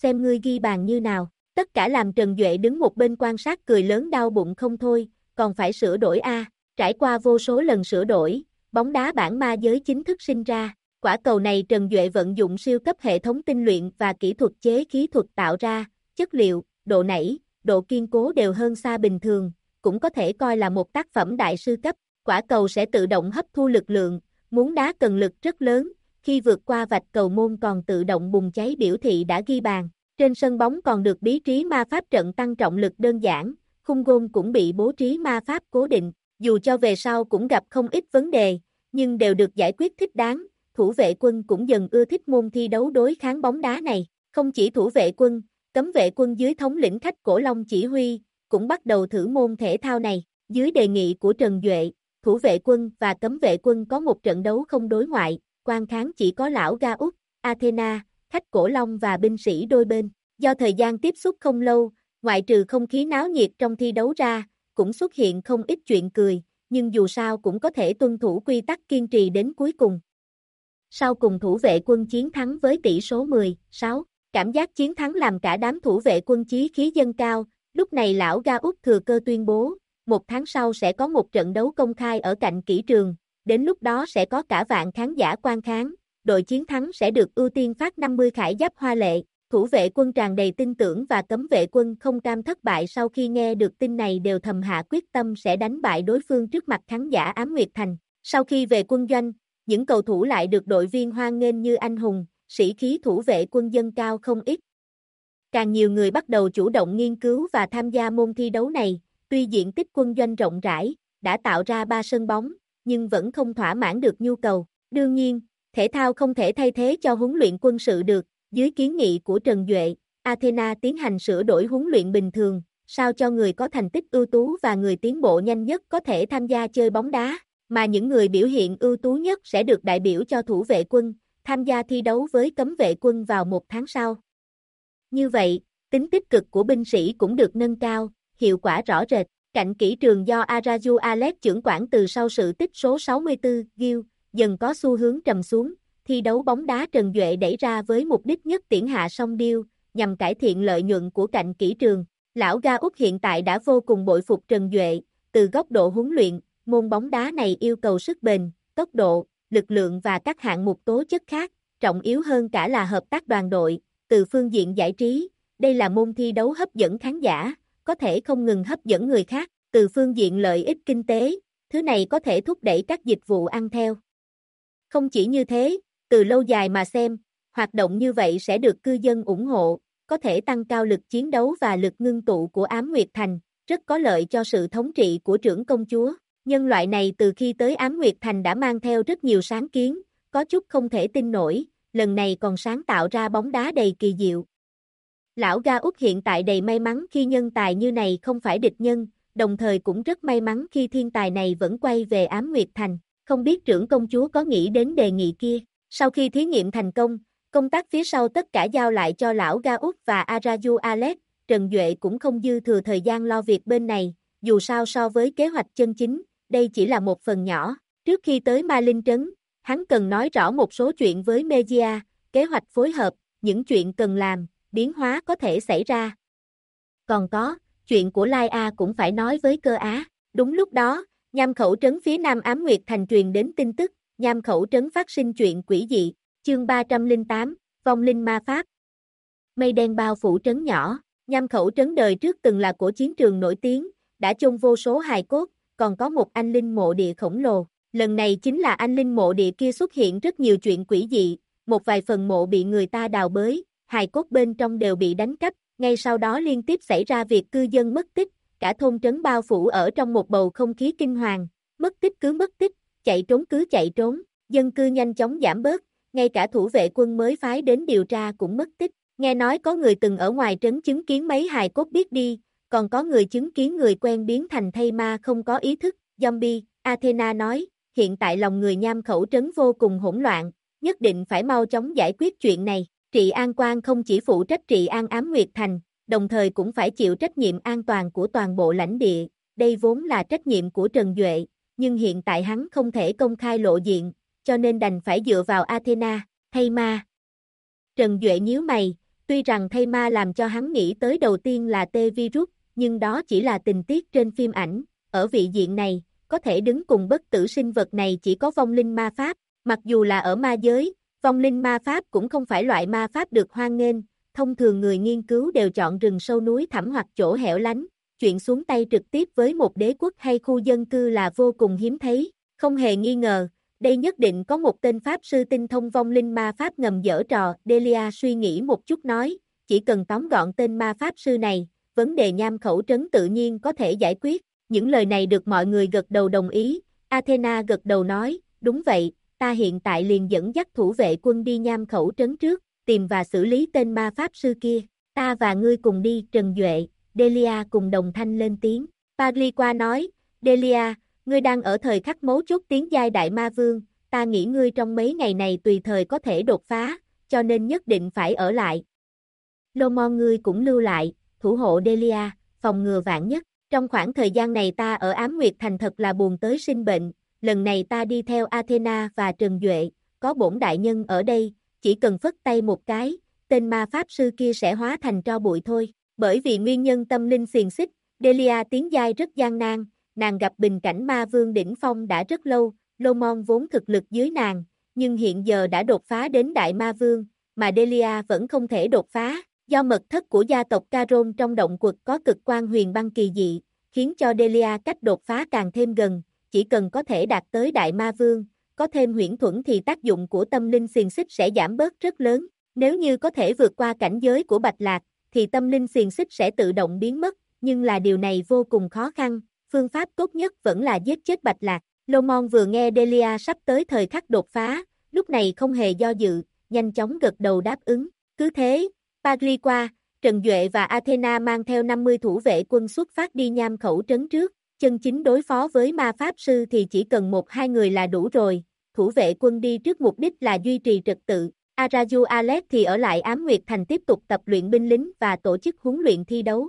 xem ngươi ghi bàn như nào. Tất cả làm Trần Duệ đứng một bên quan sát cười lớn đau bụng không thôi, còn phải sửa đổi a. Trải qua vô số lần sửa đổi, bóng đá bản ma giới chính thức sinh ra. Quả cầu này Trần Duệ vận dụng siêu cấp hệ thống tinh luyện và kỹ thuật chế khí thuật tạo ra, chất liệu, độ nảy, độ kiên cố đều hơn xa bình thường, cũng có thể coi là một tác phẩm đại sư cấp. Quả cầu sẽ tự động hấp thu lực lượng, muốn đá cần lực rất lớn, khi vượt qua vạch cầu môn còn tự động bùng cháy biểu thị đã ghi bàn. Trên sân bóng còn được bố trí ma pháp trận tăng trọng lực đơn giản, khung gôn cũng bị bố trí ma pháp cố định, dù cho về sau cũng gặp không ít vấn đề, nhưng đều được giải quyết thích đáng. Thủ vệ quân cũng dần ưa thích môn thi đấu đối kháng bóng đá này, không chỉ thủ vệ quân, cấm vệ quân dưới thống lĩnh Khách Cổ Long chỉ huy, cũng bắt đầu thử môn thể thao này. Dưới đề nghị của Trần Duệ, thủ vệ quân và cấm vệ quân có một trận đấu không đối ngoại, quan khán chỉ có lão Ga Úc, Athena, Khách Cổ Long và binh sĩ đôi bên. Do thời gian tiếp xúc không lâu, ngoại trừ không khí náo nhiệt trong thi đấu ra, cũng xuất hiện không ít chuyện cười, nhưng dù sao cũng có thể tuân thủ quy tắc kiên trì đến cuối cùng. Sau cùng thủ vệ quân chiến thắng với tỷ số 10-6, cảm giác chiến thắng làm cả đám thủ vệ quân chí khí dâng cao, lúc này lão Ga Úc thừa cơ tuyên bố, 1 tháng sau sẽ có một trận đấu công khai ở cạnh kỹ trường, đến lúc đó sẽ có cả vạn khán giả quan khán, đội chiến thắng sẽ được ưu tiên phát 50 khải giáp hoa lệ. Thủ vệ quân tràn đầy tin tưởng và cấm vệ quân không cam thất bại sau khi nghe được tin này đều thầm hạ quyết tâm sẽ đánh bại đối phương trước mặt khán giả Ám Nguyệt Thành. Sau khi về quân doanh, những cầu thủ lại được đội viên hoan nghênh như anh hùng, sĩ khí thủ vệ quân dâng cao không ít. Càng nhiều người bắt đầu chủ động nghiên cứu và tham gia môn thi đấu này, tuy diện tích quân doanh rộng rãi, đã tạo ra 3 sân bóng, nhưng vẫn không thỏa mãn được nhu cầu. Đương nhiên, thể thao không thể thay thế cho huấn luyện quân sự được, dưới kiến nghị của Trần Duệ, Athena tiến hành sửa đổi huấn luyện bình thường, sao cho người có thành tích ưu tú và người tiến bộ nhanh nhất có thể tham gia chơi bóng đá, mà những người biểu hiện ưu tú nhất sẽ được đại biểu cho thủ vệ quân, tham gia thi đấu với cấm vệ quân vào 1 tháng sau. Như vậy, tính tích cực của binh sĩ cũng được nâng cao, hiệu quả rõ rệt. Cạnh kỹ trường do Araju Alex trưởng quản từ sau sự tích số 64, Gil, dần có xu hướng trầm xuống. Thi đấu bóng đá Trần Duệ đẩy ra với mục đích nhất tiễn hạ song điêu, nhằm cải thiện lợi nhuận của cạnh kỹ trường. Lão Ga Úc hiện tại đã vô cùng bội phục Trần Duệ, từ góc độ huấn luyện, môn bóng đá này yêu cầu sức bền, tốc độ, lực lượng và các hạng mục tố chất khác, trọng yếu hơn cả là hợp tác đoàn đội. Từ phương diện giải trí, đây là môn thi đấu hấp dẫn khán giả, có thể không ngừng hấp dẫn người khác. Từ phương diện lợi ích kinh tế, thứ này có thể thúc đẩy các dịch vụ ăn theo. Không chỉ như thế, từ lâu dài mà xem, hoạt động như vậy sẽ được cư dân ủng hộ, có thể tăng cao lực chiến đấu và lực ngưng tụ của Ám Nguyệt Thành, rất có lợi cho sự thống trị của trưởng công chúa. Nhân loại này từ khi tới Ám Nguyệt Thành đã mang theo rất nhiều sáng kiến, có chút không thể tin nổi, lần này còn sáng tạo ra bóng đá đầy kỳ diệu. Lão Ga Úc hiện tại đầy may mắn khi nhân tài như này không phải địch nhân, đồng thời cũng rất may mắn khi thiên tài này vẫn quay về Ám Nguyệt Thành. Không biết trưởng công chúa có nghĩ đến đề nghị kia. Sau khi thí nghiệm thành công, công tác phía sau tất cả giao lại cho lão Ga Úc và Araju Alex, Trần Duệ cũng không dư thừa thời gian lo việc bên này, dù sao so với kế hoạch chân chính, đây chỉ là một phần nhỏ. Trước khi tới Ma Linh Trấn, hắn cần nói rõ một số chuyện với Megia, kế hoạch phối hợp, những chuyện cần làm, biến hóa có thể xảy ra. Còn có, chuyện của Lai A cũng phải nói với Cơ Á. Đúng lúc đó, Nham Khẩu Trấn phía nam Ám Nguyệt Thành truyền đến tin tức, Nham Khẩu Trấn phát sinh chuyện quỷ dị, chương 308, Vong Linh Ma Pháp. Mây đen bao phủ trấn nhỏ, Nham Khẩu Trấn đời trước từng là cổ chiến trường nổi tiếng, đã chôn vô số hài cốt, còn có một anh linh mộ địa khổng lồ. Lần này chính là anh linh mộ địa kia xuất hiện rất nhiều chuyện quỷ dị, một vài phần mộ bị người ta đào bới, hài cốt bên trong đều bị đánh cắp, ngay sau đó liên tiếp xảy ra việc cư dân mất tích, cả thôn trấn bao phủ ở trong một bầu không khí kinh hoàng, mất tích cứ mất tích, chạy trốn cứ chạy trốn, dân cư nhanh chóng giảm bớt, ngay cả thủ vệ quân mới phái đến điều tra cũng mất tích, nghe nói có người từng ở ngoài trấn chứng kiến mấy hài cốt biết đi, còn có người chứng kiến người quen biến thành thây ma không có ý thức, zombie, Athena nói, hiện tại lòng người Nham Khẩu Trấn vô cùng hỗn loạn, nhất định phải mau chóng giải quyết chuyện này. Trị An Quan không chỉ phụ trách trị an Ám Nguyệt Thành, đồng thời cũng phải chịu trách nhiệm an toàn của toàn bộ lãnh địa, đây vốn là trách nhiệm của Trần Duệ, nhưng hiện tại hắn không thể công khai lộ diện, cho nên đành phải dựa vào Athena, hay ma. Trần Duệ nhíu mày, Tuy rằng thây ma làm cho hắn nghĩ tới đầu tiên là T-virus, nhưng đó chỉ là tình tiết trên phim ảnh, ở vị diện này, có thể đứng cùng bất tử sinh vật này chỉ có vong linh ma pháp, mặc dù là ở ma giới, vong linh ma pháp cũng không phải loại ma pháp được hoan nghênh, thông thường người nghiên cứu đều chọn rừng sâu núi thẳm hoặc chỗ hẻo lánh, chuyện xuống tay trực tiếp với một đế quốc hay khu dân cư là vô cùng hiếm thấy, không hề nghi ngờ, đây nhất định có một tên pháp sư tinh thông vong linh ma pháp ngầm giở trò, Delia suy nghĩ một chút nói, chỉ cần tóm gọn tên ma pháp sư này, vấn đề nham khẩu trấn tự nhiên có thể giải quyết, những lời này được mọi người gật đầu đồng ý, Athena gật đầu nói, đúng vậy, ta hiện tại liền dẫn dắt thủ vệ quân đi nham khẩu trấn trước, tìm và xử lý tên ma pháp sư kia, ta và ngươi cùng đi, Trần Duệ, Delia cùng đồng thanh lên tiếng, Pagliqua nói, Delia, ngươi đang ở thời khắc mấu chốt tiến giai đại ma vương, ta nghĩ ngươi trong mấy ngày này tùy thời có thể đột phá, cho nên nhất định phải ở lại. Lomon ngươi cũng lưu lại, thủ hộ Delia, phòng ngừa vạn nhất, trong khoảng thời gian này ta ở Ám Nguyệt Thành thật là buồn tới sinh bệnh, lần này ta đi theo Athena và Trần Duệ, có bổn đại nhân ở đây, chỉ cần phất tay một cái, tên ma pháp sư kia sẽ hóa thành tro bụi thôi, bởi vì nguyên nhân tâm linh xiềng xích, Delia tiến giai rất gian nan, nàng gặp bình cảnh ma vương đỉnh phong đã rất lâu, Lomon vốn thực lực dưới nàng, nhưng hiện giờ đã đột phá đến đại ma vương, mà Delia vẫn không thể đột phá, do mật thất của gia tộc Caron trong động quật có cực quan huyền băng kỳ dị, khiến cho Delia cách đột phá càng thêm gần, chỉ cần có thể đạt tới đại ma vương, có thêm huyễn thuẫn thì tác dụng của tâm linh xiềng xích sẽ giảm bớt rất lớn, nếu như có thể vượt qua cảnh giới của Bạch Lạc, thì tâm linh xiềng xích sẽ tự động biến mất, nhưng là điều này vô cùng khó khăn, phương pháp tốt nhất vẫn là giết chết Bạch Lạc. Lomon vừa nghe Delia sắp tới thời khắc đột phá, lúc này không hề do dự, nhanh chóng gật đầu đáp ứng. Cứ thế, Pagliqua, Trần Duệ và Athena mang theo 50 thủ vệ quân xuất phát đi nham khẩu trấn trước, chân chính đối phó với ma pháp sư thì chỉ cần 1-2 người là đủ rồi, thủ vệ quân đi trước mục đích là duy trì trật tự, Araju Alex thì ở lại Ám Nguyệt Thành tiếp tục tập luyện binh lính và tổ chức huấn luyện thi đấu.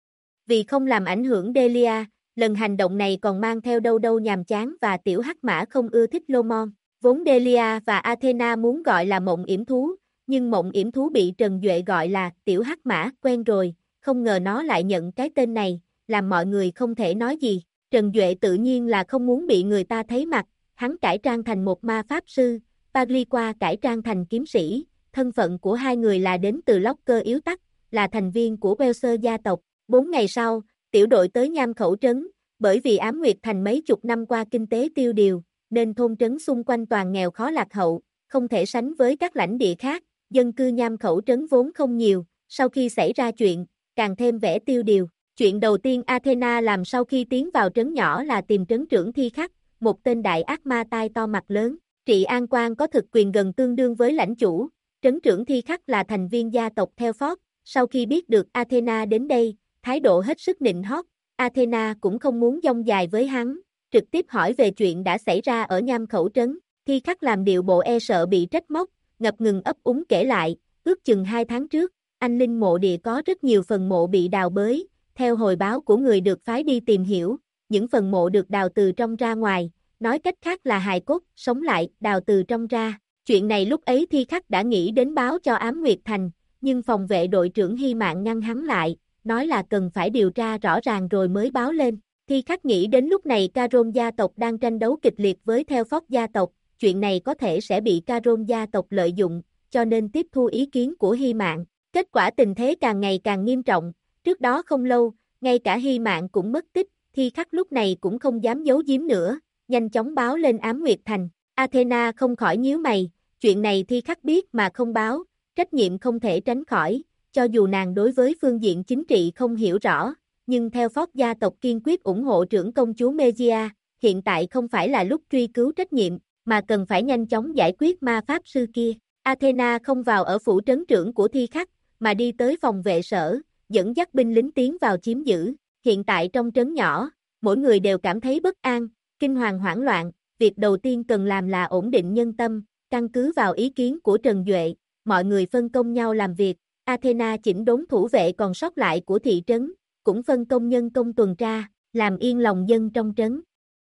Vì không làm ảnh hưởng Delia, lần hành động này còn mang theo đâu đâu nhàm chán và tiểu hắc mã không ưa thích Lomon. Vốn Delia và Athena muốn gọi là mộng yểm thú, nhưng mộng yểm thú bị Trần Duệ gọi là tiểu hắc mã, quen rồi, không ngờ nó lại nhận cái tên này, làm mọi người không thể nói gì. Trần Duệ tự nhiên là không muốn bị người ta thấy mặt, hắn cải trang thành một ma pháp sư, Pagliqua cải trang thành kiếm sĩ, thân phận của hai người là đến từ Locker yếu tắc, là thành viên của Welser gia tộc. 4 ngày sau, tiểu đội tới nham khẩu trấn, bởi vì Ám Nguyệt Thành mấy chục năm qua kinh tế tiêu điều, nên thôn trấn xung quanh toàn nghèo khó lạc hậu, không thể sánh với các lãnh địa khác, dân cư nham khẩu trấn vốn không nhiều, sau khi xảy ra chuyện, càng thêm vẻ tiêu điều. Chuyện đầu tiên Athena làm sau khi tiến vào trấn nhỏ là tìm trấn trưởng Thi Khắc, một tên đại ác ma tai to mặt lớn, trị an quan có thực quyền gần tương đương với lãnh chủ, trấn trưởng Thi Khắc là thành viên gia tộc theo Ford, sau khi biết được Athena đến đây, thái độ hết sức nịnh hót, Athena cũng không muốn dông dài với hắn, trực tiếp hỏi về chuyện đã xảy ra ở nham khẩu trấn, Thi Khắc làm điệu bộ e sợ bị trách móc, ngập ngừng ấp úng kể lại, ước chừng 2 tháng trước, anh linh mộ địa có rất nhiều phần mộ bị đào bới, theo hồi báo của người được phái đi tìm hiểu, những phần mộ được đào từ trong ra ngoài, nói cách khác là hài cốt, sống lại, đào từ trong ra, chuyện này lúc ấy Thi Khắc đã nghĩ đến báo cho Ám Nguyệt Thành, nhưng phòng vệ đội trưởng Hy Mạn ngăn hắn lại, nói là cần phải điều tra rõ ràng rồi mới báo lên. Thi Khắc nghĩ đến lúc này Caron gia tộc đang tranh đấu kịch liệt với theo Ford gia tộc, chuyện này có thể sẽ bị Caron gia tộc lợi dụng, cho nên tiếp thu ý kiến của Hy Mạn. Kết quả tình thế càng ngày càng nghiêm trọng, trước đó không lâu, ngay cả Hy Mạn cũng mất tích, Thi Khắc lúc này cũng không dám giấu giếm nữa, nhanh chóng báo lên Ám Nguyệt Thành. Athena không khỏi nhíu mày, chuyện này Thi Khắc biết mà không báo, trách nhiệm không thể tránh khỏi, cho dù nàng đối với phương diện chính trị không hiểu rõ, nhưng theo Ford gia tộc kiên quyết ủng hộ trưởng công chúa Megia, hiện tại không phải là lúc truy cứu trách nhiệm, mà cần phải nhanh chóng giải quyết ma pháp sư kia. Athena không vào ở phủ trấn trưởng của Thi Khắc, mà đi tới phòng vệ sở, dẫn dắt binh lính tiến vào chiếm giữ. Hiện tại trong trấn nhỏ, mỗi người đều cảm thấy bất an, kinh hoàng hoảng loạn, việc đầu tiên cần làm là ổn định nhân tâm, căn cứ vào ý kiến của Trần Duệ, mọi người phân công nhau làm việc. Athena chỉnh đốn thủ vệ còn sót lại của thị trấn, cũng phân công nhân công tuần tra, làm yên lòng dân trong trấn.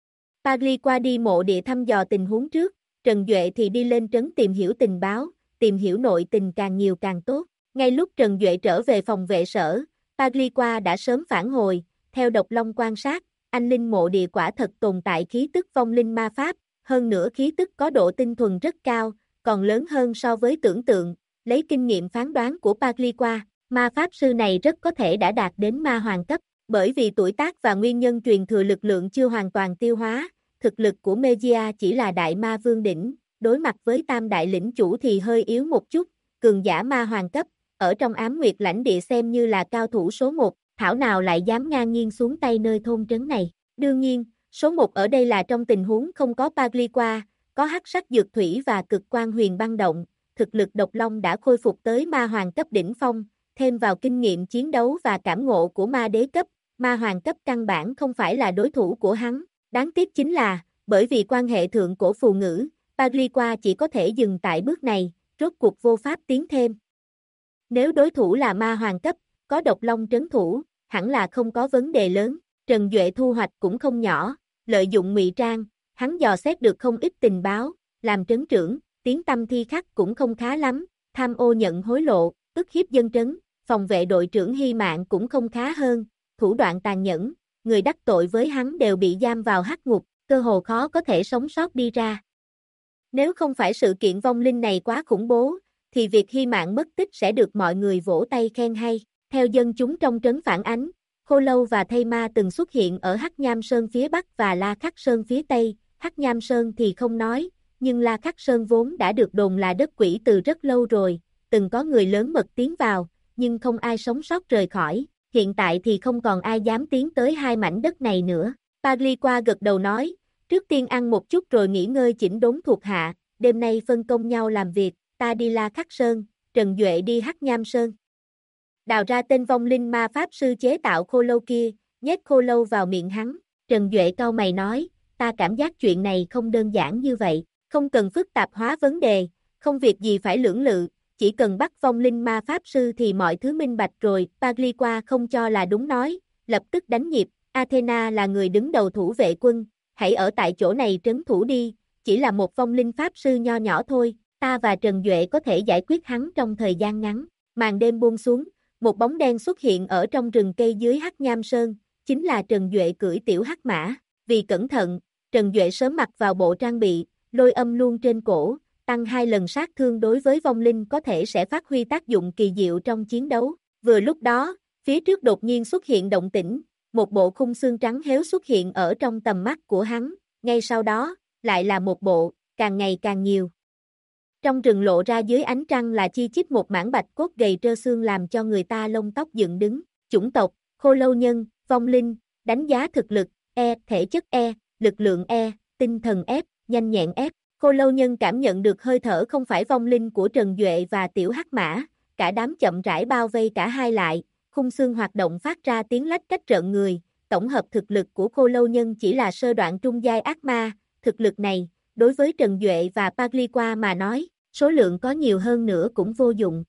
Pagliqua đi mộ địa thăm dò tình huống trước, Trần Duệ thì đi lên trấn tìm hiểu tình báo, tìm hiểu nội tình càng nhiều càng tốt. Ngay lúc Trần Duệ trở về phòng vệ sở, Pagliqua đã sớm phản hồi, theo Độc Long quan sát, anh linh mộ địa quả thật tồn tại khí tức vong linh ma pháp, hơn nữa khí tức có độ tinh thuần rất cao, còn lớn hơn so với tưởng tượng, lấy kinh nghiệm phán đoán của Pagliqua, ma pháp sư này rất có thể đã đạt đến ma hoàng cấp, bởi vì tuổi tác và nguyên nhân truyền thừa lực lượng chưa hoàn toàn tiêu hóa, thực lực của Mejia chỉ là đại ma vương đỉnh, đối mặt với tam đại lĩnh chủ thì hơi yếu một chút, cường giả ma hoàng cấp, ở trong ám nguyệt lãnh địa xem như là cao thủ số 1, thảo nào lại dám ngang nhiên xuống tay nơi thôn trấn này. Đương nhiên, số 1 ở đây là trong tình huống không có Pagliqua, có hắc sắc dược thủy và cực quan huyền băng động, thực lực Độc Long đã khôi phục tới ma hoàng cấp đỉnh phong, thêm vào kinh nghiệm chiến đấu và cảm ngộ của ma đế cấp, ma hoàng cấp căn bản không phải là đối thủ của hắn. Đáng tiếc chính là, bởi vì quan hệ thượng cổ phù ngữ, Pagliqua chỉ có thể dừng tại bước này, rốt cuộc vô pháp tiến thêm. Nếu đối thủ là ma hoàng cấp, có Độc Long trấn thủ, hẳn là không có vấn đề lớn. Trần Duệ thu hoạch cũng không nhỏ, lợi dụng ngụy trang, hắn dò xét được không ít tình báo, làm trấn trưởng, tiếng tăm thi khắc cũng không khá lắm, tham ô nhận hối lộ, ức hiếp dân trấn, phòng vệ đội trưởng Hy Mạn cũng không khá hơn, thủ đoạn tàn nhẫn, người đắc tội với hắn đều bị giam vào hắc ngục, cơ hồ khó có thể sống sót đi ra. Nếu không phải sự kiện vong linh này quá khủng bố, thì việc Hy Mạn mất tích sẽ được mọi người vỗ tay khen hay. Theo dân chúng trong trấn phản ánh, Khô Lâu và Thây Ma từng xuất hiện ở Hắc Nham Sơn phía Bắc và La Khắc Sơn phía Tây, Hắc Nham Sơn thì không nói, nhưng La Khắc Sơn vốn đã được đồn là đất quỷ từ rất lâu rồi, từng có người lớn mật tiến vào, nhưng không ai sống sót rời khỏi, hiện tại thì không còn ai dám tiến tới hai mảnh đất này nữa. Pagliqua gật đầu nói, trước tiên ăn một chút rồi nghỉ ngơi chỉnh đốn thuộc hạ, đêm nay phân công nhau làm việc, ta đi La Khắc Sơn, Trần Duệ đi Hắc Nham Sơn. Đào ra tên vong linh ma pháp sư chế tạo khô lâu kia, nhét khô lâu vào miệng hắn, Trần Duệ cau mày nói, ta cảm giác chuyện này không đơn giản như vậy, không cần phức tạp hóa vấn đề, không việc gì phải lưỡng lự, chỉ cần bắt vong linh ma pháp sư thì mọi thứ minh bạch rồi, Pagliqua không cho là đúng nói, lập tức đánh nhịp, Athena là người đứng đầu thủ vệ quân, hãy ở tại chỗ này trấn thủ đi, chỉ là một vong linh pháp sư nho nhỏ thôi, ta và Trần Duệ có thể giải quyết hắn trong thời gian ngắn, màn đêm buông xuống. Một bóng đen xuất hiện ở trong rừng cây dưới Hắc Nham Sơn, chính là Trần Duệ cưỡi tiểu hắc mã. Vì cẩn thận, Trần Duệ sớm mặc vào bộ trang bị, lôi âm luôn trên cổ, tăng 2 lần sát thương đối với vong linh có thể sẽ phát huy tác dụng kỳ diệu trong chiến đấu. Vừa lúc đó, phía trước đột nhiên xuất hiện động tĩnh, một bộ khung xương trắng héo xuất hiện ở trong tầm mắt của hắn, ngay sau đó, lại là một bộ, càng ngày càng nhiều. Trong rừng lộ ra dưới ánh trăng là chi chít một mảng bạch cốt gầy trơ xương làm cho người ta lông tóc dựng đứng, chủng tộc, khô lâu nhân, vong linh, đánh giá thực lực, E, thể chất E, lực lượng E, tinh thần F, nhanh nhẹn F. Khô lâu nhân cảm nhận được hơi thở không phải vong linh của Trần Duệ và tiểu hắc mã, cả đám chậm rãi bao vây cả hai lại, khung xương hoạt động phát ra tiếng lách cách rợn người, tổng hợp thực lực của khô lâu nhân chỉ là sơ đoạn trung giai ác ma, thực lực này, đối với Trần Duệ và Pagliqua mà nói, số lượng có nhiều hơn nữa cũng vô dụng.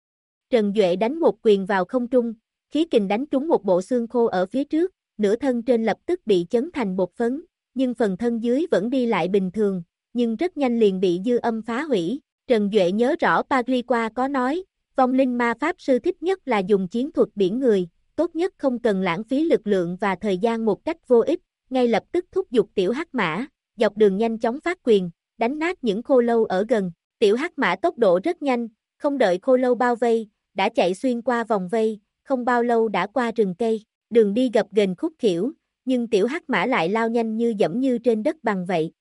Trần Duệ đánh một quyền vào không trung, khí kình đánh trúng một bộ xương khô ở phía trước, nửa thân trên lập tức bị chấn thành bột phấn, nhưng phần thân dưới vẫn đi lại bình thường, nhưng rất nhanh liền bị dư âm phá hủy. Trần Duệ nhớ rõ Pagliqua có nói, vong linh ma pháp sư thích nhất là dùng chiến thuật biển người, tốt nhất không cần lãng phí lực lượng và thời gian một cách vô ích, ngay lập tức thúc giục tiểu hắc mã, dọc đường nhanh chóng phát quyền, đánh nát những khô lâu ở gần. Tiểu hắc mã tốc độ rất nhanh, không đợi khô lâu bao vây, đã chạy xuyên qua vòng vây, không bao lâu đã qua rừng cây, đường đi gập ghềnh khúc khỉu, nhưng tiểu hắc mã lại lao nhanh như dẫm như trên đất bằng vậy.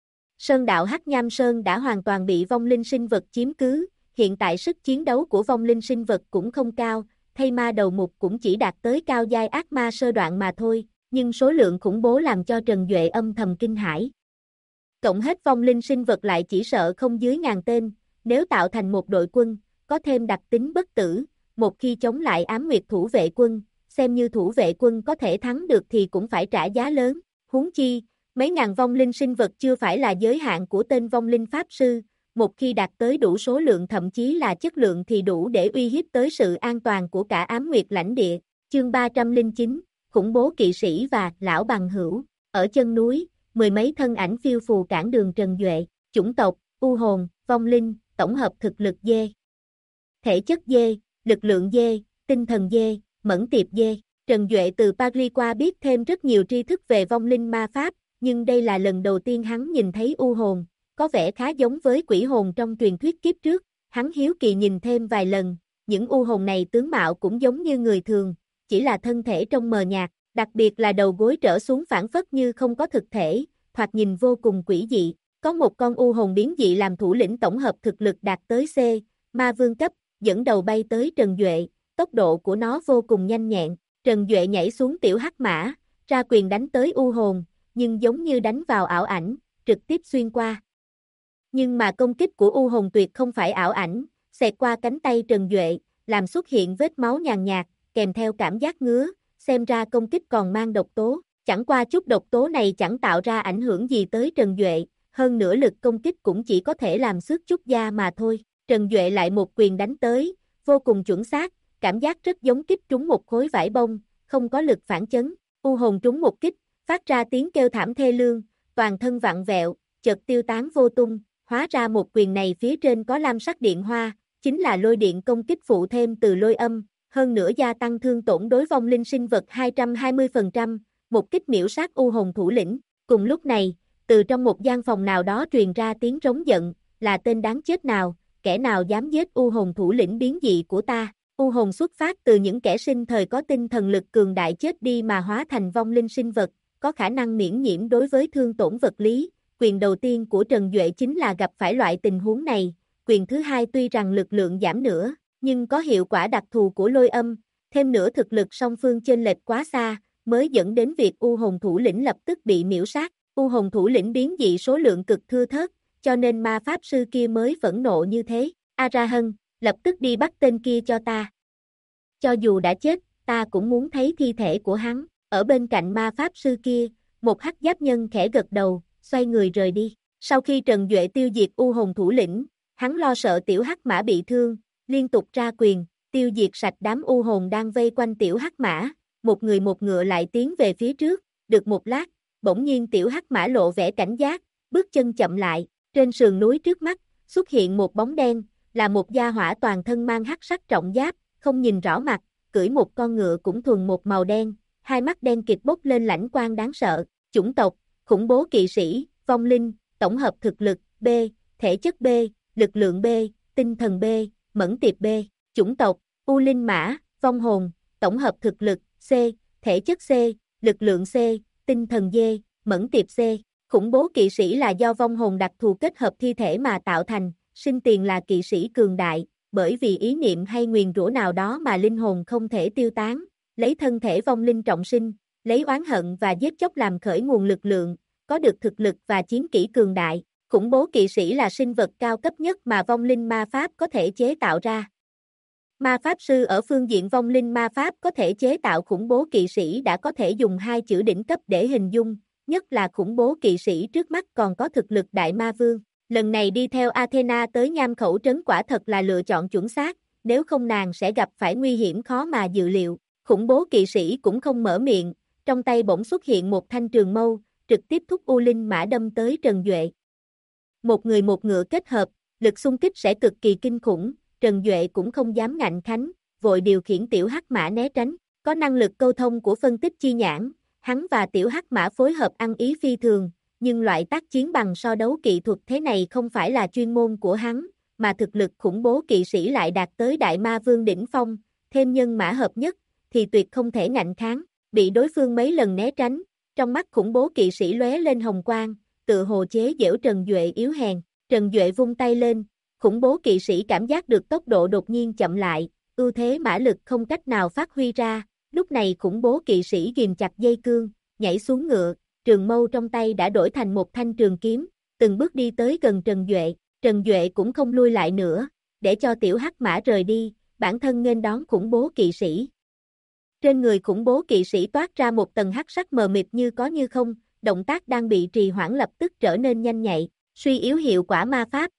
Sơn đạo Hắc Nham Sơn đã hoàn toàn bị vong linh sinh vật chiếm cứ, hiện tại sức chiến đấu của vong linh sinh vật cũng không cao, Thây Ma đầu mục cũng chỉ đạt tới cao giai ác ma sơ đoạn mà thôi, nhưng số lượng khủng bố làm cho Trần Duệ âm thầm kinh hãi. Cộng hết vong linh sinh vật lại chỉ sợ không dưới 1000 tên, nếu tạo thành một đội quân, có thêm đặc tính bất tử, một khi chống lại ám nguyệt thủ vệ quân, xem như thủ vệ quân có thể thắng được thì cũng phải trả giá lớn, huống chi, mấy ngàn vong linh sinh vật chưa phải là giới hạn của tên vong linh pháp sư, một khi đạt tới đủ số lượng thậm chí là chất lượng thì đủ để uy hiếp tới sự an toàn của cả ám nguyệt lãnh địa. Chương 309, khủng bố kỵ sĩ và lão bằng hữu, ở chân núi, mười mấy thân ảnh phiêu phù cản đường Trần Duệ, chủng tộc, u hồn, vong linh, tổng hợp thực lực D. Thể chất D, lực lượng D, tinh thần D, mẫn tiệp D. Trần Duệ từ Paris qua biết thêm rất nhiều tri thức về vong linh ma pháp, nhưng đây là lần đầu tiên hắn nhìn thấy u hồn, có vẻ khá giống với quỷ hồn trong truyền thuyết kiếp trước. Hắn hiếu kỳ nhìn thêm vài lần, những u hồn này tướng mạo cũng giống như người thường, chỉ là thân thể trông mờ nhạt, đặc biệt là đầu gối trở xuống phảng phất như không có thực thể, thoạt nhìn vô cùng quỷ dị. Có một con u hồn biến dị làm thủ lĩnh tổng hợp thực lực đạt tới C, ma vương cấp, dẫn đầu bay tới Trần Duệ, tốc độ của nó vô cùng nhanh nhẹn. Trần Duệ nhảy xuống tiểu hắc mã, ra quyền đánh tới u hồn, nhưng giống như đánh vào ảo ảnh, trực tiếp xuyên qua. Nhưng mà công kích của u hồn tuyệt không phải ảo ảnh, xẹt qua cánh tay Trần Duệ, làm xuất hiện vết máu nhàn nhạt, kèm theo cảm giác ngứa, xem ra công kích còn mang độc tố. Chẳng qua chút độc tố này chẳng tạo ra ảnh hưởng gì tới Trần Duệ, hơn nữa lực công kích cũng chỉ có thể làm xước chút da mà thôi. Trần Duệ lại một quyền đánh tới, vô cùng chuẩn xác, cảm giác rất giống kích trúng một khối vải bông, không có lực phản chấn. U hồn trúng một kích, phát ra tiếng kêu thảm thê lương, toàn thân vặn vẹo, chợt tiêu tán vô tung. Hóa ra một quyền này phía trên có lam sắc điện hoa, chính là lôi điện công kích phụ thêm từ lôi âm, hơn nữa gia tăng thương tổn đối vong linh sinh vật 220%, một kích miểu sát u hồn thủ lĩnh. Cùng lúc này, từ trong một gian phòng nào đó truyền ra tiếng rống giận, là tên đáng chết nào, kẻ nào dám giết u hồn thủ lĩnh biến dị của ta. U hồn xuất phát từ những kẻ sinh thời có tinh thần lực cường đại chết đi mà hóa thành vong linh sinh vật, có khả năng miễn nhiễm đối với thương tổn vật lý. Quyền đầu tiên của Trần Duệ chính là gặp phải loại tình huống này, quyền thứ hai tuy rằng lực lượng giảm nữa, nhưng có hiệu quả đặc thù của lôi âm, thêm nữa thực lực song phương chênh lệch quá xa, mới dẫn đến việc u hồn thủ lĩnh lập tức bị miểu sát. U hồn thủ lĩnh biến dị số lượng cực thưa thớt, cho nên ma pháp sư kia mới phẫn nộ như thế. Arahân, lập tức đi bắt tên kia cho ta. Cho dù đã chết, ta cũng muốn thấy thi thể của hắn. Ở bên cạnh ma pháp sư kia, một hắc giáp nhân khẽ gật đầu, xoay người rời đi. Sau khi Trần Duệ tiêu diệt u hồn thủ lĩnh, hắn lo sợ tiểu hắc mã bị thương, liên tục ra quyền, tiêu diệt sạch đám u hồn đang vây quanh tiểu hắc mã, một người một ngựa lại tiến về phía trước. Được một lát, bỗng nhiên tiểu hắc mã lộ vẻ cảnh giác, bước chân chậm lại, trên sườn núi trước mắt, xuất hiện một bóng đen, là một gia hỏa toàn thân mang hắc sắc trọng giáp, không nhìn rõ mặt, cưỡi một con ngựa cũng thuần một màu đen, hai mắt đen kịt bốc lên lãnh quang đáng sợ. Chủng tộc, khủng bố kỵ sĩ, vong linh, tổng hợp thực lực, B, thể chất B, lực lượng B, tinh thần B, mẫn tiệp B. Chủng tộc, U linh mã, vong hồn, tổng hợp thực lực, C, thể chất C, lực lượng C, tinh thần D, mẫn tiệp C. Khủng bố kỵ sĩ là do vong hồn đặc thù kết hợp thi thể mà tạo thành, sinh tiền là kỵ sĩ cường đại, bởi vì ý niệm hay nguyền rủa nào đó mà linh hồn không thể tiêu tán, lấy thân thể vong linh trọng sinh, lấy oán hận và giết chóc làm khởi nguồn lực lượng, có được thực lực và chiến kỹ cường đại. Khủng bố kỵ sĩ là sinh vật cao cấp nhất mà vong linh ma pháp có thể chế tạo ra. Ma pháp sư ở phương diện vong linh ma pháp có thể chế tạo khủng bố kỵ sĩ đã có thể dùng hai chữ đỉnh cấp để hình dung, nhất là khủng bố kỵ sĩ trước mắt còn có thực lực đại ma vương. Lần này đi theo Athena tới Nham Khẩu trấn quả thật là lựa chọn chuẩn xác, nếu không nàng sẽ gặp phải nguy hiểm khó mà dự liệu. Khủng bố kỵ sĩ cũng không mở miệng, trong tay bỗng xuất hiện một thanh trường mâu, trực tiếp thúc U linh mã đâm tới Trần Duệ. Một người một ngựa kết hợp, lực xung kích sẽ cực kỳ kinh khủng, Trần Duệ cũng không dám ngạnh kháng, vội điều khiển tiểu hắc mã né tránh. Có năng lực câu thông của phân tích chi nhãn, hắn và tiểu hắc mã phối hợp ăn ý phi thường, nhưng loại tác chiến bằng so đấu kỹ thuật thế này không phải là chuyên môn của hắn, mà thực lực khủng bố kỵ sĩ lại đạt tới đại ma vương đỉnh phong, thêm nhân mã hợp nhất, thì tuyệt không thể ngạnh kháng, bị đối phương mấy lần né tránh, trong mắt khủng bố kỵ sĩ lóe lên hồng quang, tự hồ chế giễu Trần Duệ yếu hèn. Trần Duệ vung tay lên, khủng bố kỵ sĩ cảm giác được tốc độ đột nhiên chậm lại, ưu thế mã lực không cách nào phát huy ra, lúc này khủng bố kỵ sĩ ghim chặt dây cương, nhảy xuống ngựa, trường mâu trong tay đã đổi thành một thanh trường kiếm, từng bước đi tới gần Trần Duệ. Trần Duệ cũng không lui lại nữa, để cho tiểu hắc mã rời đi, bản thân nghênh đón khủng bố kỵ sĩ. Trên người khủng bố kỵ sĩ toát ra một tầng hắc sắc mờ mịt như có như không, động tác đang bị trì hoãn lập tức trở nên nhanh nhạy, suy yếu hiệu quả ma pháp.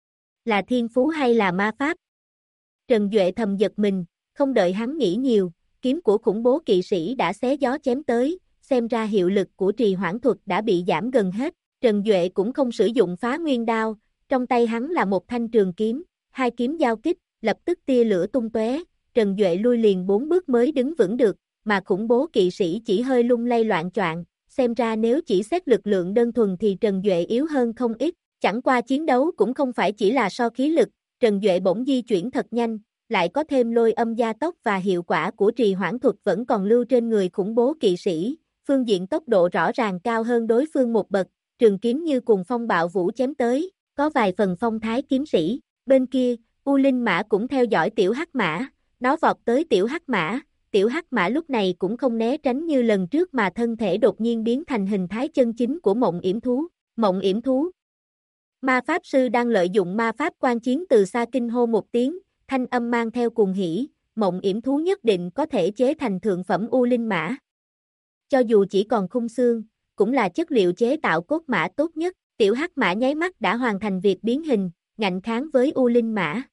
Là thiên phú hay là ma pháp? Trần Duệ thầm giật mình, không đợi hắn nghĩ nhiều, kiếm của khủng bố kỵ sĩ đã xé gió chém tới, xem ra hiệu lực của trì hoãn thuật đã bị giảm gần hết. Trần Duệ cũng không sử dụng phá nguyên đao, trong tay hắn là một thanh trường kiếm, hai kiếm giao kích, lập tức tia lửa tung tóe, Trần Duệ lui liền 4 bước mới đứng vững được, mà khủng bố kỵ sĩ chỉ hơi lung lay loạn choạng, xem ra nếu chỉ xét lực lượng đơn thuần thì Trần Duệ yếu hơn không ít, chẳng qua chiến đấu cũng không phải chỉ là so khí lực, Trần Duệ bỗng di chuyển thật nhanh, lại có thêm lôi âm gia tốc và hiệu quả của trì hoãn thuật vẫn còn lưu trên người khủng bố kỵ sĩ, phương diện tốc độ rõ ràng cao hơn đối phương một bậc, trường kiếm như cùng phong bạo vũ chém tới, có vài phần phong thái kiếm sĩ, bên kia, U Linh Mã cũng theo dõi tiểu hắc mã, nó vọt tới tiểu hắc mã lúc này cũng không né tránh như lần trước mà thân thể đột nhiên biến thành hình thái chân chính của mộng yểm thú. Ma Pháp Sư đang lợi dụng ma pháp quan chiến từ xa kinh hô một tiếng, thanh âm mang theo cuồng hỉ, mộng yểm thú nhất định có thể chế thành thượng phẩm U Linh Mã. Cho dù chỉ còn khung xương, cũng là chất liệu chế tạo cốt mã tốt nhất, tiểu hắc mã nháy mắt đã hoàn thành việc biến hình, ngạnh kháng với U Linh Mã.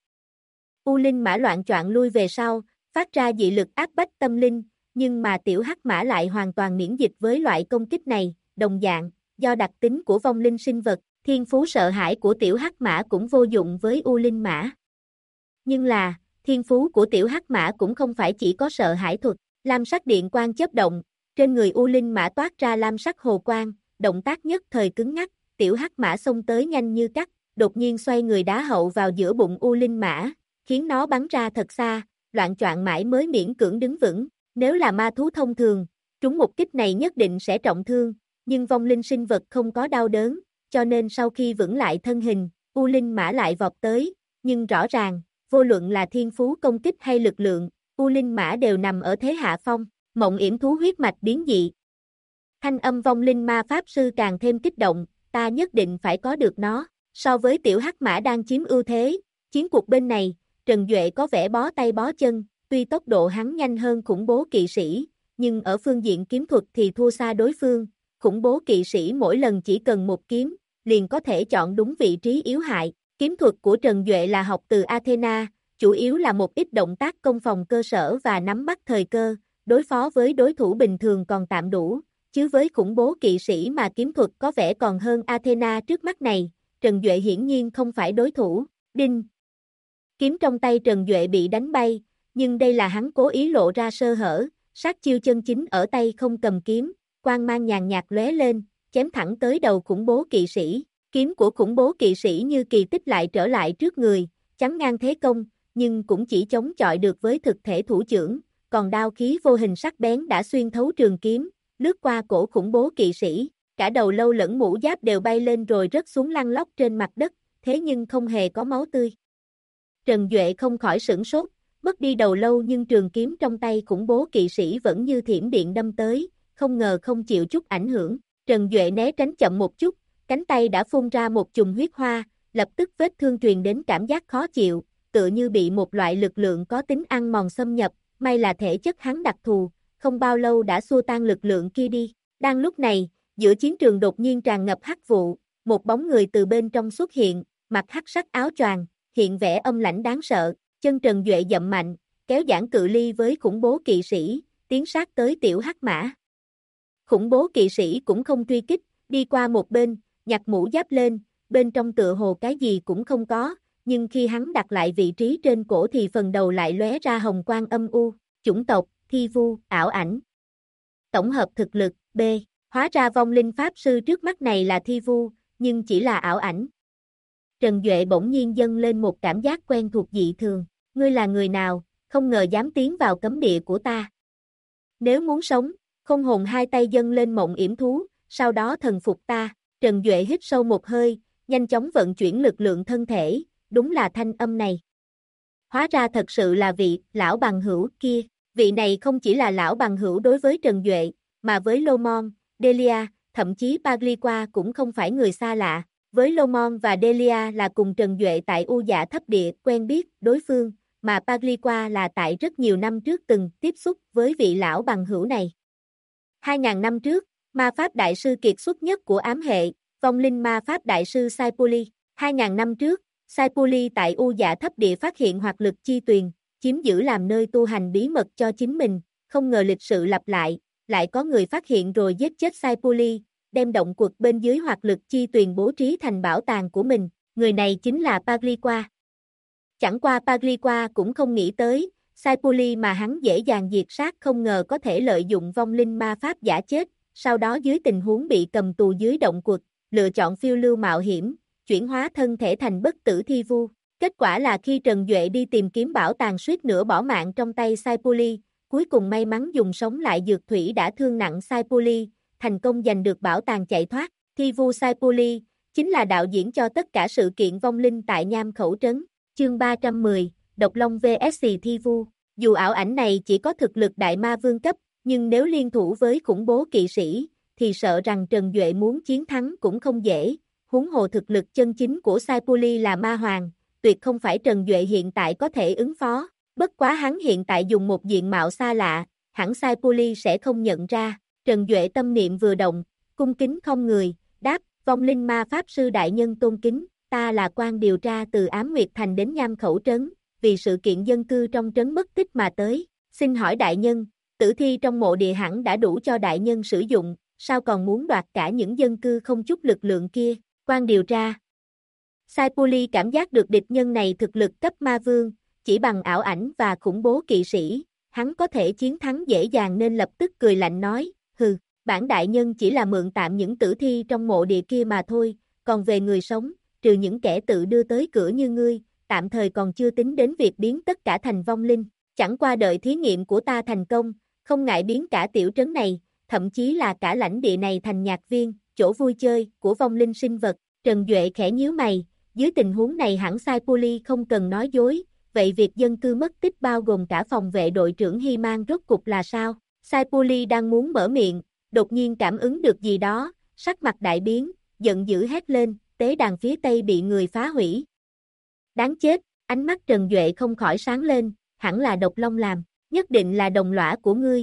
U Linh Mã loạn choạng lui về sau, phát ra dị lực áp bách tâm linh, nhưng mà tiểu hắc mã lại hoàn toàn miễn dịch với loại công kích này, đồng dạng, do đặc tính của vong linh sinh vật, thiên phú sợ hãi của tiểu hắc mã cũng vô dụng với U Linh Mã. Nhưng là, thiên phú của tiểu hắc mã cũng không phải chỉ có sợ hãi thuật, lam sắc điện quang chớp động, trên người U Linh Mã toát ra lam sắc hồ quang, động tác nhất thời cứng ngắc, tiểu hắc mã xông tới nhanh như cắt, đột nhiên xoay người đá hậu vào giữa bụng U Linh Mã, khiến nó bắn ra thật xa, loạn choạng mãi mới miễn cưỡng đứng vững, nếu là ma thú thông thường, trúng một kích này nhất định sẽ trọng thương, nhưng vong linh sinh vật không có đau đớn, cho nên sau khi vững lại thân hình, U Linh Mã lại vọt tới, nhưng rõ ràng, vô luận là thiên phú công kích hay lực lượng, U Linh Mã đều nằm ở thế hạ phong, mộng yểm thú huyết mạch biến dị. Thanh âm vong linh ma pháp sư càng thêm kích động, ta nhất định phải có được nó, so với tiểu hắc mã đang chiếm ưu thế, chiến cuộc bên này, Trần Duệ có vẻ bó tay bó chân, tuy tốc độ hắn nhanh hơn khủng bố kỵ sĩ, nhưng ở phương diện kiếm thuật thì thua xa đối phương, khủng bố kỵ sĩ mỗi lần chỉ cần một kiếm, liền có thể chọn đúng vị trí yếu hại, kiếm thuật của Trần Duệ là học từ Athena, chủ yếu là một ít động tác công phòng cơ sở và nắm bắt thời cơ, đối phó với đối thủ bình thường còn tạm đủ, chứ với khủng bố kỵ sĩ mà kiếm thuật có vẻ còn hơn Athena trước mắt này, Trần Duệ hiển nhiên không phải đối thủ, đinh. Kiếm trong tay Trần Duệ bị đánh bay, nhưng đây là hắn cố ý lộ ra sơ hở, sát chiêu chân chính ở tay không cầm kiếm, quang mang nhàn nhạt lóe lên, chém thẳng tới đầu khủng bố kỵ sĩ, kiếm của khủng bố kỵ sĩ như kỳ tích lại trở lại trước người, chắn ngang thế công, nhưng cũng chỉ chống chọi được với thực thể thủ chưởng, còn đao khí vô hình sắc bén đã xuyên thấu trường kiếm, lướt qua cổ khủng bố kỵ sĩ, cả đầu lâu lẫn mũ giáp đều bay lên rồi rớt xuống lăn lóc trên mặt đất, thế nhưng không hề có máu tươi. Trần Duệ không khỏi sửng sốt, mất đi đầu lâu nhưng trường kiếm trong tay khủng bố kỵ sĩ vẫn như thiểm điện đâm tới, không ngờ không chịu chút ảnh hưởng, Trần Duệ né tránh chậm một chút, cánh tay đã phun ra một chùm huyết hoa, lập tức vết thương truyền đến cảm giác khó chịu, tựa như bị một loại lực lượng có tính ăn mòn xâm nhập, may là thể chất hắn đặc thù, không bao lâu đã xua tan lực lượng kia đi. Đang lúc này, giữa chiến trường đột nhiên tràn ngập hắc vụ, một bóng người từ bên trong xuất hiện, mặc hắc sắc áo choàng, hiện vẻ âm lãnh đáng sợ, chân Trần Duệ dậm mạnh, kéo giãn cự ly với khủng bố kỵ sĩ, tiến sát tới tiểu hắc mã. Khủng bố kỵ sĩ cũng không truy kích, đi qua một bên, nhặt mũ giáp lên, bên trong tựa hồ cái gì cũng không có, nhưng khi hắn đặt lại vị trí trên cổ thì phần đầu lại lóe ra hồng quang âm u, chủng tộc, thi vu, ảo ảnh. Tổng hợp thực lực, B, hóa ra vong linh pháp sư trước mắt này là thi vu, nhưng chỉ là ảo ảnh. Trần Duệ bỗng nhiên dâng lên một cảm giác quen thuộc dị thường, ngươi là người nào, không ngờ dám tiến vào cấm địa của ta. Nếu muốn sống, không hồn hai tay dâng lên mộng yểm thú, sau đó thần phục ta, Trần Duệ hít sâu một hơi, nhanh chóng vận chuyển lực lượng thân thể, đúng là thanh âm này. Hóa ra thật sự là vị lão bằng hữu kia, vị này không chỉ là lão bằng hữu đối với Trần Duệ, mà với Lomon, Delia, thậm chí Pagliqua cũng không phải người xa lạ. Với Lomon và Delia là cùng Trần Duệ tại U Dạ Thấp Địa quen biết đối phương, mà Pagliqua là tại rất nhiều năm trước từng tiếp xúc với vị lão bằng hữu này. 2000 năm trước, ma pháp đại sư kiệt xuất nhất của ám hệ, vong linh ma pháp đại sư Saipuli. 2000 năm trước, Saipuli tại U Dạ Thấp Địa phát hiện hoạt lực chi tuyền, chiếm giữ làm nơi tu hành bí mật cho chính mình, không ngờ lịch sự lặp lại có người phát hiện rồi giết chết Saipuli, đem động quật bên dưới hoạt lực chi tuyền bố trí thành bảo tàng của mình, người này chính là Pagliqua. Chẳng qua Pagliqua cũng không nghĩ tới, Sai Puli mà hắn dễ dàng diệt sát không ngờ có thể lợi dụng vong linh ma pháp giả chết, sau đó dưới tình huống bị cầm tù dưới động quật, lựa chọn phiêu lưu mạo hiểm, chuyển hóa thân thể thành bất tử thi vu. Kết quả là khi Trần Duệ đi tìm kiếm bảo tàng suýt nữa bỏ mạng trong tay Sai Puli, cuối cùng may mắn dùng sống lại dược thủy đã thương nặng Sai Puli, thành công giành được bảo tàng chạy thoát. Thi vu Sai Puli chính là đạo diễn cho tất cả sự kiện vong linh tại Nham Khẩu Trấn. Chương 310, Độc Long vs Thi vu. Dù ảo ảnh này chỉ có thực lực đại ma vương cấp, nhưng nếu liên thủ với khủng bố kỵ sĩ, thì sợ rằng Trần Duệ muốn chiến thắng cũng không dễ. Huống hồ thực lực chân chính của Sai Puli là ma hoàng, tuyệt không phải Trần Duệ hiện tại có thể ứng phó. Bất quá hắn hiện tại dùng một diện mạo xa lạ, hẳn Sai Puli sẽ không nhận ra. Trần Duệ tâm niệm vừa động, cung kính không người, đáp, vong linh ma pháp sư đại nhân tôn kính, ta là quan điều tra từ Ám Nguyệt Thành đến Nham Khẩu Trấn, vì sự kiện dân cư trong trấn mất tích mà tới. Xin hỏi đại nhân, tử thi trong mộ địa hẳn đã đủ cho đại nhân sử dụng, sao còn muốn đoạt cả những dân cư không chút lực lượng kia? Quan điều tra. Sai Puli cảm giác được địch nhân này thực lực cấp ma vương, chỉ bằng ảo ảnh và khủng bố kỵ sĩ, hắn có thể chiến thắng dễ dàng nên lập tức cười lạnh nói, hừ, bản đại nhân chỉ là mượn tạm những tử thi trong mộ địa kia mà thôi, còn về người sống, trừ những kẻ tự đưa tới cửa như ngươi, tạm thời còn chưa tính đến việc biến tất cả thành vong linh, chẳng qua đợi thí nghiệm của ta thành công, không ngại biến cả tiểu trấn này, thậm chí là cả lãnh địa này thành nhạc viên, chỗ vui chơi của vong linh sinh vật. Trần Duệ khẽ nhíu mày, dưới tình huống này hẳn Sai Puli không cần nói dối, vậy việc dân cư mất tích bao gồm cả phòng vệ đội trưởng Hy Mang rốt cục là sao? Sai Puli đang muốn mở miệng, đột nhiên cảm ứng được gì đó, sắc mặt đại biến, giận dữ hét lên, tế đàn phía tây bị người phá hủy. Đáng chết, ánh mắt Trần Duệ không khỏi sáng lên, hẳn là Độc Long làm, nhất định là đồng lõa của ngươi.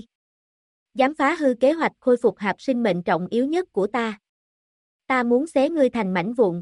Dám phá hư kế hoạch khôi phục hạp sinh mệnh trọng yếu nhất của ta. Ta muốn xé ngươi thành mảnh vụn.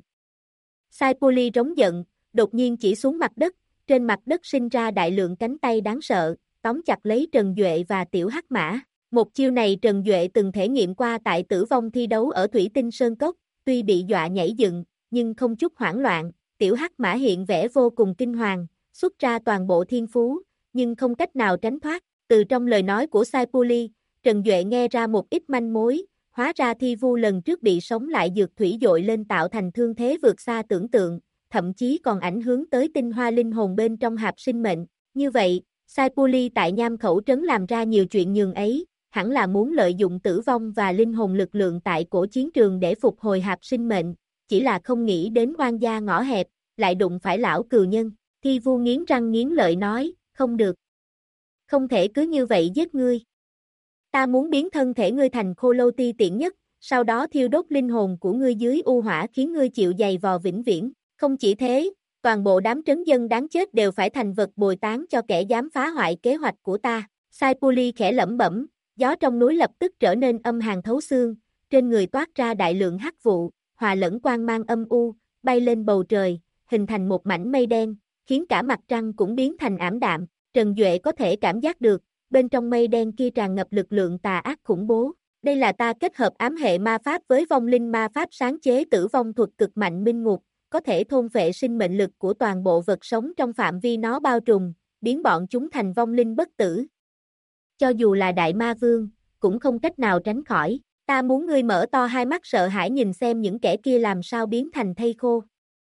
Sai Puli rống giận, đột nhiên chỉ xuống mặt đất, trên mặt đất sinh ra đại lượng cánh tay đáng sợ, tóm chặt lấy Trần Duệ và Tiểu Hắc Mã. Một chiêu này Trần Duệ từng thể nghiệm qua tại tử vong thi đấu ở Thủy Tinh Sơn Cốc, tuy bị dọa nhảy dựng, nhưng không chút hoảng loạn. Tiểu Hắc Mã hiện vẻ vô cùng kinh hoàng, xuất ra toàn bộ thiên phú, nhưng không cách nào tránh thoát. Từ trong lời nói của Sai Puli, Trần Duệ nghe ra một ít manh mối, hóa ra thi vu lần trước bị sống lại dược thủy dội lên tạo thành thương thế vượt xa tưởng tượng, thậm chí còn ảnh hưởng tới tinh hoa linh hồn bên trong hạp sinh mệnh. Như vậy, Sai Puli tại Nham Khẩu Trấn làm ra nhiều chuyện nhường ấy, hẳn là muốn lợi dụng tử vong và linh hồn lực lượng tại cổ chiến trường để phục hồi hạp sinh mệnh, chỉ là không nghĩ đến oan gia ngõ hẹp, lại đụng phải lão cừu nhân. Thi vu nghiến răng nghiến lợi nói, không được. Không thể cứ như vậy giết ngươi. Ta muốn biến thân thể ngươi thành khô lâu ti tiện nhất, sau đó thiêu đốt linh hồn của ngươi dưới u hỏa khiến ngươi chịu dày vò vĩnh viễn. Không chỉ thế, toàn bộ đám trấn dân đáng chết đều phải thành vật bồi táng cho kẻ dám phá hoại kế hoạch của ta. Sai Puli khẽ lẩm bẩm, gió trong núi lập tức trở nên âm hàn thấu xương, trên người toát ra đại lượng hắc vụ, hòa lẫn quang mang âm u, bay lên bầu trời, hình thành một mảnh mây đen, khiến cả mặt trăng cũng biến thành ảm đạm. Trần Duệ có thể cảm giác được, bên trong mây đen kia tràn ngập lực lượng tà ác khủng bố. Đây là ta kết hợp ám hệ ma pháp với vong linh ma pháp sáng chế tử vong thuật cực mạnh minh ngục, có thể thôn phệ sinh mệnh lực của toàn bộ vật sống trong phạm vi nó bao trùm, biến bọn chúng thành vong linh bất tử. Cho dù là đại ma vương, cũng không cách nào tránh khỏi. Ta muốn ngươi mở to hai mắt sợ hãi nhìn xem những kẻ kia làm sao biến thành thây khô.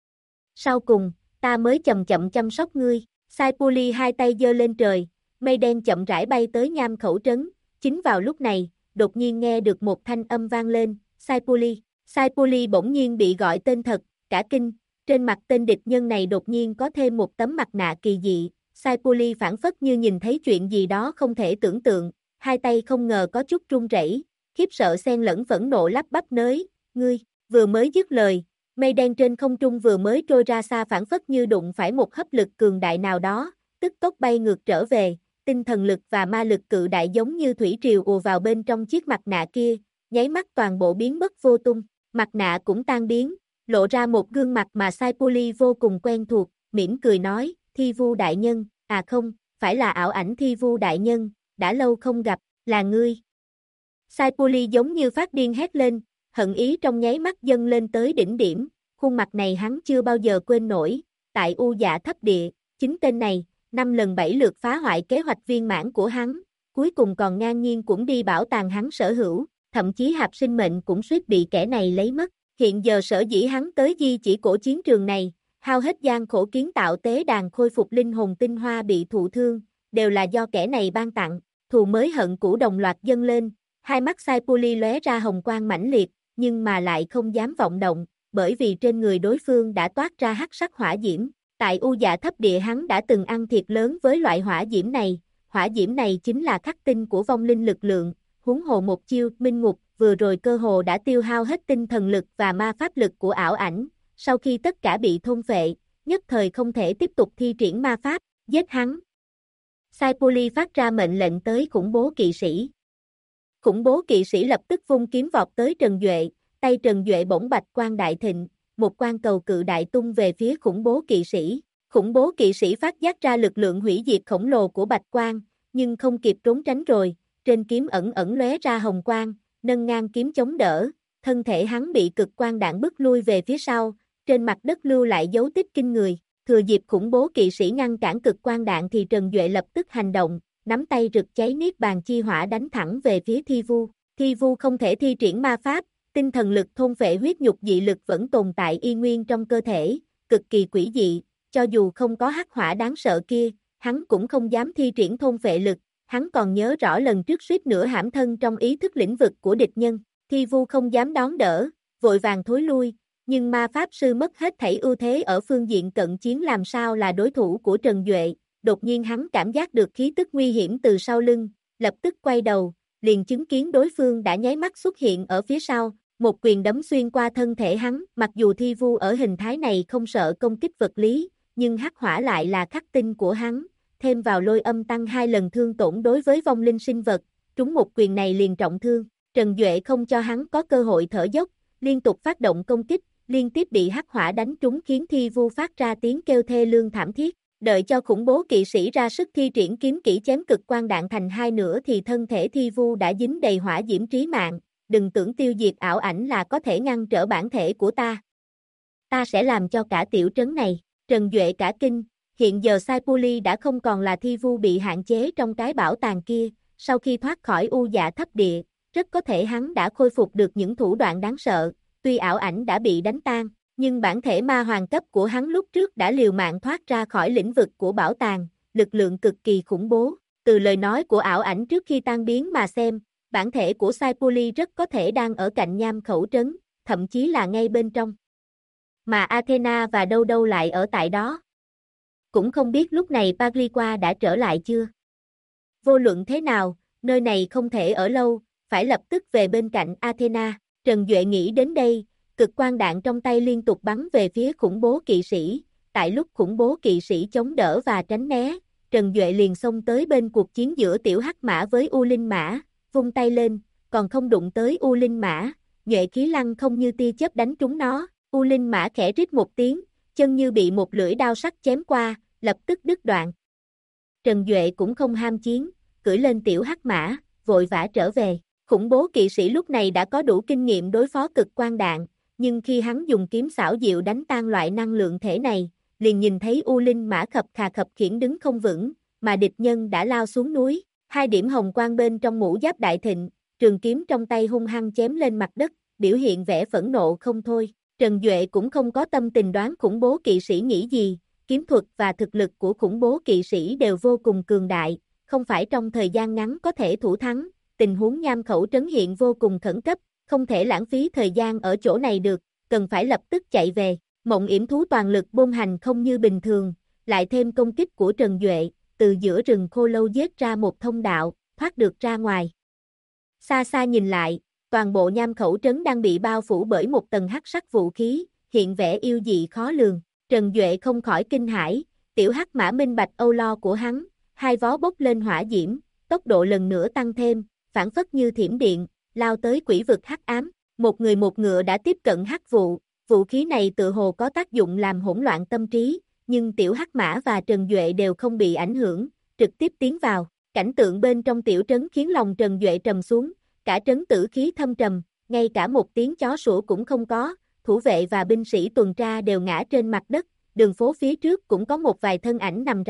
Sau cùng, ta mới chậm chậm chăm sóc ngươi. Sai Puli hai tay giơ lên trời, mây đen chậm rãi bay tới Nham Khẩu Trấn. Chính vào lúc này, đột nhiên nghe được một thanh âm vang lên, Sai Puli. Sai Puli bỗng nhiên bị gọi tên thật, cả kinh, trên mặt tên địch nhân này đột nhiên có thêm một tấm mặt nạ kỳ dị. Sai Puli phảng phất như nhìn thấy chuyện gì đó không thể tưởng tượng, hai tay không ngờ có chút run rẩy, khiếp sợ xen lẫn phẫn nộ lắp bắp nới, ngươi, vừa mới dứt lời, mây đen trên không trung vừa mới trôi ra xa phảng phất như đụng phải một hấp lực cường đại nào đó, tức tốc bay ngược trở về, tinh thần lực và ma lực cự đại giống như thủy triều ùa vào bên trong chiếc mặt nạ kia, nháy mắt toàn bộ biến mất vô tung, mặt nạ cũng tan biến, lộ ra một gương mặt mà Sai Puli vô cùng quen thuộc, mỉm cười nói, Thi vu đại nhân, à không, phải là ảo ảnh Thi vu đại nhân, đã lâu không gặp, là ngươi. Sai Puli giống như phát điên hét lên, hận ý trong nháy mắt dâng lên tới đỉnh điểm, khuôn mặt này hắn chưa bao giờ quên nổi, tại U Dạ thấp địa, chính tên này, 5 lần 7 lượt phá hoại kế hoạch viên mãn của hắn, cuối cùng còn ngang nhiên cũng đi bảo tàng hắn sở hữu, thậm chí hạp sinh mệnh cũng suýt bị kẻ này lấy mất. Hiện giờ sở dĩ hắn tới di chỉ cổ chiến trường này, hao hết gian khổ kiến tạo tế đàn khôi phục linh hồn tinh hoa bị thụ thương, đều là do kẻ này ban tặng, thù mới hận cũ đồng loạt dâng lên, hai mắt Sai Puli lóe ra hồng quang mãnh liệt, nhưng mà lại không dám vọng động, bởi vì trên người đối phương đã toát ra hắc sắc hỏa diễm. Tại U Dạ Thấp Địa hắn đã từng ăn thiệt lớn với loại hỏa diễm này chính là khắc tinh của vong linh lực lượng, huống hồ một chiêu minh ngục vừa rồi cơ hồ đã tiêu hao hết tinh thần lực và ma pháp lực của ảo ảnh, sau khi tất cả bị thôn phệ, nhất thời không thể tiếp tục thi triển ma pháp, giết hắn. Sai Puli phát ra mệnh lệnh tới khủng bố kỵ sĩ. Khủng bố kỵ sĩ lập tức vung kiếm vọt tới Trần Duệ, tay Trần Duệ bỗng bạch quang đại thịnh, một quang cầu cự đại tung về phía khủng bố kỵ sĩ. Khủng bố kỵ sĩ phát giác ra lực lượng hủy diệt khổng lồ của bạch quang, nhưng không kịp trốn tránh rồi, trên kiếm ẩn ẩn lóe ra hồng quang, nâng ngang kiếm chống đỡ, thân thể hắn bị cực quang đạn bức lui về phía sau, trên mặt đất lưu lại dấu tích kinh người. Thừa dịp khủng bố kỵ sĩ ngăn cản cực quang đạn thì Trần Duệ lập tức hành động, nắm tay rực cháy niết bàn chi hỏa đánh thẳng về phía Thi Vu. Thi Vu không thể thi triển ma pháp, tinh thần lực thôn phệ huyết nhục dị lực vẫn tồn tại y nguyên trong cơ thể, cực kỳ quỷ dị, cho dù không có hắc hỏa đáng sợ kia, hắn cũng không dám thi triển thôn phệ lực, hắn còn nhớ rõ lần trước suýt nữa hãm thân trong ý thức lĩnh vực của địch nhân. Thi Vu không dám đón đỡ, vội vàng thối lui, nhưng ma pháp sư mất hết thảy ưu thế ở phương diện cận chiến làm sao là đối thủ của Trần Duệ. Đột nhiên hắn cảm giác được khí tức nguy hiểm từ sau lưng, lập tức quay đầu, liền chứng kiến đối phương đã nháy mắt xuất hiện ở phía sau, một quyền đấm xuyên qua thân thể hắn. Mặc dù Thi Vu ở hình thái này không sợ công kích vật lý, nhưng hắc hỏa lại là khắc tinh của hắn, thêm vào lôi âm tăng 2 lần thương tổn đối với vong linh sinh vật, trúng một quyền này liền trọng thương. Trần Duệ không cho hắn có cơ hội thở dốc, liên tục phát động công kích, liên tiếp bị hắc hỏa đánh trúng khiến Thi Vu phát ra tiếng kêu thê lương thảm thiết. Đợi cho khủng bố kỵ sĩ ra sức thi triển kiếm kỹ chém cực quang đạn thành hai nửa thì thân thể Thi Vu đã dính đầy hỏa diễm trí mạng, đừng tưởng tiêu diệt ảo ảnh là có thể ngăn trở bản thể của ta. Ta sẽ làm cho cả tiểu trấn này. Trần Duệ cả kinh, hiện giờ Sai Puli đã không còn là Thi Vu bị hạn chế trong cái bảo tàng kia, sau khi thoát khỏi U Dạ Thấp Địa, rất có thể hắn đã khôi phục được những thủ đoạn đáng sợ, tuy ảo ảnh đã bị đánh tan, nhưng bản thể ma hoàng cấp của hắn lúc trước đã liều mạng thoát ra khỏi lĩnh vực của bảo tàng, lực lượng cực kỳ khủng bố. Từ lời nói của ảo ảnh trước khi tan biến mà xem, bản thể của Sai Puli rất có thể đang ở cạnh nham khẩu trấn, thậm chí là ngay bên trong. Mà Athena và Đâu Đâu lại ở tại đó. Cũng không biết lúc này Pagliqua đã trở lại chưa. Vô luận thế nào, nơi này không thể ở lâu, phải lập tức về bên cạnh Athena. Trần Duệ nghĩ đến đây, cực quang đạn trong tay liên tục bắn về phía khủng bố kỵ sĩ. Tại lúc khủng bố kỵ sĩ chống đỡ và tránh né, Trần Duệ liền xông tới bên cuộc chiến giữa tiểu hắc mã với U Linh Mã, vung tay lên, còn không đụng tới U Linh Mã, nhuệ khí lăng không như tia chớp đánh trúng nó. U Linh Mã khẽ rít một tiếng, chân như bị một lưỡi đao sắc chém qua, lập tức đứt đoạn. Trần Duệ cũng không ham chiến, cưỡi lên tiểu hắc mã, vội vã trở về. Khủng bố kỵ sĩ lúc này đã có đủ kinh nghiệm đối phó cực quang đạn, nhưng khi hắn dùng kiếm xảo diệu đánh tan loại năng lượng thể này, liền nhìn thấy U Linh Mã khập khiễng đứng không vững, mà địch nhân đã lao xuống núi. 2 điểm hồng quang bên trong mũ giáp đại thịnh, trường kiếm trong tay hung hăng chém lên mặt đất, biểu hiện vẻ phẫn nộ không thôi. Trần Duệ cũng không có tâm tình đoán khủng bố kỵ sĩ nghĩ gì, kiếm thuật và thực lực của khủng bố kỵ sĩ đều vô cùng cường đại, không phải trong thời gian ngắn có thể thủ thắng. Tình huống nham khẩu trấn hiện vô cùng khẩn cấp, không thể lãng phí thời gian ở chỗ này được, cần phải lập tức chạy về. Mộng yểm thú toàn lực bôn hành không như bình thường, lại thêm công kích của Trần Duệ, từ giữa rừng khô lâu giết ra một thông đạo, thoát được ra ngoài. Xa xa nhìn lại, toàn bộ nham khẩu trấn đang bị bao phủ bởi một tầng hắc sắc vũ khí, hiện vẻ yêu dị khó lường. Trần Duệ không khỏi kinh hãi, tiểu hắc mã minh bạch âu lo của hắn, 2 vó bốc lên hỏa diễm, tốc độ lần nữa tăng thêm, phản phất như thiểm điện, lao tới quỷ vực hắc ám. Một người một ngựa đã tiếp cận hắc vụ, vũ khí này tự hồ có tác dụng làm hỗn loạn tâm trí, nhưng tiểu hắc mã và Trần Duệ đều không bị ảnh hưởng, trực tiếp tiến vào. Cảnh tượng bên trong tiểu trấn khiến lòng Trần Duệ trầm xuống, cả trấn tử khí thâm trầm, ngay cả một tiếng chó sủa cũng không có, thủ vệ và binh sĩ tuần tra đều ngã trên mặt đất, đường phố phía trước cũng có một vài thân ảnh nằm rạp,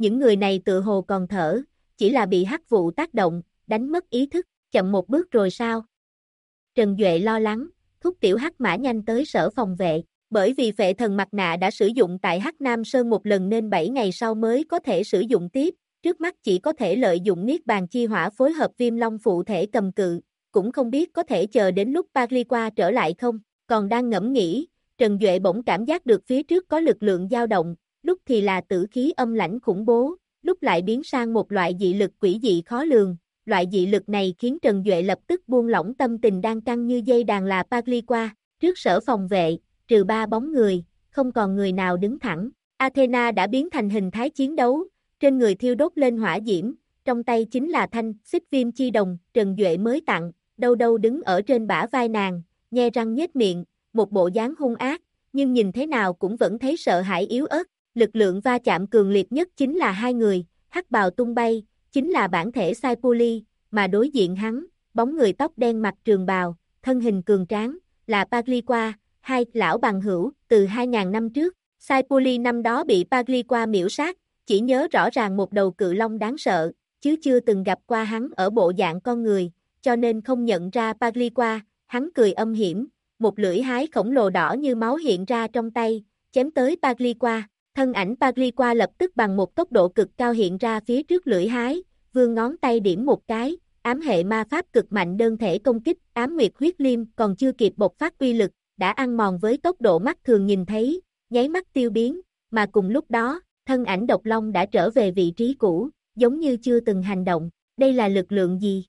những người này tự hồ còn thở, chỉ là bị hắc vụ tác động, đánh mất ý thức, chậm một bước rồi sao? Trần Duệ lo lắng, thúc tiểu hắc mã nhanh tới sở phòng vệ, bởi vì phệ thần mặt nạ đã sử dụng tại Hắc Nam Sơn một lần nên 7 ngày sau mới có thể sử dụng tiếp, trước mắt chỉ có thể lợi dụng Niết Bàn Chi Hỏa phối hợp Viêm Long phụ thể cầm cự, cũng không biết có thể chờ đến lúc Pagliqua trở lại không, còn đang ngẫm nghĩ, Trần Duệ bỗng cảm giác được phía trước có lực lượng dao động, lúc thì là tử khí âm lãnh khủng bố, lúc lại biến sang một loại dị lực quỷ dị khó lường. Loại dị lực này khiến Trần Duệ lập tức buông lỏng tâm tình đang căng như dây đàn là Pagliqua, trước sở phòng vệ, trừ 3 bóng người, không còn người nào đứng thẳng. Athena đã biến thành hình thái chiến đấu, trên người thiêu đốt lên hỏa diễm, trong tay chính là thanh xích viêm chi đồng, Trần Duệ mới tặng, đâu đâu đứng ở trên bả vai nàng, nhe răng nhếch miệng, một bộ dáng hung ác, nhưng nhìn thế nào cũng vẫn thấy sợ hãi yếu ớt. Lực lượng va chạm cường liệt nhất chính là hai người, hắc bào tung bay, chính là bản thể Sai Puli, mà đối diện hắn, bóng người tóc đen mặc trường bào, thân hình cường tráng, là Pagliqua, hai lão bằng hữu, từ 2000 năm trước. Sai Puli năm đó bị Pagliqua miễu sát, chỉ nhớ rõ ràng một đầu cự long đáng sợ, chứ chưa từng gặp qua hắn ở bộ dạng con người, cho nên không nhận ra Pagliqua. Hắn cười âm hiểm, một lưỡi hái khổng lồ đỏ như máu hiện ra trong tay, chém tới Pagliqua. Thân ảnh Pagliqua lập tức bằng một tốc độ cực cao hiện ra phía trước lưỡi hái, vươn ngón tay điểm một cái, ám hệ ma pháp cực mạnh đơn thể công kích, ám nguyệt huyết liêm còn chưa kịp bộc phát uy lực, đã ăn mòn với tốc độ mắt thường nhìn thấy, nháy mắt tiêu biến, mà cùng lúc đó, thân ảnh độc long đã trở về vị trí cũ, giống như chưa từng hành động, đây là lực lượng gì?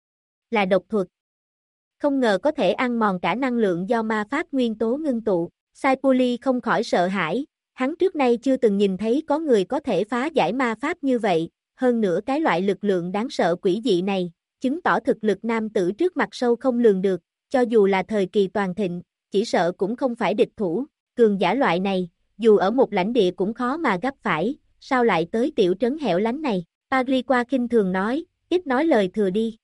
Là độc thuật. Không ngờ có thể ăn mòn cả năng lượng do ma pháp nguyên tố ngưng tụ, Sai Puli không khỏi sợ hãi, hắn trước nay chưa từng nhìn thấy có người có thể phá giải ma pháp như vậy, hơn nữa cái loại lực lượng đáng sợ quỷ dị này, chứng tỏ thực lực nam tử trước mặt sâu không lường được, cho dù là thời kỳ toàn thịnh, chỉ sợ cũng không phải địch thủ, cường giả loại này, dù ở một lãnh địa cũng khó mà gấp phải, sao lại tới tiểu trấn hẻo lánh này, Pagliqua khinh thường nói, ít nói lời thừa đi.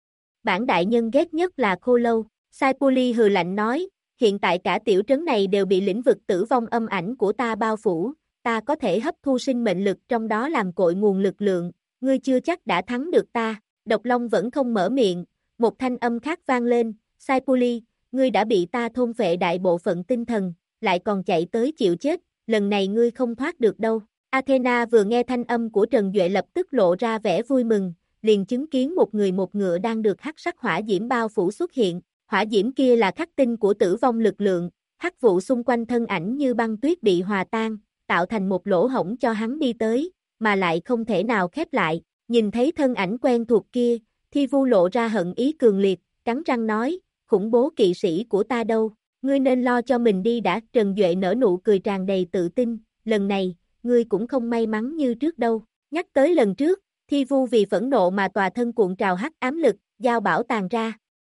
Bản đại nhân ghét nhất là khô lâu, Sai Puli hừ lạnh nói, hiện tại cả tiểu trấn này đều bị lĩnh vực tử vong âm ảnh của ta bao phủ, ta có thể hấp thu sinh mệnh lực trong đó làm cội nguồn lực lượng, ngươi chưa chắc đã thắng được ta. Độc Long vẫn không mở miệng, một thanh âm khác vang lên, Sai Puli, ngươi đã bị ta thôn phệ đại bộ phận tinh thần, lại còn chạy tới chịu chết, lần này ngươi không thoát được đâu. Athena vừa nghe thanh âm của Trần Duệ lập tức lộ ra vẻ vui mừng, liền chứng kiến một người một ngựa đang được hắc sắc hỏa diễm bao phủ xuất hiện, hỏa diễm kia là khắc tinh của tử vong lực lượng, hắc vụ xung quanh thân ảnh như băng tuyết bị hòa tan, tạo thành một lỗ hổng cho hắn đi tới, mà lại không thể nào khép lại. Nhìn thấy thân ảnh quen thuộc kia, Thi Vu lộ ra hận ý cường liệt, cắn răng nói, khủng bố kỵ sĩ của ta đâu, ngươi nên lo cho mình đi đã. Trần Duệ nở nụ cười tràn đầy tự tin, lần này, ngươi cũng không may mắn như trước đâu. Nhắc tới lần trước, Thi Vu vì phẫn nộ mà tòa thân cuộn trào hắc ám lực, giao bảo tàng ra.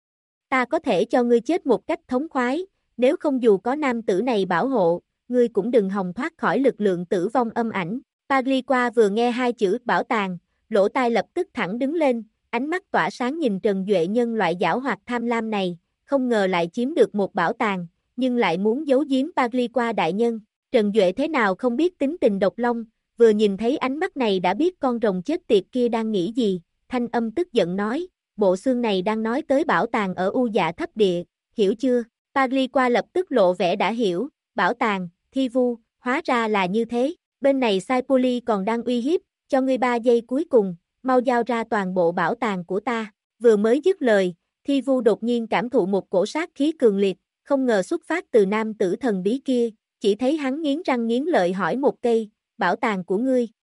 Ta có thể cho ngươi chết một cách thống khoái, nếu không dù có nam tử này bảo hộ, ngươi cũng đừng hòng thoát khỏi lực lượng tử vong âm ảnh. Pagliqua vừa nghe hai chữ bảo tàng, lỗ tai lập tức thẳng đứng lên, ánh mắt tỏa sáng nhìn Trần Duệ nhân loại giảo hoạt tham lam này, không ngờ lại chiếm được một bảo tàng, nhưng lại muốn giấu giếm Pagliqua đại nhân. Trần Duệ thế nào không biết tính tình độc long, vừa nhìn thấy ánh mắt này đã biết con rồng chết tiệt kia đang nghĩ gì, thanh âm tức giận nói, bộ xương này đang nói tới bảo tàng ở U Dạ thấp địa, hiểu chưa? Pagliqua lập tức lộ vẻ đã hiểu, bảo tàng, Thi Vu, hóa ra là như thế, bên này Sai Puli còn đang uy hiếp, cho ngươi 3 giây cuối cùng, mau giao ra toàn bộ bảo tàng của ta. Vừa mới dứt lời, Thi Vu đột nhiên cảm thụ một cổ sát khí cường liệt, không ngờ xuất phát từ nam tử thần bí kia, chỉ thấy hắn nghiến răng nghiến lợi hỏi một cây, bảo tàng của ngươi,